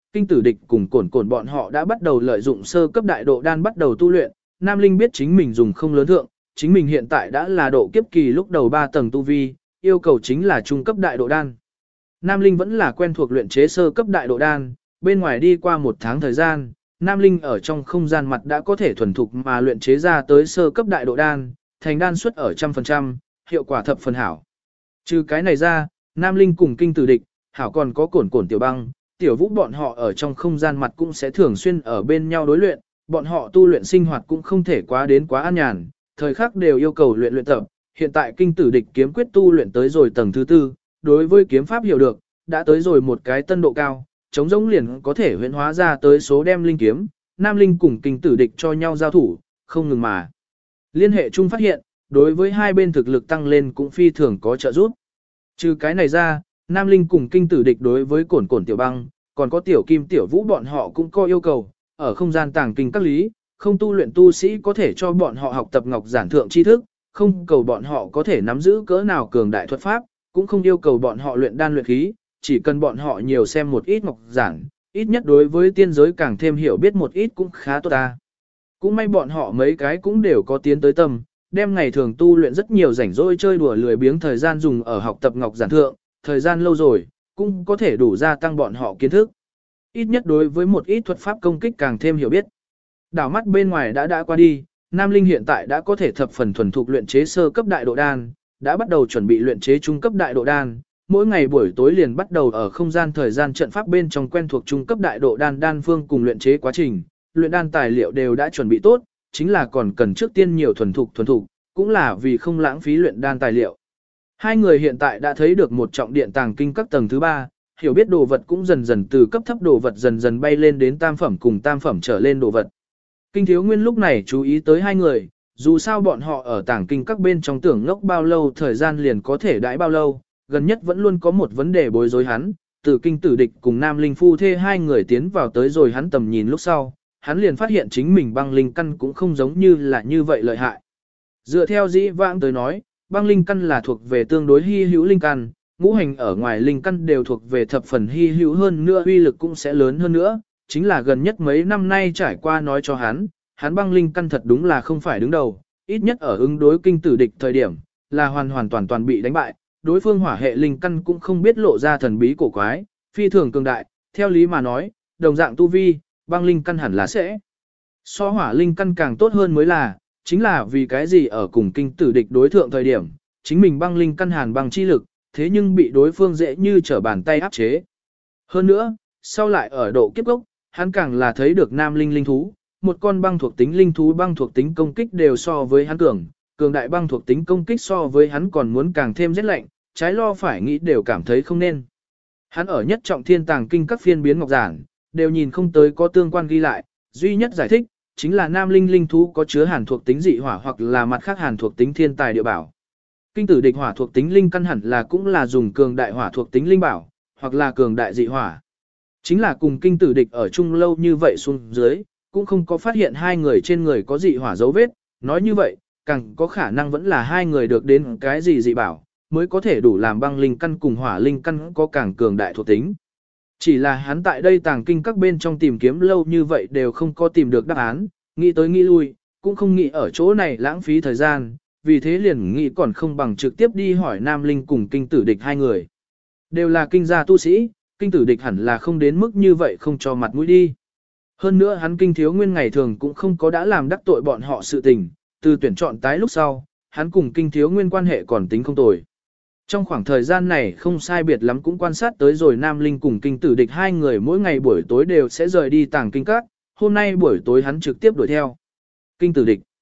Kinh Tử Địch cùng Cổn Cổn bọn họ đã bắt đầu lợi dụng sơ cấp đại độ đan bắt đầu tu luyện, Nam Linh biết chính mình dùng không lớn thượng, chính mình hiện tại đã là độ kiếp kỳ lúc đầu 3 tầng tu vi, yêu cầu chính là trung cấp đại độ đan. Nam Linh vẫn là quen thuộc luyện chế sơ cấp đại độ đan, bên ngoài đi qua 1 tháng thời gian, Nam Linh ở trong không gian mặt đã có thể thuần thục mà luyện chế ra tới sơ cấp đại độ đan, thành đan suất ở 100%, hiệu quả thập phần hảo. Trừ cái này ra, Nam Linh cùng Kinh Tử Địch, hảo còn có Cổn Cổn Tiểu Băng, Tiểu Vũ bọn họ ở trong không gian mặt cũng sẽ thường xuyên ở bên nhau đối luyện, bọn họ tu luyện sinh hoạt cũng không thể quá an nhàn, thời khắc đều yêu cầu luyện tập. Hiện tại Kinh Tử Địch kiếm quyết tu luyện tới rồi tầng thứ 4, đối với kiếm pháp hiểu được, đã tới rồi một cái tân độ cao, chống giống liền có thể huyễn hóa ra tới số đem linh kiếm, Nam Linh cùng Kinh Tử Địch cho nhau giao thủ, không ngừng mà. Liên hệ chung phát hiện, đối với hai bên thực lực tăng lên cũng phi thường có trợ giúp. Trừ cái này ra, Nam Linh cùng Kinh Tử Địch đối với Cổn Cổn Tiểu Băng, còn có Tiểu Kim Tiểu Vũ bọn họ cũng có yêu cầu, ở không gian tàng kinh các lý, không tu luyện tu sĩ có thể cho bọn họ học tập ngọc giản thượng tri thức, không cầu bọn họ có thể nắm giữ cỡ nào cường đại thuật pháp, cũng không yêu cầu bọn họ luyện đan luyện khí, chỉ cần bọn họ nhiều xem một ít ngọc giản, ít nhất đối với tiên giới càng thêm hiểu biết một ít cũng khá tốt ta. Cũng may bọn họ mấy cái cũng đều có tiến tới tâm, đem ngày thường tu luyện rất nhiều rảnh rỗi chơi đùa lười biếng thời gian dùng ở học tập ngọc giản thượng, thời gian lâu rồi, cũng có thể đủ gia tăng bọn họ kiến thức. Ít nhất đối với một ít thuật pháp công kích càng thêm hiểu biết. Đảo mắt bên ngoài đã qua đi, Nam Linh hiện tại đã có thể thập phần thuần thục luyện chế sơ cấp đại độ đan, đã bắt đầu chuẩn bị luyện chế trung cấp đại độ đan, mỗi ngày buổi tối liền bắt đầu ở không gian thời gian trận pháp bên trong quen thuộc trung cấp đại độ đan đan phương cùng luyện chế quá trình, luyện đan tài liệu đều đã chuẩn bị tốt, chính là còn cần trước tiên nhiều thuần thục, cũng là vì không lãng phí luyện đan tài liệu. Hai người hiện tại đã thấy được một trọng điện tàng kinh các tầng thứ 3, hiểu biết đồ vật cũng dần dần từ cấp thấp đồ vật dần dần bay lên đến tam phẩm cùng tam phẩm trở lên đồ vật. Kinh Thiếu Nguyên lúc này chú ý tới hai người, dù sao bọn họ ở tàng kinh các bên trong tưởng ngốc bao lâu thời gian liền có thể đãi bao lâu, gần nhất vẫn luôn có một vấn đề bối rối hắn, từ Kinh Tử Địch cùng Nam Linh phu thê hai người tiến vào tới rồi hắn tầm nhìn lúc sau, hắn liền phát hiện chính mình băng linh căn cũng không giống như là như vậy lợi hại. Dựa theo dĩ vãng tới nói, băng linh căn là thuộc về tương đối hy hữu linh căn, ngũ hành ở ngoài linh căn đều thuộc về thập phần hy hữu hơn nữa, uy lực cũng sẽ lớn hơn nữa, chính là gần nhất mấy năm nay trải qua nói cho hắn băng linh căn thật đúng là không phải đứng đầu, ít nhất ở ứng đối Kinh Tử Địch thời điểm, là hoàn toàn bị đánh bại, đối phương hỏa hệ linh căn cũng không biết lộ ra thần bí cổ quái, phi thường cường đại, theo lý mà nói, đồng dạng tu vi, băng linh căn hẳn là sẽ so hỏa linh căn càng tốt hơn mới là, chính là vì cái gì ở cùng Kinh Tử Địch đối thượng thời điểm, chính mình băng linh căn hàn băng chi lực, thế nhưng bị đối phương dễ như trở bàn tay áp chế. Hơn nữa, sau lại ở độ kiếp gốc, hắn càng là thấy được nam linh linh thú, một con băng thuộc tính linh thú băng thuộc tính công kích đều so với hắn cường đại băng thuộc tính công kích so với hắn còn muốn càng thêm rét lạnh, trái lo phải nghĩ đều cảm thấy không nên. Hắn ở nhất trọng thiên tàng kinh các phiên biến ngọc giản, đều nhìn không tới có tương quan ghi lại, duy nhất giải thích, chính là nam linh linh thú có chứa hàn thuộc tính dị hỏa hoặc là mặt khác hàn thuộc tính thiên tài địa bảo. Kinh Tử Địch hỏa thuộc tính linh căn hẳn là cũng là dùng cường đại hỏa thuộc tính linh bảo, hoặc là cường đại dị hỏa. Chính là cùng Kinh Tử Địch ở chung lâu như vậy xuống dưới, cũng không có phát hiện hai người trên người có dị hỏa dấu vết, nói như vậy, càng có khả năng vẫn là hai người được đến cái gì dị bảo, mới có thể đủ làm băng linh căn cùng hỏa linh căn có càng cường đại thuộc tính. Chỉ là hắn tại đây tàng kinh các bên trong tìm kiếm lâu như vậy đều không có tìm được đáp án, nghĩ tới nghĩ lui, cũng không nghĩ ở chỗ này lãng phí thời gian, vì thế liền nghĩ còn không bằng trực tiếp đi hỏi Nam Linh cùng Kinh Tử Địch hai người. Đều là kinh gia tu sĩ, Kinh Tử Địch hẳn là không đến mức như vậy không cho mặt mũi đi. Hơn nữa hắn Kinh Thiếu Nguyên ngày thường cũng không có đã làm đắc tội bọn họ sự tình, từ tuyển chọn tái lúc sau, hắn cùng Kinh Thiếu Nguyên quan hệ còn tính không tồi. Trong khoảng thời gian này không sai biệt lắm cũng quan sát tới rồi Nam Linh cùng Kinh Tử Địch hai người mỗi ngày buổi tối đều sẽ rời đi tàng kinh các, hôm nay buổi tối hắn trực tiếp đuổi theo. Kinh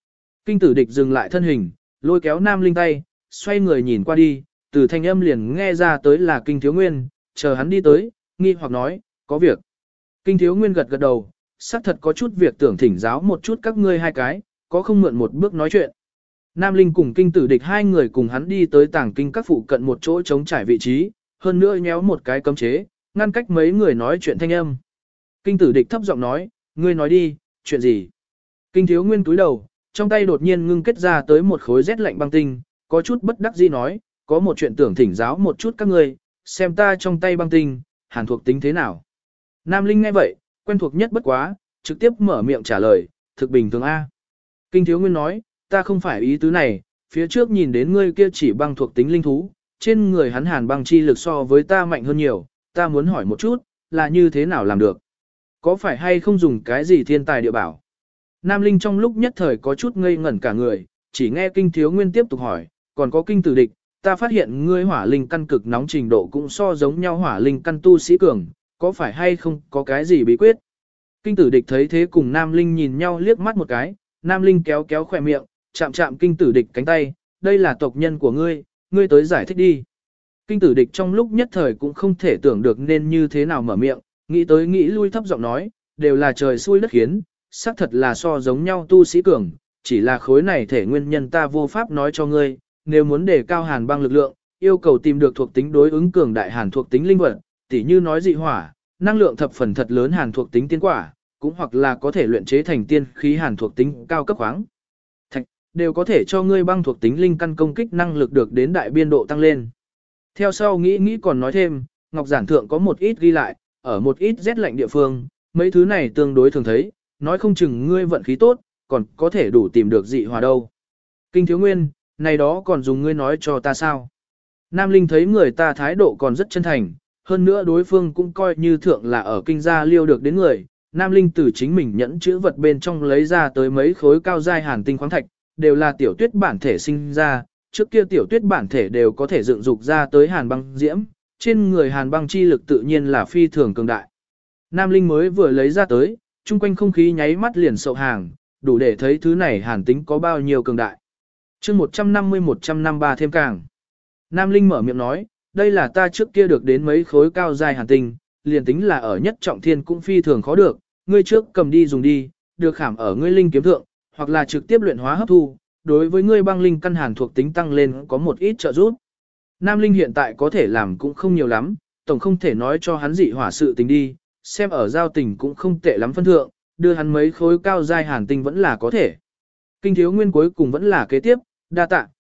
Tử Địch dừng lại thân hình, lôi kéo Nam Linh tay, xoay người nhìn qua đi, từ thanh âm liền nghe ra tới là Kinh Thiếu Nguyên, chờ hắn đi tới, nghi hoặc nói, có việc. Kinh Thiếu Nguyên gật gật đầu, xác thật có chút việc tưởng thỉnh giáo một chút các ngươi hai cái, có không mượn một bước nói chuyện. Nam Linh cùng Kinh Tử Địch hai người cùng hắn đi tới tàng kinh các phụ cận một chỗ trống trải vị trí, hơn nữa nhéo một cái cấm chế, ngăn cách mấy người nói chuyện thanh âm. Kinh Tử Địch thấp giọng nói, ngươi nói đi, chuyện gì? Kinh Thiếu Nguyên cúi đầu, trong tay đột nhiên ngưng kết ra tới một khối rét lạnh băng tinh, có chút bất đắc dĩ nói, có một chuyện tưởng thỉnh giáo một chút các ngươi, xem ta trong tay băng tinh, hàn thuộc tính thế nào. Nam Linh nghe vậy, quen thuộc nhất bất quá, trực tiếp mở miệng trả lời, thực bình thường A. Kinh Thiếu Nguyên nói, ta không phải ý tứ này, phía trước nhìn đến ngươi kia chỉ băng thuộc tính linh thú, trên người hắn hàn băng chi lực so với ta mạnh hơn nhiều, ta muốn hỏi một chút, là như thế nào làm được? Có phải hay không dùng cái gì thiên tài địa bảo? Nam Linh trong lúc nhất thời có chút ngây ngẩn cả người, chỉ nghe Kinh Thiếu Nguyên tiếp tục hỏi, còn có kinh tử địch, ta phát hiện ngươi hỏa linh căn cực nóng trình độ cũng so giống nhau hỏa linh căn tu sĩ cường, có phải hay không có cái gì bí quyết? Kinh tử địch thấy thế cùng Nam Linh nhìn nhau liếc mắt một cái, Nam Linh kéo kéo khỏe miệng, chạm chạm kinh tử địch cánh tay, đây là tộc nhân của ngươi, ngươi tới giải thích đi. Kinh tử địch trong lúc nhất thời cũng không thể tưởng được nên như thế nào mở miệng, nghĩ tới nghĩ lui thấp giọng nói, đều là trời xui đất khiến, xác thật là so giống nhau tu sĩ cường, chỉ là khối này thể nguyên nhân ta vô pháp nói cho ngươi, nếu muốn đề cao hàn băng lực lượng, yêu cầu tìm được thuộc tính đối ứng cường đại hàn thuộc tính linh vật, tỉ như nói dị hỏa, năng lượng thập phần thật lớn hàn thuộc tính tiên quả, cũng hoặc là có thể luyện chế thành tiên khí hàn thuộc tính cao cấp khoáng. Thạch, đều có thể cho ngươi băng thuộc tính linh căn công kích năng lực được đến đại biên độ tăng lên. Theo sau nghĩ còn nói thêm, Ngọc Giản Thượng có một ít ghi lại, ở một ít rét lạnh địa phương, mấy thứ này tương đối thường thấy, nói không chừng ngươi vận khí tốt, còn có thể đủ tìm được dị hỏa đâu. Kinh Thiếu Nguyên, này đó còn dùng ngươi nói cho ta sao? Nam Linh thấy người ta thái độ còn rất chân thành, hơn nữa đối phương cũng coi như thượng là ở kinh gia liêu được đến người. Nam Linh từ chính mình nhẫn chữ vật bên trong lấy ra tới mấy khối cao giai hàn tinh khoáng thạch, đều là tiểu tuyết bản thể sinh ra, trước kia tiểu tuyết bản thể đều có thể dựng dục ra tới hàn băng diễm, trên người hàn băng chi lực tự nhiên là phi thường cường đại. Nam Linh mới vừa lấy ra tới, chung quanh không khí nháy mắt liền sậu hàng, đủ để thấy thứ này hàn tính có bao nhiêu cường đại. chương 150-153 thêm càng. Nam Linh mở miệng nói, đây là ta trước kia được đến mấy khối cao giai hàn tinh, liền tính là ở nhất trọng thiên cũng phi thường khó được, ngươi trước cầm đi dùng đi, được khảm ở ngươi linh kiếm thượng, hoặc là trực tiếp luyện hóa hấp thu, đối với ngươi băng linh căn hàn thuộc tính tăng lên có một ít trợ giúp. Nam Linh hiện tại có thể làm cũng không nhiều lắm, tổng không thể nói cho hắn dị hỏa sự tình đi, xem ở giao tình cũng không tệ lắm phân thượng, đưa hắn mấy khối cao giai hàn tinh vẫn là có thể. Kinh Thiếu Nguyên cuối cùng vẫn là kế tiếp, đa tạ,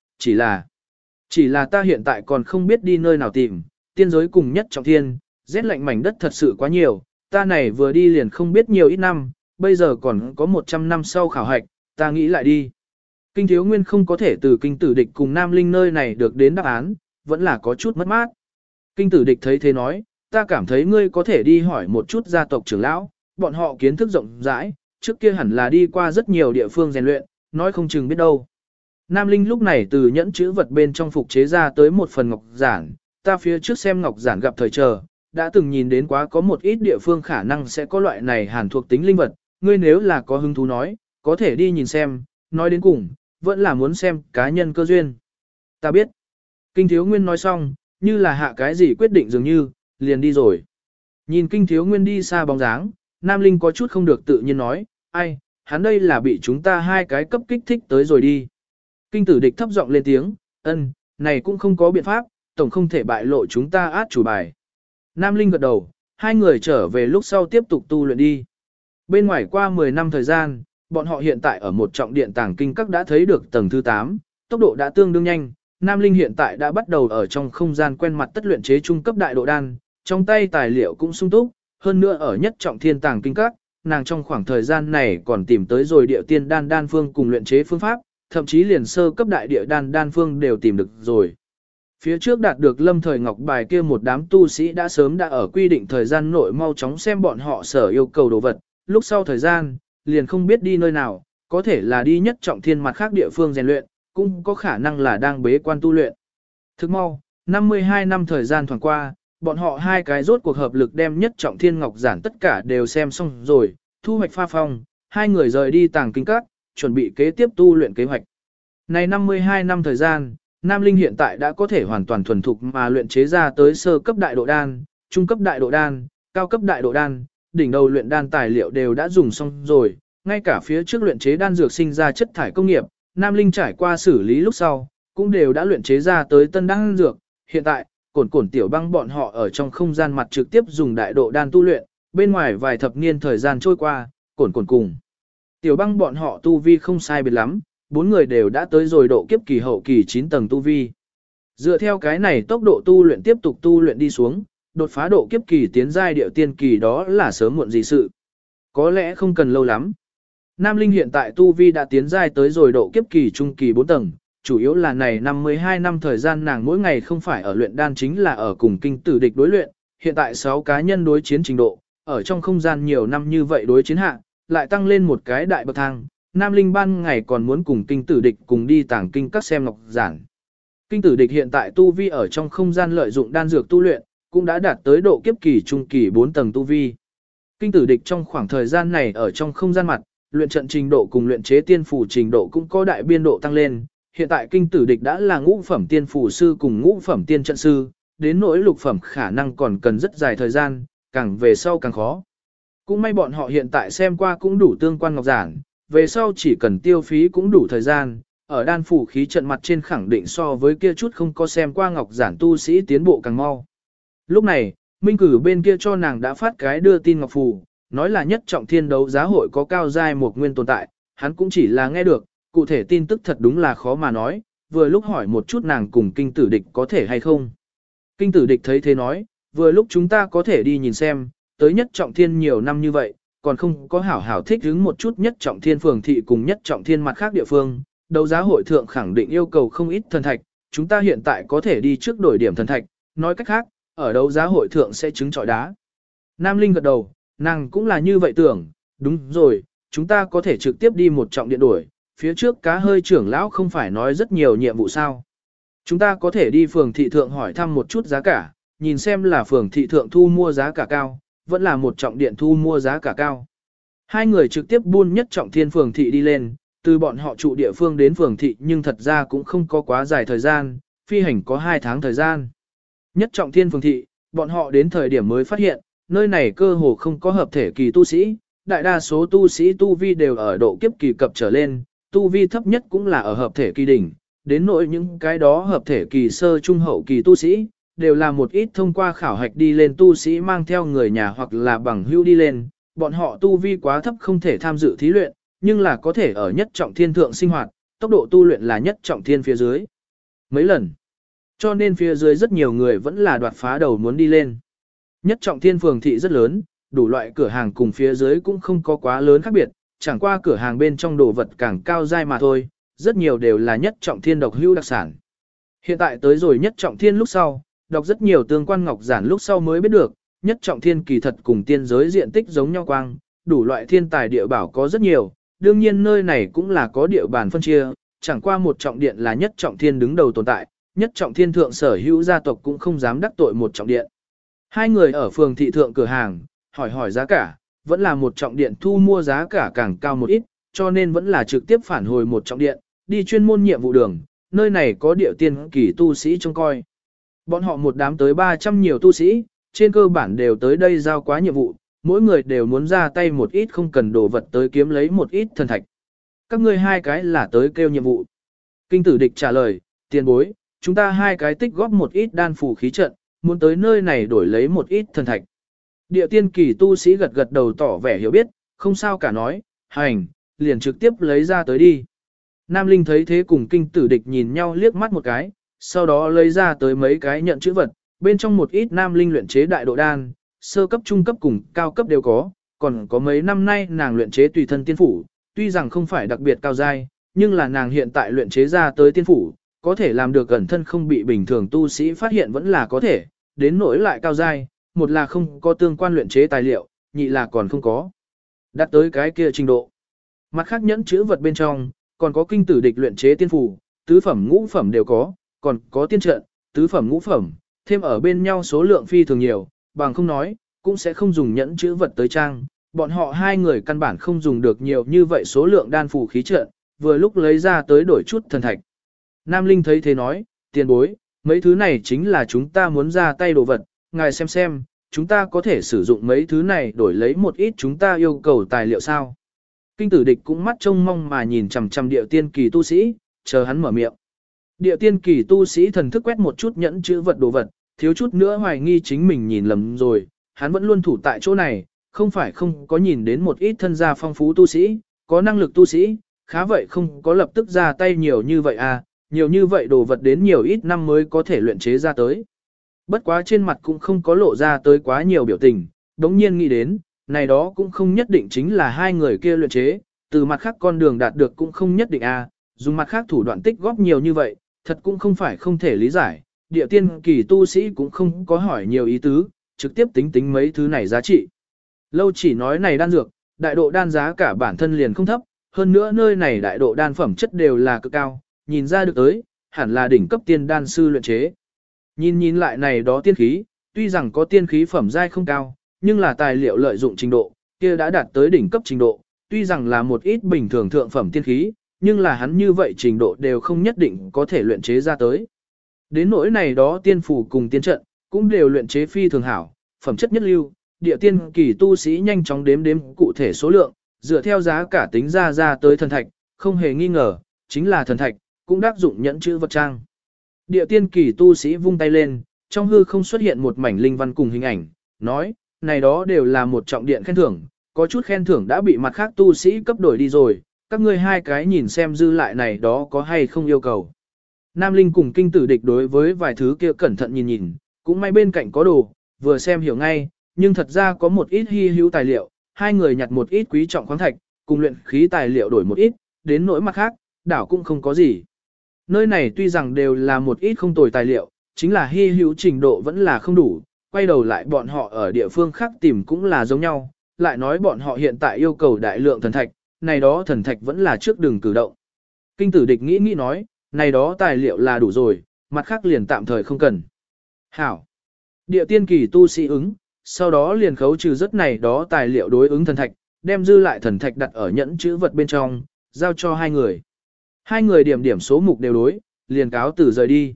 chỉ là ta hiện tại còn không biết đi nơi nào tìm, tiên giới cùng nhất trọng thiên, rét lạnh mảnh đất thật sự quá nhiều, ta này vừa đi liền không biết nhiều ít năm, bây giờ còn có 100 năm sau khảo hạch, ta nghĩ lại đi. Kinh Thiếu Nguyên không có thể từ kinh tử địch cùng Nam Linh nơi này được đến đáp án, vẫn là có chút mất mát. Kinh tử địch thấy thế nói, ta cảm thấy ngươi có thể đi hỏi một chút gia tộc trưởng lão, bọn họ kiến thức rộng rãi, trước kia hẳn là đi qua rất nhiều địa phương rèn luyện, nói không chừng biết đâu. Nam Linh lúc này từ nhẫn chữ vật bên trong phục chế ra tới một phần ngọc giản, ta phía trước xem ngọc giản gặp thời chờ, đã từng nhìn đến quá có một ít địa phương khả năng sẽ có loại này hàn thuộc tính linh vật, ngươi nếu là có hứng thú nói, có thể đi nhìn xem, nói đến cùng, vẫn là muốn xem cá nhân cơ duyên. Ta biết. Kinh Thiếu Nguyên nói xong, như là hạ cái gì quyết định dường như, liền đi rồi. Nhìn Kinh Thiếu Nguyên đi xa bóng dáng, Nam Linh có chút không được tự nhiên nói, ai, hắn đây là bị chúng ta hai cái cấp kích thích tới rồi đi. Kinh tử địch thấp giọng lên tiếng, ân, này cũng không có biện pháp, tổng không thể bại lộ chúng ta át chủ bài. Nam Linh gật đầu, hai người trở về lúc sau tiếp tục tu luyện đi. Bên ngoài qua 10 năm thời gian, bọn họ hiện tại ở một trọng điện tàng kinh các đã thấy được tầng thứ 8, tốc độ đã tương đương nhanh. Nam Linh hiện tại đã bắt đầu ở trong không gian quen mặt tất luyện chế trung cấp đại độ đan, trong tay tài liệu cũng sung túc, hơn nữa ở nhất trọng thiên tàng kinh các, nàng trong khoảng thời gian này còn tìm tới rồi địa tiên đan phương cùng luyện chế phương pháp, thậm chí liền sơ cấp đại địa đan phương đều tìm được rồi. Phía trước đạt được lâm thời ngọc bài kia một đám tu sĩ đã sớm đã ở quy định thời gian nội mau chóng xem bọn họ sở yêu cầu đồ vật, lúc sau thời gian, liền không biết đi nơi nào, có thể là đi nhất trọng thiên mặt khác địa phương rèn luyện, cũng có khả năng là đang bế quan tu luyện. Thức mau, 52 năm thời gian thoảng qua, bọn họ hai cái rốt cuộc hợp lực đem nhất trọng thiên ngọc giản tất cả đều xem xong rồi, thu hoạch pha phong, hai người rời đi tàng kinh các, chuẩn bị kế tiếp tu luyện kế hoạch. Này 52 năm thời gian, Nam Linh hiện tại đã có thể hoàn toàn thuần thục mà luyện chế ra tới sơ cấp đại độ đan, trung cấp đại độ đan, cao cấp đại độ đan, đỉnh đầu luyện đan tài liệu đều đã dùng xong rồi, ngay cả phía trước luyện chế đan dược sinh ra chất thải công nghiệp, Nam Linh trải qua xử lý lúc sau, cũng đều đã luyện chế ra tới tân đan dược. Hiện tại, cổn tiểu băng bọn họ ở trong không gian mặt trực tiếp dùng đại độ đan tu luyện, bên ngoài vài thập niên thời gian trôi qua, cổn cùng. Tiểu băng bọn họ tu vi không sai biệt lắm, bốn người đều đã tới rồi độ kiếp kỳ hậu kỳ 9 tầng tu vi. Dựa theo cái này tốc độ tu luyện tiếp tục tu luyện đi xuống, đột phá độ kiếp kỳ tiến giai điệu tiên kỳ đó là sớm muộn gì sự. Có lẽ không cần lâu lắm. Nam Linh hiện tại tu vi đã tiến giai tới rồi độ kiếp kỳ trung kỳ 4 tầng, chủ yếu là này 52 năm thời gian nàng mỗi ngày không phải ở luyện đan chính là ở cùng kinh tử địch đối luyện, hiện tại 6 cá nhân đối chiến trình độ, ở trong không gian nhiều năm như vậy đối chiến hạ, lại tăng lên một cái đại bậc thang, Nam Linh ban ngày còn muốn cùng kinh tử địch cùng đi tàng kinh các xem ngọc giảng. Kinh tử địch hiện tại tu vi ở trong không gian lợi dụng đan dược tu luyện, cũng đã đạt tới độ kiếp kỳ trung kỳ 4 tầng tu vi. Kinh tử địch trong khoảng thời gian này ở trong không gian mặt, luyện trận trình độ cùng luyện chế tiên phủ trình độ cũng có đại biên độ tăng lên. Hiện tại kinh tử địch đã là ngũ phẩm tiên phủ sư cùng ngũ phẩm tiên trận sư, đến nỗi lục phẩm khả năng còn cần rất dài thời gian, càng về sau càng khó. Cũng may bọn họ hiện tại xem qua cũng đủ tương quan ngọc giản, về sau chỉ cần tiêu phí cũng đủ thời gian, ở đan phủ khí trận mặt trên khẳng định so với kia chút không có xem qua ngọc giản tu sĩ tiến bộ càng mau. Lúc này, Minh Cử bên kia cho nàng đã phát cái đưa tin ngọc phù, nói là nhất trọng thiên đấu giá hội có cao giai một nguyên tồn tại, hắn cũng chỉ là nghe được, cụ thể tin tức thật đúng là khó mà nói, vừa lúc hỏi một chút nàng cùng kinh tử địch có thể hay không. Kinh tử địch thấy thế nói, vừa lúc chúng ta có thể đi nhìn xem, tới nhất trọng thiên nhiều năm như vậy, còn không có hảo hảo thích ứng một chút nhất trọng thiên phường thị cùng nhất trọng thiên mặt khác địa phương, đấu giá hội thượng khẳng định yêu cầu không ít thần thạch, chúng ta hiện tại có thể đi trước đổi điểm thần thạch, nói cách khác, ở đấu giá hội thượng sẽ trứng trọi đá. Nam Linh gật đầu, nàng cũng là như vậy tưởng, đúng rồi, chúng ta có thể trực tiếp đi một trọng điện đổi, phía trước cá hơi trưởng lão không phải nói rất nhiều nhiệm vụ sao. Chúng ta có thể đi phường thị thượng hỏi thăm một chút giá cả, nhìn xem là phường thị thượng thu mua giá cả cao, vẫn là một trọng điện thu mua giá cả cao. Hai người trực tiếp buôn nhất trọng thiên phường thị đi lên, từ bọn họ trụ địa phương đến phường thị nhưng thật ra cũng không có quá dài thời gian, phi hành có 2 tháng thời gian. Nhất trọng thiên phường thị, bọn họ đến thời điểm mới phát hiện, nơi này cơ hồ không có hợp thể kỳ tu sĩ, đại đa số tu sĩ tu vi đều ở độ kiếp kỳ cập trở lên, tu vi thấp nhất cũng là ở hợp thể kỳ đỉnh, đến nỗi những cái đó hợp thể kỳ sơ trung hậu kỳ tu sĩ, đều là một ít thông qua khảo hạch đi lên tu sĩ mang theo người nhà hoặc là bằng hữu đi lên, bọn họ tu vi quá thấp không thể tham dự thí luyện, nhưng là có thể ở nhất trọng thiên thượng sinh hoạt, tốc độ tu luyện là nhất trọng thiên phía dưới. Mấy lần. Cho nên phía dưới rất nhiều người vẫn là đoạt phá đầu muốn đi lên. Nhất trọng thiên phường thị rất lớn, đủ loại cửa hàng cùng phía dưới cũng không có quá lớn khác biệt, chẳng qua cửa hàng bên trong đồ vật càng cao dai mà thôi, rất nhiều đều là nhất trọng thiên độc hữu đặc sản. Hiện tại tới rồi nhất trọng thiên lúc sau, đọc rất nhiều tương quan ngọc giản lúc sau mới biết được, nhất trọng thiên kỳ thật cùng tiên giới diện tích giống nhau quang, đủ loại thiên tài địa bảo có rất nhiều, đương nhiên nơi này cũng là có địa bàn phân chia, chẳng qua một trọng điện là nhất trọng thiên đứng đầu tồn tại, nhất trọng thiên thượng sở hữu gia tộc cũng không dám đắc tội một trọng điện. Hai người ở phường thị thượng cửa hàng, hỏi giá cả, vẫn là một trọng điện thu mua giá cả càng cao một ít, cho nên vẫn là trực tiếp phản hồi một trọng điện, đi chuyên môn nhiệm vụ đường, nơi này có địa tiên kỳ tu sĩ trông coi. Bọn họ một đám tới 300 nhiều tu sĩ, trên cơ bản đều tới đây giao quá nhiệm vụ, mỗi người đều muốn ra tay một ít không cần đồ vật tới kiếm lấy một ít thần thạch. Các ngươi hai cái là tới kêu nhiệm vụ. Kinh tử địch trả lời, tiền bối, chúng ta hai cái tích góp một ít đan phù khí trận, muốn tới nơi này đổi lấy một ít thần thạch. Địa tiên kỳ tu sĩ gật gật đầu tỏ vẻ hiểu biết, không sao cả nói, hành, liền trực tiếp lấy ra tới đi. Nam Linh thấy thế cùng kinh tử địch nhìn nhau liếc mắt một cái, sau đó lấy ra tới mấy cái nhận chữ vật, bên trong một ít Nam Linh luyện chế đại độ đan, sơ cấp trung cấp cùng cao cấp đều có, còn có mấy năm nay nàng luyện chế tùy thân tiên phủ, tuy rằng không phải đặc biệt cao giai, nhưng là nàng hiện tại luyện chế ra tới tiên phủ, có thể làm được gần thân không bị bình thường tu sĩ phát hiện vẫn là có thể, đến nỗi lại cao giai, một là không có tương quan luyện chế tài liệu, nhị là còn không có đạt tới cái kia trình độ. Mặt khác nhẫn chữ vật bên trong, còn có kinh tử địch luyện chế tiên phủ, tứ phẩm ngũ phẩm đều có, còn có tiên trận, tứ phẩm ngũ phẩm, thêm ở bên nhau số lượng phi thường nhiều, bằng không nói, cũng sẽ không dùng nhẫn chữ vật tới trang. Bọn họ hai người căn bản không dùng được nhiều như vậy số lượng đan phù khí trận, vừa lúc lấy ra tới đổi chút thần thạch. Nam Linh thấy thế nói, tiền bối, mấy thứ này chính là chúng ta muốn ra tay đồ vật, ngài xem, chúng ta có thể sử dụng mấy thứ này đổi lấy một ít chúng ta yêu cầu tài liệu sao. Kinh tử địch cũng mắt trông mong mà nhìn chằm chằm địa tiên kỳ tu sĩ, chờ hắn mở miệng. Địa tiên kỳ tu sĩ thần thức quét một chút nhẫn chữ vật đồ vật, thiếu chút nữa hoài nghi chính mình nhìn lầm rồi, hắn vẫn luôn thủ tại chỗ này, không phải không có nhìn đến một ít thân gia phong phú tu sĩ, có năng lực tu sĩ, khá vậy không có lập tức ra tay nhiều như vậy à, nhiều như vậy đồ vật đến nhiều ít năm mới có thể luyện chế ra tới. Bất quá trên mặt cũng không có lộ ra tới quá nhiều biểu tình, đống nhiên nghĩ đến, này đó cũng không nhất định chính là hai người kia luyện chế, từ mặt khác con đường đạt được cũng không nhất định dùng mặt khác thủ đoạn tích góp nhiều như vậy, thật cũng không phải không thể lý giải, địa tiên kỳ tu sĩ cũng không có hỏi nhiều ý tứ, trực tiếp tính mấy thứ này giá trị. Lâu chỉ nói này đan dược, đại độ đan giá cả bản thân liền không thấp, hơn nữa nơi này đại độ đan phẩm chất đều là cực cao, nhìn ra được tới, hẳn là đỉnh cấp tiên đan sư luyện chế. Nhìn lại này đó tiên khí, tuy rằng có tiên khí phẩm giai không cao, nhưng là tài liệu lợi dụng trình độ, kia đã đạt tới đỉnh cấp trình độ, tuy rằng là một ít bình thường thượng phẩm tiên khí, nhưng là hắn như vậy trình độ đều không nhất định có thể luyện chế ra tới. Đến nỗi này đó tiên phù cùng tiên trận, cũng đều luyện chế phi thường hảo, phẩm chất nhất lưu, địa tiên kỳ tu sĩ nhanh chóng đếm cụ thể số lượng, dựa theo giá cả tính ra tới thần thạch, không hề nghi ngờ, chính là thần thạch, cũng đắc dụng nhẫn chữ vật trang. Địa tiên kỳ tu sĩ vung tay lên, trong hư không xuất hiện một mảnh linh văn cùng hình ảnh, nói, này đó đều là một trọng điện khen thưởng, có chút khen thưởng đã bị mặt khác tu sĩ cấp đổi đi rồi, các ngươi hai cái nhìn xem dư lại này đó có hay không yêu cầu. Nam Linh cùng kinh tử địch đối với vài thứ kia cẩn thận nhìn, cũng may bên cạnh có đồ, vừa xem hiểu ngay, nhưng thật ra có một ít hy hữu tài liệu, hai người nhặt một ít quý trọng khoáng thạch, cùng luyện khí tài liệu đổi một ít, đến nỗi mặt khác, đảo cũng không có gì. Nơi này tuy rằng đều là một ít không tồi tài liệu, chính là hy hữu trình độ vẫn là không đủ, quay đầu lại bọn họ ở địa phương khác tìm cũng là giống nhau, lại nói bọn họ hiện tại yêu cầu đại lượng thần thạch, này đó thần thạch vẫn là trước đường cử động. Kinh tử địch nghĩ nói, này đó tài liệu là đủ rồi, mặt khác liền tạm thời không cần. Hảo. Địa tiên kỳ tu sĩ ứng, sau đó liền khấu trừ rất này đó tài liệu đối ứng thần thạch, đem dư lại thần thạch đặt ở nhẫn chữ vật bên trong, giao cho hai người. Hai người điểm số mục đều đối, liền cáo từ rời đi.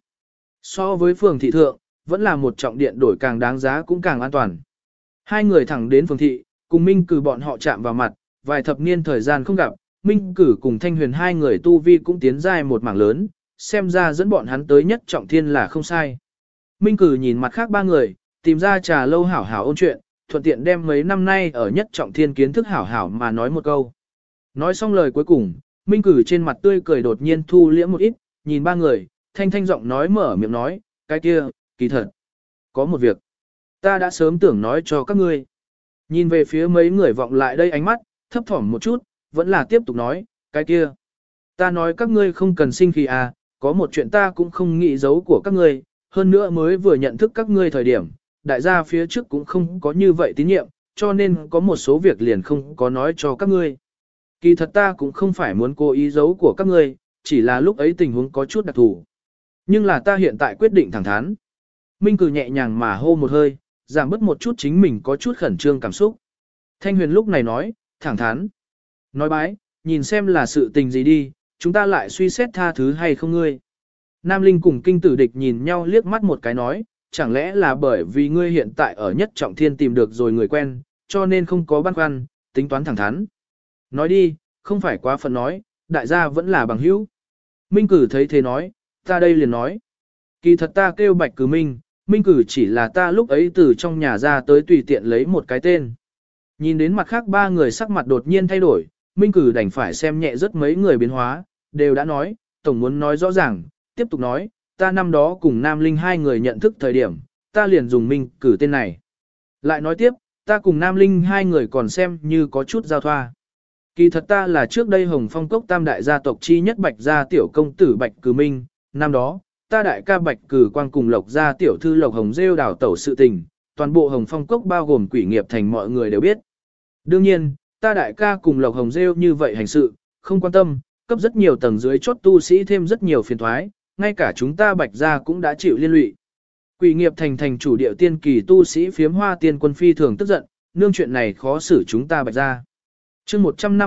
So với phường thị thượng, vẫn là một trọng điện đổi càng đáng giá cũng càng an toàn. Hai người thẳng đến phường thị, cùng Minh Cử bọn họ chạm vào mặt, vài thập niên thời gian không gặp, Minh Cử cùng Thanh Huyền hai người tu vi cũng tiến dài một mảng lớn, xem ra dẫn bọn hắn tới nhất trọng thiên là không sai. Minh Cử nhìn mặt khác ba người, tìm ra trà lâu hảo hảo ôn chuyện, thuận tiện đem mấy năm nay ở nhất trọng thiên kiến thức hảo hảo mà nói một câu. Nói xong lời cuối cùng, Minh Cử trên mặt tươi cười đột nhiên thu liễm một ít, nhìn ba người, thanh giọng nói mở miệng nói, cái kia, kỳ thật. Có một việc, ta đã sớm tưởng nói cho các ngươi. Nhìn về phía mấy người vọng lại đây ánh mắt, thấp thỏm một chút, vẫn là tiếp tục nói, cái kia. Ta nói các ngươi không cần sinh khí có một chuyện ta cũng không nghĩ giấu của các ngươi, hơn nữa mới vừa nhận thức các ngươi thời điểm, đại gia phía trước cũng không có như vậy tín nhiệm, cho nên có một số việc liền không có nói cho các ngươi. Kỳ thật ta cũng không phải muốn cố ý giấu của các ngươi, chỉ là lúc ấy tình huống có chút đặc thù. Nhưng là ta hiện tại quyết định thẳng thắn. Minh Cử nhẹ nhàng mà hô một hơi, giảm bớt một chút chính mình có chút khẩn trương cảm xúc. Thanh Huyền lúc này nói, thẳng thắn. Nói bái, nhìn xem là sự tình gì đi, chúng ta lại suy xét tha thứ hay không ngươi. Nam Linh cùng kinh tử địch nhìn nhau liếc mắt một cái nói, chẳng lẽ là bởi vì ngươi hiện tại ở nhất trọng thiên tìm được rồi người quen, cho nên không có băn khoăn, tính toán thẳng thắn. Nói đi, không phải quá phần nói, đại gia vẫn là bằng hữu. Minh Cử thấy thế nói, ta đây liền nói. Kỳ thật ta kêu Bạch Cử Minh, Minh Cử chỉ là ta lúc ấy từ trong nhà ra tới tùy tiện lấy một cái tên. Nhìn đến mặt khác ba người sắc mặt đột nhiên thay đổi, Minh Cử đành phải xem nhẹ rất mấy người biến hóa, đều đã nói, tổng muốn nói rõ ràng, tiếp tục nói, ta năm đó cùng Nam Linh hai người nhận thức thời điểm, ta liền dùng Minh Cử tên này. Lại nói tiếp, ta cùng Nam Linh hai người còn xem như có chút giao thoa. Kỳ thật ta là trước đây Hồng Phong Cốc tam đại gia tộc chi nhất Bạch gia tiểu công tử Bạch Cử Minh, năm đó, ta đại ca Bạch Cử Quang cùng Lộc gia tiểu thư Lộc Hồng Rêu đảo tẩu sự tình, toàn bộ Hồng Phong Cốc bao gồm Quỷ Nghiệp Thành mọi người đều biết. Đương nhiên, ta đại ca cùng Lộc Hồng Rêu như vậy hành sự, không quan tâm, cấp rất nhiều tầng dưới chốt tu sĩ thêm rất nhiều phiền thoái, ngay cả chúng ta Bạch gia cũng đã chịu liên lụy. Quỷ Nghiệp Thành thành chủ điệu tiên kỳ tu sĩ phiếm hoa tiên quân phi thường tức giận, nương chuyện này khó xử chúng ta Bạch gia. Chương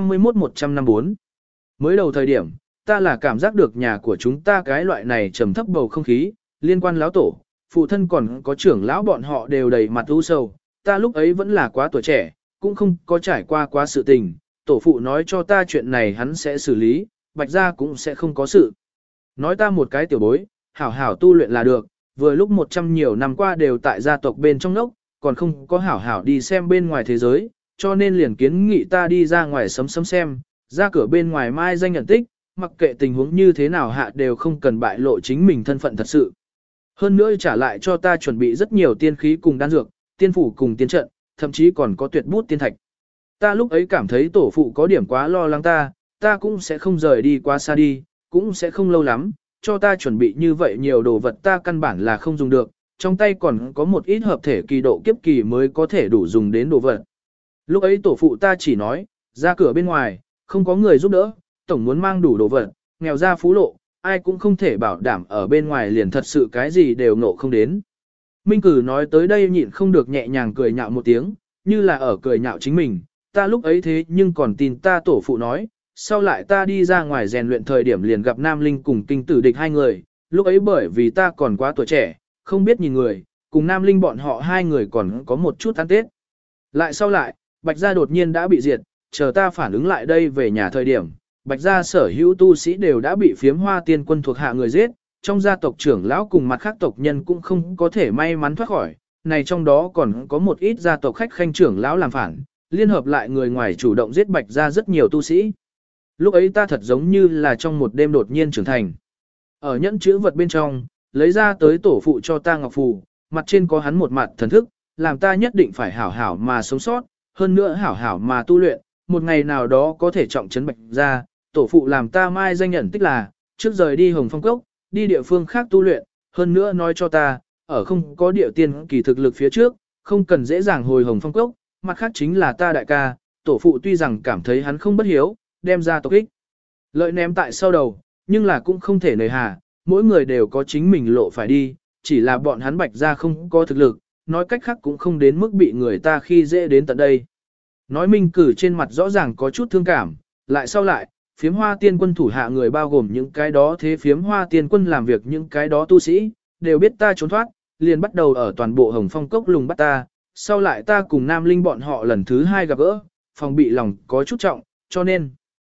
151-154 mới đầu thời điểm, ta là cảm giác được nhà của chúng ta cái loại này trầm thấp bầu không khí, liên quan lão tổ, phụ thân còn có trưởng lão bọn họ đều đầy mặt u sầu, ta lúc ấy vẫn là quá tuổi trẻ, cũng không có trải qua quá sự tình, tổ phụ nói cho ta chuyện này hắn sẽ xử lý, Bạch gia cũng sẽ không có sự. Nói ta một cái tiểu bối, hảo hảo tu luyện là được, vừa lúc 100 nhiều năm qua đều tại gia tộc bên trong nốc, còn không có hảo hảo đi xem bên ngoài thế giới, cho nên liền kiến nghị ta đi ra ngoài sấm xem, ra cửa bên ngoài mai danh nhận tích, mặc kệ tình huống như thế nào hạ đều không cần bại lộ chính mình thân phận thật sự. Hơn nữa trả lại cho ta chuẩn bị rất nhiều tiên khí cùng đan dược, tiên phủ cùng tiên trận, thậm chí còn có tuyệt bút tiên thạch. Ta lúc ấy cảm thấy tổ phụ có điểm quá lo lắng ta cũng sẽ không rời đi quá xa đi, cũng sẽ không lâu lắm, cho ta chuẩn bị như vậy nhiều đồ vật ta căn bản là không dùng được, trong tay còn có một ít hợp thể kỳ độ kiếp kỳ mới có thể đủ dùng đến đồ vật. Lúc ấy tổ phụ ta chỉ nói, ra cửa bên ngoài, không có người giúp đỡ, tổng muốn mang đủ đồ vật, nghèo ra phú lộ, ai cũng không thể bảo đảm ở bên ngoài liền thật sự cái gì đều ngộ không đến. Minh Cử nói tới đây nhịn không được nhẹ nhàng cười nhạo một tiếng, như là ở cười nhạo chính mình, ta lúc ấy thế nhưng còn tin ta tổ phụ nói, sau lại ta đi ra ngoài rèn luyện thời điểm liền gặp Nam Linh cùng Kinh Tử Địch hai người, lúc ấy bởi vì ta còn quá tuổi trẻ, không biết nhìn người, cùng Nam Linh bọn họ hai người còn có một chút ăn tết. Lại sau lại, Bạch Gia đột nhiên đã bị diệt, chờ ta phản ứng lại đây về nhà thời điểm, Bạch Gia sở hữu tu sĩ đều đã bị phiếm hoa tiên quân thuộc hạ người giết, trong gia tộc trưởng lão cùng mặt khác tộc nhân cũng không có thể may mắn thoát khỏi, này trong đó còn có một ít gia tộc khách khanh trưởng lão làm phản, liên hợp lại người ngoài chủ động giết Bạch Gia rất nhiều tu sĩ. Lúc ấy ta thật giống như là trong một đêm đột nhiên trưởng thành. Ở nhẫn chữ vật bên trong, lấy ra tới tổ phụ cho ta ngọc phù, mặt trên có hắn một mặt thần thức, làm ta nhất định phải hảo hảo mà sống sót, hơn nữa hảo hảo mà tu luyện, một ngày nào đó có thể trọng trấn Bạch Gia. Tổ phụ làm ta mai danh nhận tích là, trước rời đi Hồng Phong Cốc, đi địa phương khác tu luyện, hơn nữa nói cho ta, ở không có địa tiên kỳ thực lực phía trước, không cần dễ dàng hồi Hồng Phong Cốc, mặt khác chính là ta đại ca, tổ phụ tuy rằng cảm thấy hắn không bất hiếu, đem ra tộc ích. Lợi ném tại sau đầu, nhưng là cũng không thể nề hà, mỗi người đều có chính mình lộ phải đi, chỉ là bọn hắn Bạch Gia không có thực lực, nói cách khác cũng không đến mức bị người ta khi dễ đến tận đây. Nói Minh Cử trên mặt rõ ràng có chút thương cảm, lại sau lại, phiếm hoa tiên quân thủ hạ người bao gồm những cái đó thế phiếm hoa tiên quân làm việc những cái đó tu sĩ, đều biết ta trốn thoát, liền bắt đầu ở toàn bộ Hồng Phong Cốc lùng bắt ta, sau lại ta cùng Nam Linh bọn họ lần thứ hai gặp gỡ, phòng bị lòng có chút trọng, cho nên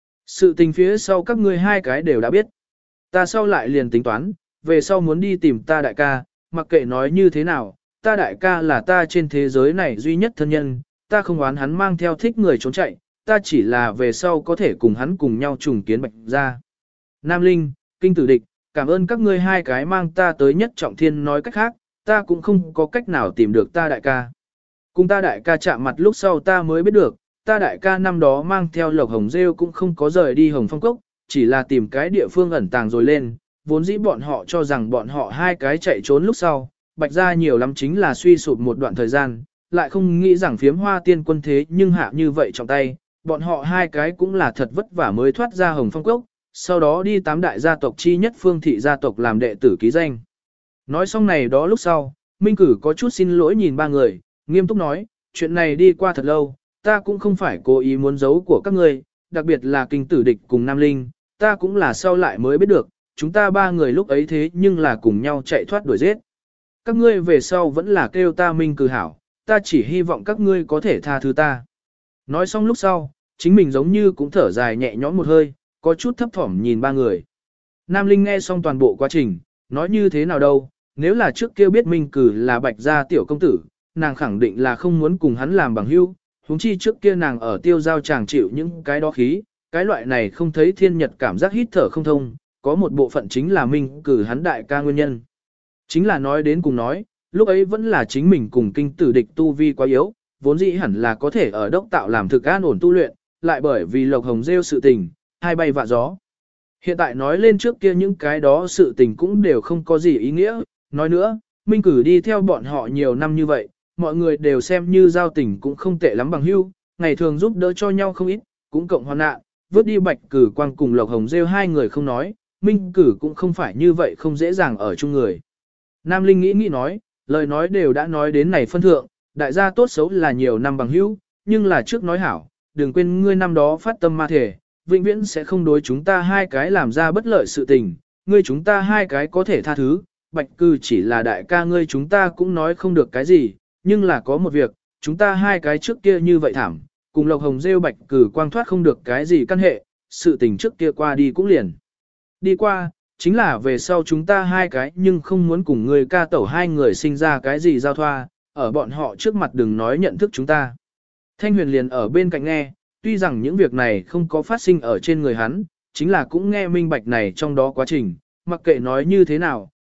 sự tình phía sau các ngươi hai cái đều đã biết. Ta sau lại liền tính toán, về sau muốn đi tìm ta đại ca, mặc kệ nói như thế nào, ta đại ca là ta trên thế giới này duy nhất thân nhân, ta không oán hắn mang theo thích người trốn chạy, ta chỉ là về sau có thể cùng hắn cùng nhau trùng kiến Bạch Gia. Nam Linh, Kinh Tử Địch, cảm ơn các ngươi hai cái mang ta tới nhất trọng thiên, nói cách khác, ta cũng không có cách nào tìm được ta đại ca. Cùng ta đại ca chạm mặt lúc sau ta mới biết được, ta đại ca năm đó mang theo Lộc Hồng Rêu cũng không có rời đi Hồng Phong Cốc, chỉ là tìm cái địa phương ẩn tàng rồi lên, vốn dĩ bọn họ cho rằng bọn họ hai cái chạy trốn lúc sau, Bạch Gia nhiều lắm chính là suy sụp một đoạn thời gian, lại không nghĩ rằng phiếm hoa tiên quân thế nhưng hạ như vậy trong tay, bọn họ hai cái cũng là thật vất vả mới thoát ra Hồng Phong Cốc, sau đó đi tám đại gia tộc chi nhất Phương thị gia tộc làm đệ tử ký danh. Nói xong này đó lúc sau, Minh Cử có chút xin lỗi nhìn ba người, nghiêm túc nói, chuyện này đi qua thật lâu, ta cũng không phải cố ý muốn giấu của các ngươi, đặc biệt là Kinh Tử Địch cùng Nam Linh, ta cũng là sau lại mới biết được, chúng ta ba người lúc ấy thế nhưng là cùng nhau chạy thoát đuổi giết. Các ngươi về sau vẫn là kêu ta Minh Cử hảo, ta chỉ hy vọng các ngươi có thể tha thứ ta. Nói xong lúc sau, chính mình giống như cũng thở dài nhẹ nhõm một hơi, có chút thấp thỏm nhìn ba người. Nam Linh nghe xong toàn bộ quá trình, nói như thế nào đâu, nếu là trước kia biết Minh Cử là Bạch Gia tiểu công tử, nàng khẳng định là không muốn cùng hắn làm bằng hữu, huống chi trước kia nàng ở tiêu giao chàng chịu những cái đó khí, cái loại này không thấy thiên nhật cảm giác hít thở không thông, có một bộ phận chính là Minh Cử hắn đại ca nguyên nhân. Chính là nói đến cùng nói, lúc ấy vẫn là chính mình cùng Kinh Tử Địch tu vi quá yếu, vốn dĩ hẳn là có thể ở đốc tạo làm thực an ổn tu luyện, lại bởi vì Lộc Hồng Rêu sự tình, hai bay vạ gió. Hiện tại nói lên trước kia những cái đó sự tình cũng đều không có gì ý nghĩa, nói nữa, Minh Cử đi theo bọn họ nhiều năm như vậy, mọi người đều xem như giao tình cũng không tệ lắm bằng hữu, ngày thường giúp đỡ cho nhau không ít, cũng cộng hoàn nạn, vớt đi Bạch Cử Quang cùng Lộc Hồng Rêu hai người không nói, Minh Cử cũng không phải như vậy không dễ dàng ở chung người. Nam Linh nghĩ nói, lời nói đều đã nói đến này phân thượng, đại gia tốt xấu là nhiều năm bằng hữu, nhưng là trước nói hảo, đừng quên ngươi năm đó phát tâm ma thể, vĩnh viễn sẽ không đối chúng ta hai cái làm ra bất lợi sự tình, ngươi chúng ta hai cái có thể tha thứ, Bạch Cử chỉ là đại ca ngươi chúng ta cũng nói không được cái gì, nhưng là có một việc, chúng ta hai cái trước kia như vậy thảm, cùng Lộc Hồng Rêu Bạch Cử Quang thoát không được cái gì căn hệ, sự tình trước kia qua đi cũng liền. Đi qua, chính là về sau chúng ta hai cái nhưng không muốn cùng người ca tẩu hai người sinh ra cái gì giao thoa, ở bọn họ trước mặt đừng nói nhận thức chúng ta. Thanh Huyền liền ở bên cạnh nghe, tuy rằng những việc này không có phát sinh ở trên người hắn, chính là cũng nghe minh bạch này trong đó quá trình, mặc kệ nói như thế nào,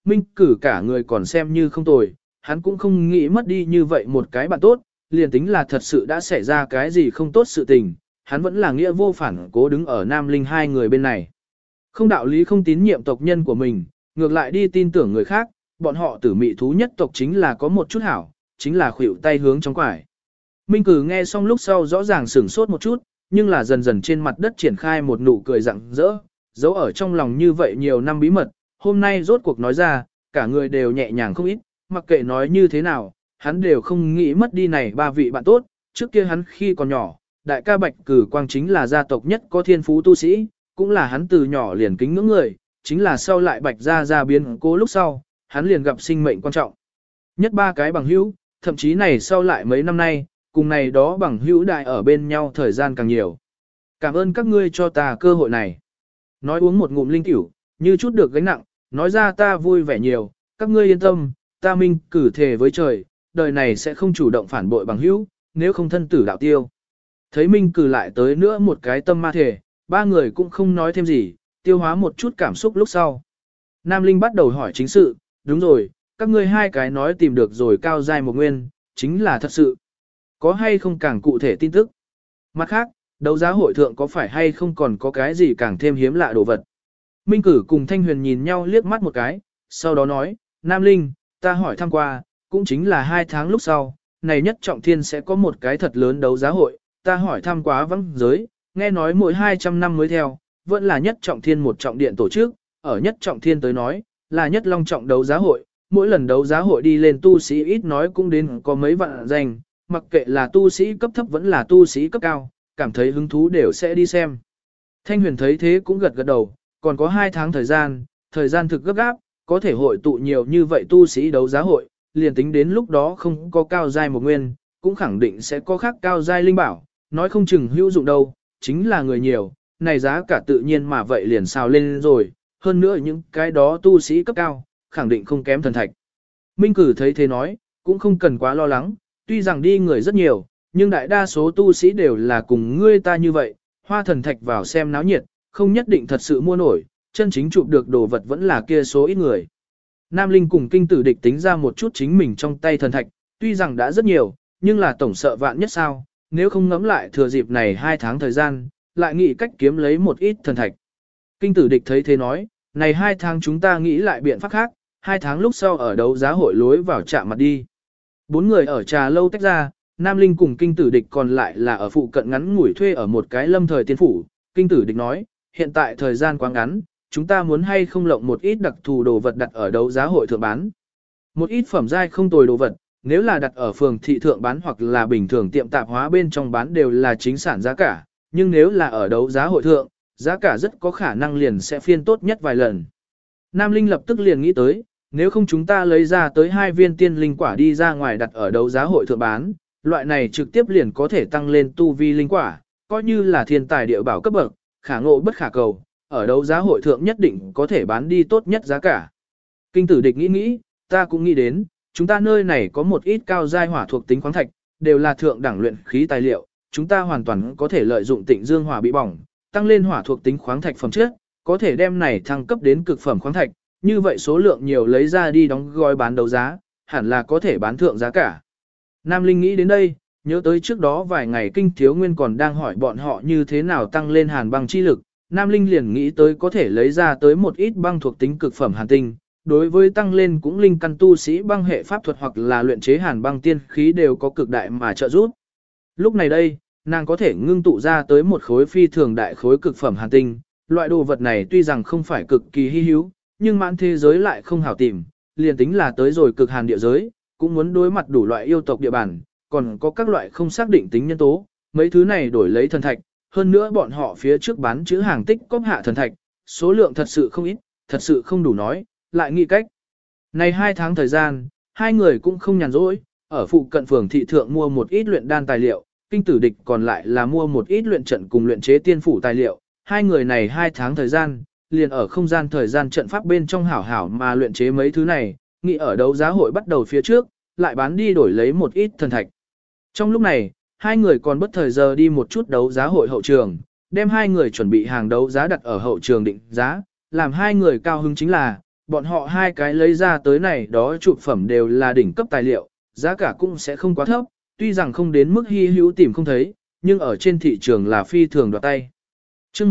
Minh Cử cả người còn xem như không tồi, hắn cũng không nghĩ mất đi như vậy một cái bạn tốt, liền tính là thật sự đã xảy ra cái gì không tốt sự tình, hắn vẫn là nghĩa vô phản cố đứng ở Nam Linh hai người bên này. Không đạo lý không tín nhiệm tộc nhân của mình, ngược lại đi tin tưởng người khác, bọn họ tử mị thú nhất tộc chính là có một chút hảo, chính là khuỷu tay hướng trong quải. Minh Cử nghe xong lúc sau rõ ràng sửng sốt một chút, nhưng là dần dần trên mặt đất triển khai một nụ cười rạng rỡ, giấu ở trong lòng như vậy nhiều năm bí mật, hôm nay rốt cuộc nói ra, cả người đều nhẹ nhàng không ít, mặc kệ nói như thế nào, hắn đều không nghĩ mất đi này ba vị bạn tốt, trước kia hắn khi còn nhỏ, đại ca Bạch Cử Quang chính là gia tộc nhất có thiên phú tu sĩ, cũng là hắn từ nhỏ liền kính ngưỡng người, chính là sau lại Bạch ra biến cố lúc sau, hắn liền gặp sinh mệnh quan trọng. Nhất ba cái bằng hữu, thậm chí này sau lại mấy năm nay, cùng này đó bằng hữu đại ở bên nhau thời gian càng nhiều. Cảm ơn các ngươi cho ta cơ hội này. Nói uống một ngụm linh cửu, như chút được gánh nặng, nói ra ta vui vẻ nhiều, các ngươi yên tâm, ta Minh Cử thề với trời, đời này sẽ không chủ động phản bội bằng hữu, nếu không thân tử đạo tiêu. Thấy Minh Cử lại tới nữa một cái tâm ma thể, ba người cũng không nói thêm gì, tiêu hóa một chút cảm xúc lúc sau. Nam Linh bắt đầu hỏi chính sự, đúng rồi, các ngươi hai cái nói tìm được rồi cao giai một nguyên, chính là thật sự. Có hay không càng cụ thể tin tức? Mặt khác, đấu giá hội thượng có phải hay không còn có cái gì càng thêm hiếm lạ đồ vật? Minh Cử cùng Thanh Huyền nhìn nhau liếc mắt một cái, sau đó nói, Nam Linh, ta hỏi thăm qua, cũng chính là 2 tháng lúc sau, này nhất trọng thiên sẽ có một cái thật lớn đấu giá hội, ta hỏi thăm quá vắng giới, nghe nói mỗi 200 năm mới theo, vẫn là nhất trọng thiên một trọng điện tổ chức, ở nhất trọng thiên tới nói, là nhất long trọng đấu giá hội, mỗi lần đấu giá hội đi lên tu sĩ ít nói cũng đến có mấy vạn danh, mặc kệ là tu sĩ cấp thấp vẫn là tu sĩ cấp cao, cảm thấy hứng thú đều sẽ đi xem. Thanh Huyền thấy thế cũng gật gật đầu, còn có 2 tháng thời gian thực gấp gáp, có thể hội tụ nhiều như vậy tu sĩ đấu giá hội, liền tính đến lúc đó không có cao giai một nguyên, cũng khẳng định sẽ có khác cao giai linh bảo, nói không chừng hữu dụng đâu, chính là người nhiều, này giá cả tự nhiên mà vậy liền xào lên rồi, hơn nữa những cái đó tu sĩ cấp cao, khẳng định không kém thần thạch. Minh Cử thấy thế nói, cũng không cần quá lo lắng, tuy rằng đi người rất nhiều, nhưng đại đa số tu sĩ đều là cùng ngươi ta như vậy, hoa thần thạch vào xem náo nhiệt, không nhất định thật sự mua nổi, chân chính chụp được đồ vật vẫn là kia số ít người. Nam Linh cùng kinh tử địch tính ra một chút chính mình trong tay thần thạch, tuy rằng đã rất nhiều, nhưng là tổng sợ vạn nhất sao, nếu không ngẫm lại thừa dịp này 2 tháng thời gian, lại nghĩ cách kiếm lấy một ít thần thạch. Kinh tử địch thấy thế nói, này 2 tháng chúng ta nghĩ lại biện pháp khác, 2 tháng lúc sau ở đấu giá hội lối vào chạm mặt đi. 4 người ở trà lâu tách ra, Nam Linh cùng kinh tử địch còn lại là ở phụ cận ngắn ngủi thuê ở một cái lâm thời tiên phủ. Kinh tử địch nói, hiện tại thời gian quá ngắn, chúng ta muốn hay không lộng một ít đặc thù đồ vật đặt ở đấu giá hội thượng bán. Một ít phẩm giai không tồi đồ vật, nếu là đặt ở phường thị thượng bán hoặc là bình thường tiệm tạp hóa bên trong bán đều là chính sản giá cả, nhưng nếu là ở đấu giá hội thượng, giá cả rất có khả năng liền sẽ phiên tốt nhất vài lần. Nam Linh lập tức liền nghĩ tới, nếu không chúng ta lấy ra tới 2 viên tiên linh quả đi ra ngoài đặt ở đấu giá hội thượng bán, loại này trực tiếp liền có thể tăng lên tu vi linh quả, coi như là thiên tài địa bảo cấp bậc, khả ngộ bất khả cầu, ở đấu giá hội thượng nhất định có thể bán đi tốt nhất giá cả. Kinh tử địch nghĩ, ta cũng nghĩ đến, chúng ta nơi này có một ít cao giai hỏa thuộc tính khoáng thạch, đều là thượng đẳng luyện khí tài liệu, chúng ta hoàn toàn có thể lợi dụng Tịnh Dương hỏa bị bỏng, tăng lên hỏa thuộc tính khoáng thạch phẩm chất, có thể đem này thăng cấp đến cực phẩm khoáng thạch, như vậy số lượng nhiều lấy ra đi đóng gói bán đấu giá, hẳn là có thể bán thượng giá cả. Nam Linh nghĩ đến đây, nhớ tới trước đó vài ngày Kinh Thiếu Nguyên còn đang hỏi bọn họ như thế nào tăng lên hàn băng chi lực, Nam Linh liền nghĩ tới có thể lấy ra tới một ít băng thuộc tính cực phẩm hàn tinh, đối với tăng lên cũng linh căn tu sĩ băng hệ pháp thuật hoặc là luyện chế hàn băng tiên khí đều có cực đại mà trợ giúp. Lúc này đây, nàng có thể ngưng tụ ra tới một khối phi thường đại khối cực phẩm hàn tinh, loại đồ vật này tuy rằng không phải cực kỳ hy hữu, nhưng mãn thế giới lại không hảo tìm, liền tính là tới rồi cực hàn địa giới, cũng muốn đối mặt đủ loại yêu tộc địa bàn, còn có các loại không xác định tính nhân tố, mấy thứ này đổi lấy thần thạch, hơn nữa bọn họ phía trước bán chữ hàng tích cóp hạ thần thạch, số lượng thật sự không ít, thật sự không đủ nói, lại nghĩ cách. Này 2 tháng thời gian, hai người cũng không nhàn rỗi, ở phụ cận phường thị thượng mua một ít luyện đan tài liệu, kinh tử địch còn lại là mua một ít luyện trận cùng luyện chế tiên phủ tài liệu, hai người này 2 tháng thời gian, liền ở không gian thời gian trận pháp bên trong hảo hảo mà luyện chế mấy thứ này, nghĩ ở đấu giá hội bắt đầu phía trước, lại bán đi đổi lấy một ít thần thạch. Trong lúc này, hai người còn bất thời giờ đi một chút đấu giá hội hậu trường, đem hai người chuẩn bị hàng đấu giá đặt ở hậu trường định giá, làm hai người cao hứng chính là, bọn họ hai cái lấy ra tới này đó chụp phẩm đều là đỉnh cấp tài liệu, giá cả cũng sẽ không quá thấp, tuy rằng không đến mức hy hữu tìm không thấy, nhưng ở trên thị trường là phi thường đoạt tay. chương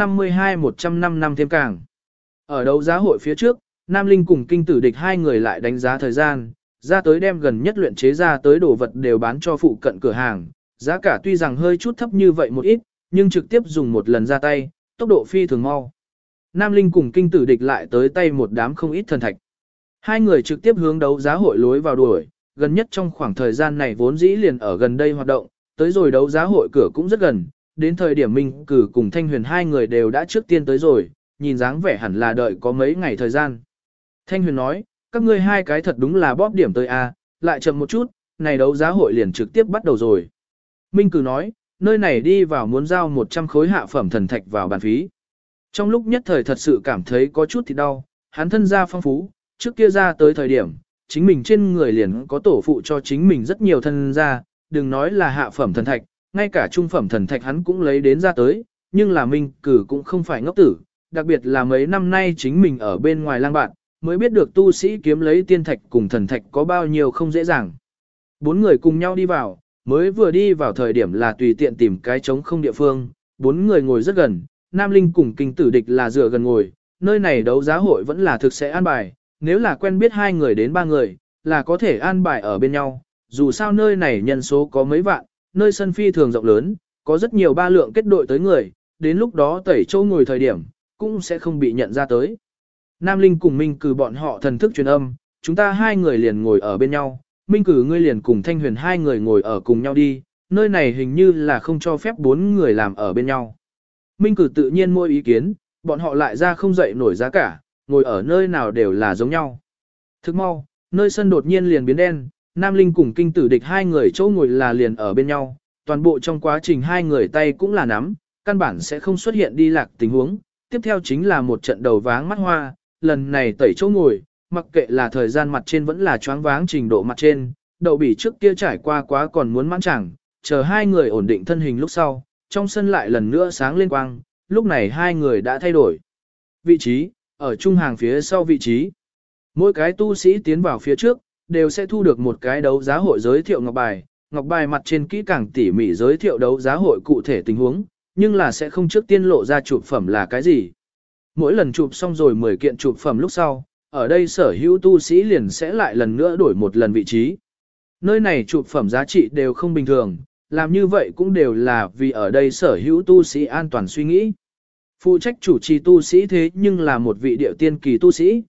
152-105 năm thêm càng. Ở đấu giá hội phía trước, Nam Linh cùng Kinh Tử Địch hai người lại đánh giá thời gian, ra tới đem gần nhất luyện chế ra tới đồ vật đều bán cho phụ cận cửa hàng, giá cả tuy rằng hơi chút thấp như vậy một ít, nhưng trực tiếp dùng một lần ra tay, tốc độ phi thường mau. Nam Linh cùng Kinh Tử Địch lại tới tay một đám không ít thần thạch. Hai người trực tiếp hướng đấu giá hội lối vào đuổi, gần nhất trong khoảng thời gian này vốn dĩ liền ở gần đây hoạt động, tới rồi đấu giá hội cửa cũng rất gần, đến thời điểm Minh Cử cùng Thanh Huyền hai người đều đã trước tiên tới rồi, nhìn dáng vẻ hẳn là đợi có mấy ngày thời gian. Thanh Huyền nói, các ngươi hai cái thật đúng là bóp điểm tới a, lại chậm một chút, này đấu giá hội liền trực tiếp bắt đầu rồi. Minh Cử nói, nơi này đi vào muốn giao 100 khối hạ phẩm thần thạch vào bàn phí. Trong lúc nhất thời thật sự cảm thấy có chút thì đau, hắn thân gia phong phú, trước kia ra tới thời điểm, chính mình trên người liền có tổ phụ cho chính mình rất nhiều thân gia, đừng nói là hạ phẩm thần thạch, ngay cả trung phẩm thần thạch hắn cũng lấy đến ra tới, nhưng là Minh Cử cũng không phải ngốc tử, đặc biệt là mấy năm nay chính mình ở bên ngoài lang bạn, mới biết được tu sĩ kiếm lấy tiên thạch cùng thần thạch có bao nhiêu không dễ dàng. Bốn người cùng nhau đi vào, mới vừa đi vào thời điểm là tùy tiện tìm cái trống không địa phương, bốn người ngồi rất gần, Nam Linh cùng Kinh Tử Địch là dựa gần ngồi, nơi này đấu giá hội vẫn là thực sẽ an bài, nếu là quen biết hai người đến ba người, là có thể an bài ở bên nhau, dù sao nơi này nhân số có mấy vạn, nơi sân phi thường rộng lớn, có rất nhiều ba lượng kết đội tới người, đến lúc đó tẩy châu ngồi thời điểm, cũng sẽ không bị nhận ra tới. Nam Linh cùng Minh Cử bọn họ thần thức truyền âm, chúng ta hai người liền ngồi ở bên nhau, Minh Cử ngươi liền cùng Thanh Huyền hai người ngồi ở cùng nhau đi, nơi này hình như là không cho phép bốn người làm ở bên nhau. Minh Cử tự nhiên mua ý kiến, bọn họ lại ra không dậy nổi giá cả, ngồi ở nơi nào đều là giống nhau. Thức mau, nơi sân đột nhiên liền biến đen, Nam Linh cùng Kinh Tử Địch hai người chỗ ngồi là liền ở bên nhau, toàn bộ trong quá trình hai người tay cũng là nắm, căn bản sẽ không xuất hiện đi lạc tình huống. Tiếp theo chính là một trận đầu váng mắt hoa, lần này tẩy chỗ ngồi, mặc kệ là thời gian mặt trên vẫn là choáng váng trình độ mặt trên, đậu bỉ trước kia trải qua quá còn muốn mãn chẳng, chờ hai người ổn định thân hình lúc sau, trong sân lại lần nữa sáng lên quang, lúc này hai người đã thay đổi vị trí, ở trung hàng phía sau vị trí. Mỗi cái tu sĩ tiến vào phía trước, đều sẽ thu được một cái đấu giá hội giới thiệu ngọc bài mặt trên kỹ càng tỉ mỉ giới thiệu đấu giá hội cụ thể tình huống, nhưng là sẽ không trước tiên lộ ra chụp phẩm là cái gì. Mỗi lần chụp xong rồi 10 kiện chụp phẩm lúc sau, ở đây sở hữu tu sĩ liền sẽ lại lần nữa đổi một lần vị trí. Nơi này chụp phẩm giá trị đều không bình thường, làm như vậy cũng đều là vì ở đây sở hữu tu sĩ an toàn suy nghĩ. Phụ trách chủ trì tu sĩ thế nhưng là một vị địa tiên kỳ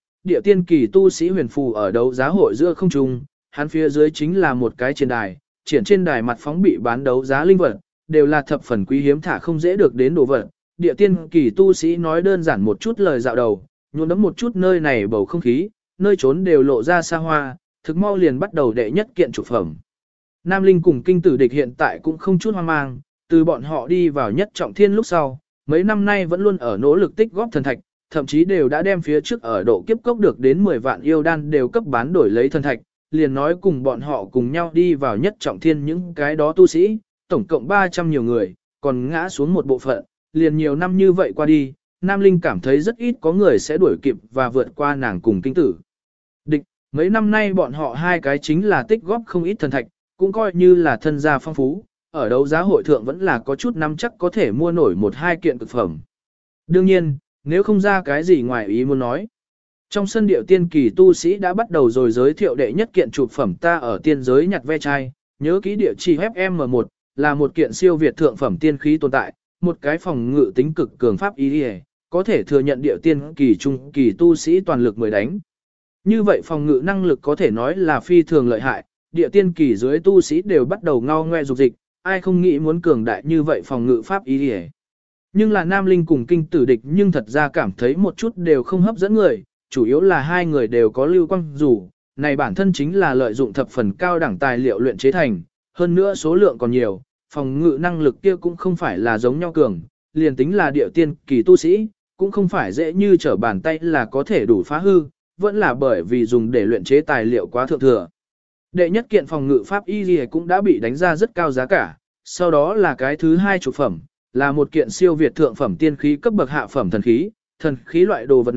tu sĩ huyền phù ở đấu giá hội giữa không trung, hắn phía dưới chính là một cái trên đài mặt phóng bị bán đấu giá linh vật, đều là thập phần quý hiếm thả không dễ được đến đồ vật. Địa tiên kỳ tu sĩ nói đơn giản một chút lời dạo đầu, nhuộm đấm một chút nơi này bầu không khí, nơi trốn đều lộ ra xa hoa, thực mau liền bắt đầu đệ nhất kiện chụp phẩm. Nam Linh cùng Kinh Tử Địch hiện tại cũng không chút hoang mang, từ bọn họ đi vào nhất trọng thiên lúc sau, mấy năm nay vẫn luôn ở nỗ lực tích góp thần thạch, thậm chí đều đã đem phía trước ở độ kiếp cốc được đến 10 vạn yêu đan đều cấp bán đổi lấy thần thạch, liền nói cùng bọn họ cùng nhau đi vào nhất trọng thiên những cái đó tu sĩ, tổng cộng 300 nhiều người, còn ngã xuống một bộ phận, liền nhiều năm như vậy qua đi, Nam Linh cảm thấy rất ít có người sẽ đuổi kịp và vượt qua nàng cùng Kinh Tử Địch. Mấy năm nay bọn họ hai cái chính là tích góp không ít thần thạch, cũng coi như là thân gia phong phú, ở đấu giá hội thượng vẫn là có chút nắm chắc có thể mua nổi một hai kiện cực phẩm. Đương nhiên, nếu không ra cái gì ngoài ý muốn nói. Trong sân điệu tiên kỳ tu sĩ đã bắt đầu rồi giới thiệu đệ nhất kiện chụp phẩm ta ở tiên giới nhặt ve chai, nhớ kỹ địa chỉ FM1, là một kiện siêu việt thượng phẩm tiên khí tồn tại, một cái phòng ngự tính cực cường pháp ý đi, có thể thừa nhận điệu tiên kỳ trung kỳ tu sĩ toàn lực mới đánh. Như vậy phòng ngự năng lực có thể nói là phi thường lợi hại, địa tiên kỳ dưới tu sĩ đều bắt đầu ngao ngoe dục dịch, ai không nghĩ muốn cường đại như vậy phòng ngự pháp ý đi. Nhưng là Nam Linh cùng Kinh Tử Địch nhưng thật ra cảm thấy một chút đều không hấp dẫn người, chủ yếu là hai người đều có lưu quang dù, này bản thân chính là lợi dụng thập phần cao đẳng tài liệu luyện chế thành, hơn nữa số lượng còn nhiều, phòng ngự năng lực kia cũng không phải là giống nhau cường, liền tính là địa tiên kỳ tu sĩ, cũng không phải dễ như trở bàn tay là có thể đủ phá hư, vẫn là bởi vì dùng để luyện chế tài liệu quá thượng thừa. Đệ nhất kiện phòng ngự pháp y gì cũng đã bị đánh ra rất cao giá cả, sau đó là cái thứ hai chục phẩm, là một kiện siêu việt thượng phẩm tiên khí cấp bậc hạ phẩm thần khí loại đồ vật này,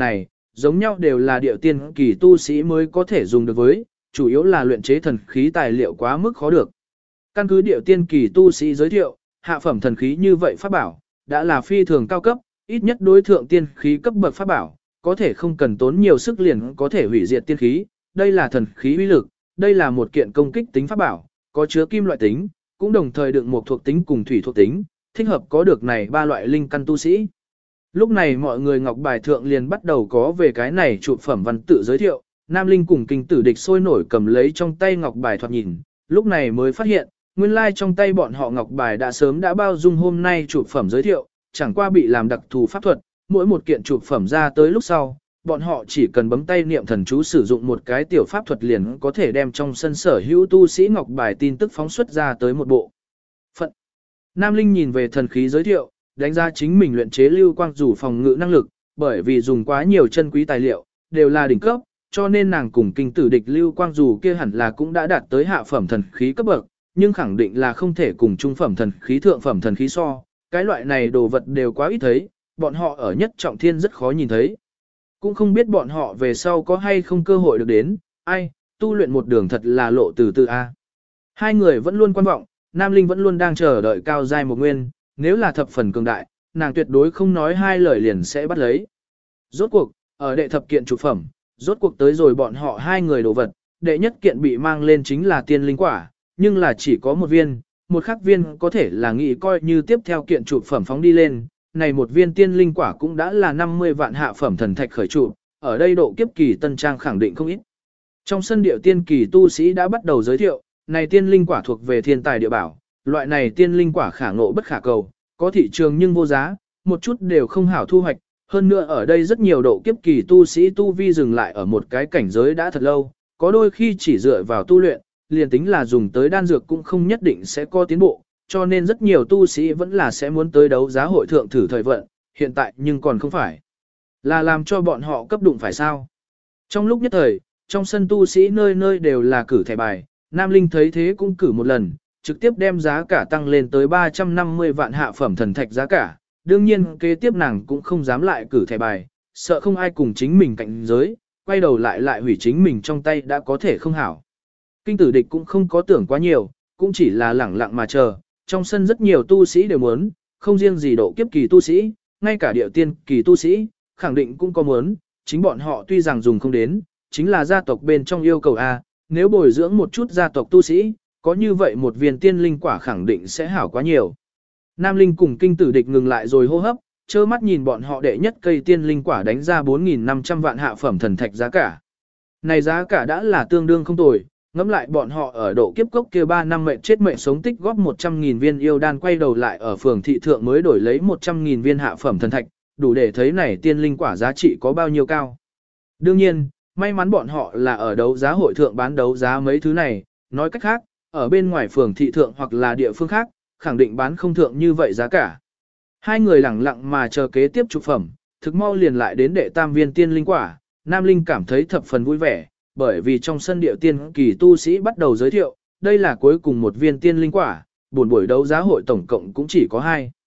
giống nhau đều là điệu tiên kỳ tu sĩ mới có thể dùng được với, chủ yếu là luyện chế thần khí tài liệu quá mức khó được. Căn cứ điệu tiên kỳ tu sĩ giới thiệu, hạ phẩm thần khí như vậy pháp bảo, đã là phi thường cao cấp, ít nhất đối thượng tiên khí cấp bậc pháp bảo, có thể không cần tốn nhiều sức liền có thể hủy diệt tiên khí, đây là thần khí uy lực, đây là một kiện công kích tính pháp bảo, có chứa kim loại tính, cũng đồng thời đựng một thuộc tính cùng thủy thuộc tính, thích hợp có được này ba loại linh căn tu sĩ. Lúc này mọi người ngọc bài thượng liền bắt đầu có về cái này chụp phẩm văn tự giới thiệu, Nam Linh cùng kinh tử địch sôi nổi cầm lấy trong tay ngọc bài thoạt nhìn, lúc này mới phát hiện, nguyên lai trong tay bọn họ ngọc bài đã sớm đã bao dung hôm nay chụp phẩm giới thiệu, chẳng qua bị làm đặc thù pháp thuật, mỗi một kiện chụp phẩm ra tới lúc sau, bọn họ chỉ cần bấm tay niệm thần chú sử dụng một cái tiểu pháp thuật liền có thể đem trong sân sở hữu tu sĩ ngọc bài tin tức phóng xuất ra tới một bộ phận. Nam Linh nhìn về thần khí giới thiệu, đánh giá chính mình luyện chế lưu quang dù phòng ngự năng lực, bởi vì dùng quá nhiều chân quý tài liệu, đều là đỉnh cấp, cho nên nàng cùng kinh tử địch lưu quang dù kia hẳn là cũng đã đạt tới hạ phẩm thần khí cấp bậc, nhưng khẳng định là không thể cùng trung phẩm thần khí thượng phẩm thần khí so, cái loại này đồ vật đều quá ít thấy, bọn họ ở nhất trọng thiên rất khó nhìn thấy. Cũng không biết bọn họ về sau có hay không cơ hội được đến, ai, tu luyện một đường thật là lộ từ từ A. Hai người vẫn luôn quan vọng, Nam Linh vẫn luôn đang chờ đợi cao giai một nguyên, nếu là thập phần cường đại, nàng tuyệt đối không nói hai lời liền sẽ bắt lấy. Rốt cuộc, ở đệ thập kiện trục phẩm, rốt cuộc tới rồi bọn họ hai người đồ vật, đệ nhất kiện bị mang lên chính là tiên linh quả, nhưng là chỉ có một viên, một khắc viên có thể là nghĩ coi như tiếp theo kiện trục phẩm phóng đi lên, này một viên tiên linh quả cũng đã là 50 vạn hạ phẩm thần thạch khởi trụ, ở đây độ kiếp kỳ tân trang khẳng định không ít. Trong sân điệu tiên kỳ tu sĩ đã bắt đầu giới thiệu, này tiên linh quả thuộc về thiên tài địa bảo, loại này tiên linh quả khả ngộ bất khả cầu, có thị trường nhưng vô giá, một chút đều không hảo thu hoạch, hơn nữa ở đây rất nhiều độ kiếp kỳ tu sĩ tu vi dừng lại ở một cái cảnh giới đã thật lâu, có đôi khi chỉ dựa vào tu luyện, liền tính là dùng tới đan dược cũng không nhất định sẽ có tiến bộ, cho nên rất nhiều tu sĩ vẫn là sẽ muốn tới đấu giá hội thượng thử thời vận, hiện tại nhưng còn không phải. Là làm cho bọn họ cấp đụng phải sao. Trong lúc nhất thời, trong sân tu sĩ nơi nơi đều là cử thẻ bài, Nam Linh thấy thế cũng cử một lần, trực tiếp đem giá cả tăng lên tới 350 vạn hạ phẩm thần thạch giá cả. Đương nhiên kế tiếp nàng cũng không dám lại cử thẻ bài, sợ không ai cùng chính mình cạnh giới, quay đầu lại hủy chính mình trong tay đã có thể không hảo. Kinh tử địch cũng không có tưởng quá nhiều, cũng chỉ là lẳng lặng mà chờ, trong sân rất nhiều tu sĩ đều muốn, không riêng gì độ kiếp kỳ tu sĩ, ngay cả điệu tiên kỳ tu sĩ, khẳng định cũng có muốn, chính bọn họ tuy rằng dùng không đến, chính là gia tộc bên trong yêu cầu A, nếu bồi dưỡng một chút gia tộc tu sĩ, có như vậy một viên tiên linh quả khẳng định sẽ hảo quá nhiều. Nam Linh cùng kinh tử địch ngừng lại rồi hô hấp, trơ mắt nhìn bọn họ đệ nhất cây tiên linh quả đánh ra 4.500 vạn hạ phẩm thần thạch giá cả. Này giá cả đã là tương đương không tồi, ngẫm lại bọn họ ở độ kiếp cốc kia 3 năm mệnh chết mệnh sống tích góp 100.000 viên yêu đan quay đầu lại ở phường thị thượng mới đổi lấy 100.000 viên hạ phẩm thần thạch, đủ để thấy này tiên linh quả giá trị có bao nhiêu cao. Đương nhiên, may mắn bọn họ là ở đấu giá hội thượng bán đấu giá mấy thứ này, nói cách khác, ở bên ngoài phường thị thượng hoặc là địa phương khác, khẳng định bán không thượng như vậy giá cả. Hai người lẳng lặng mà chờ kế tiếp trục phẩm, thực mau liền lại đến đệ tam viên tiên linh quả, Nam Linh cảm thấy thập phần vui vẻ, bởi vì trong sân điệu tiên kỳ tu sĩ bắt đầu giới thiệu, đây là cuối cùng một viên tiên linh quả, buổi đấu giá hội tổng cộng cũng chỉ có 2.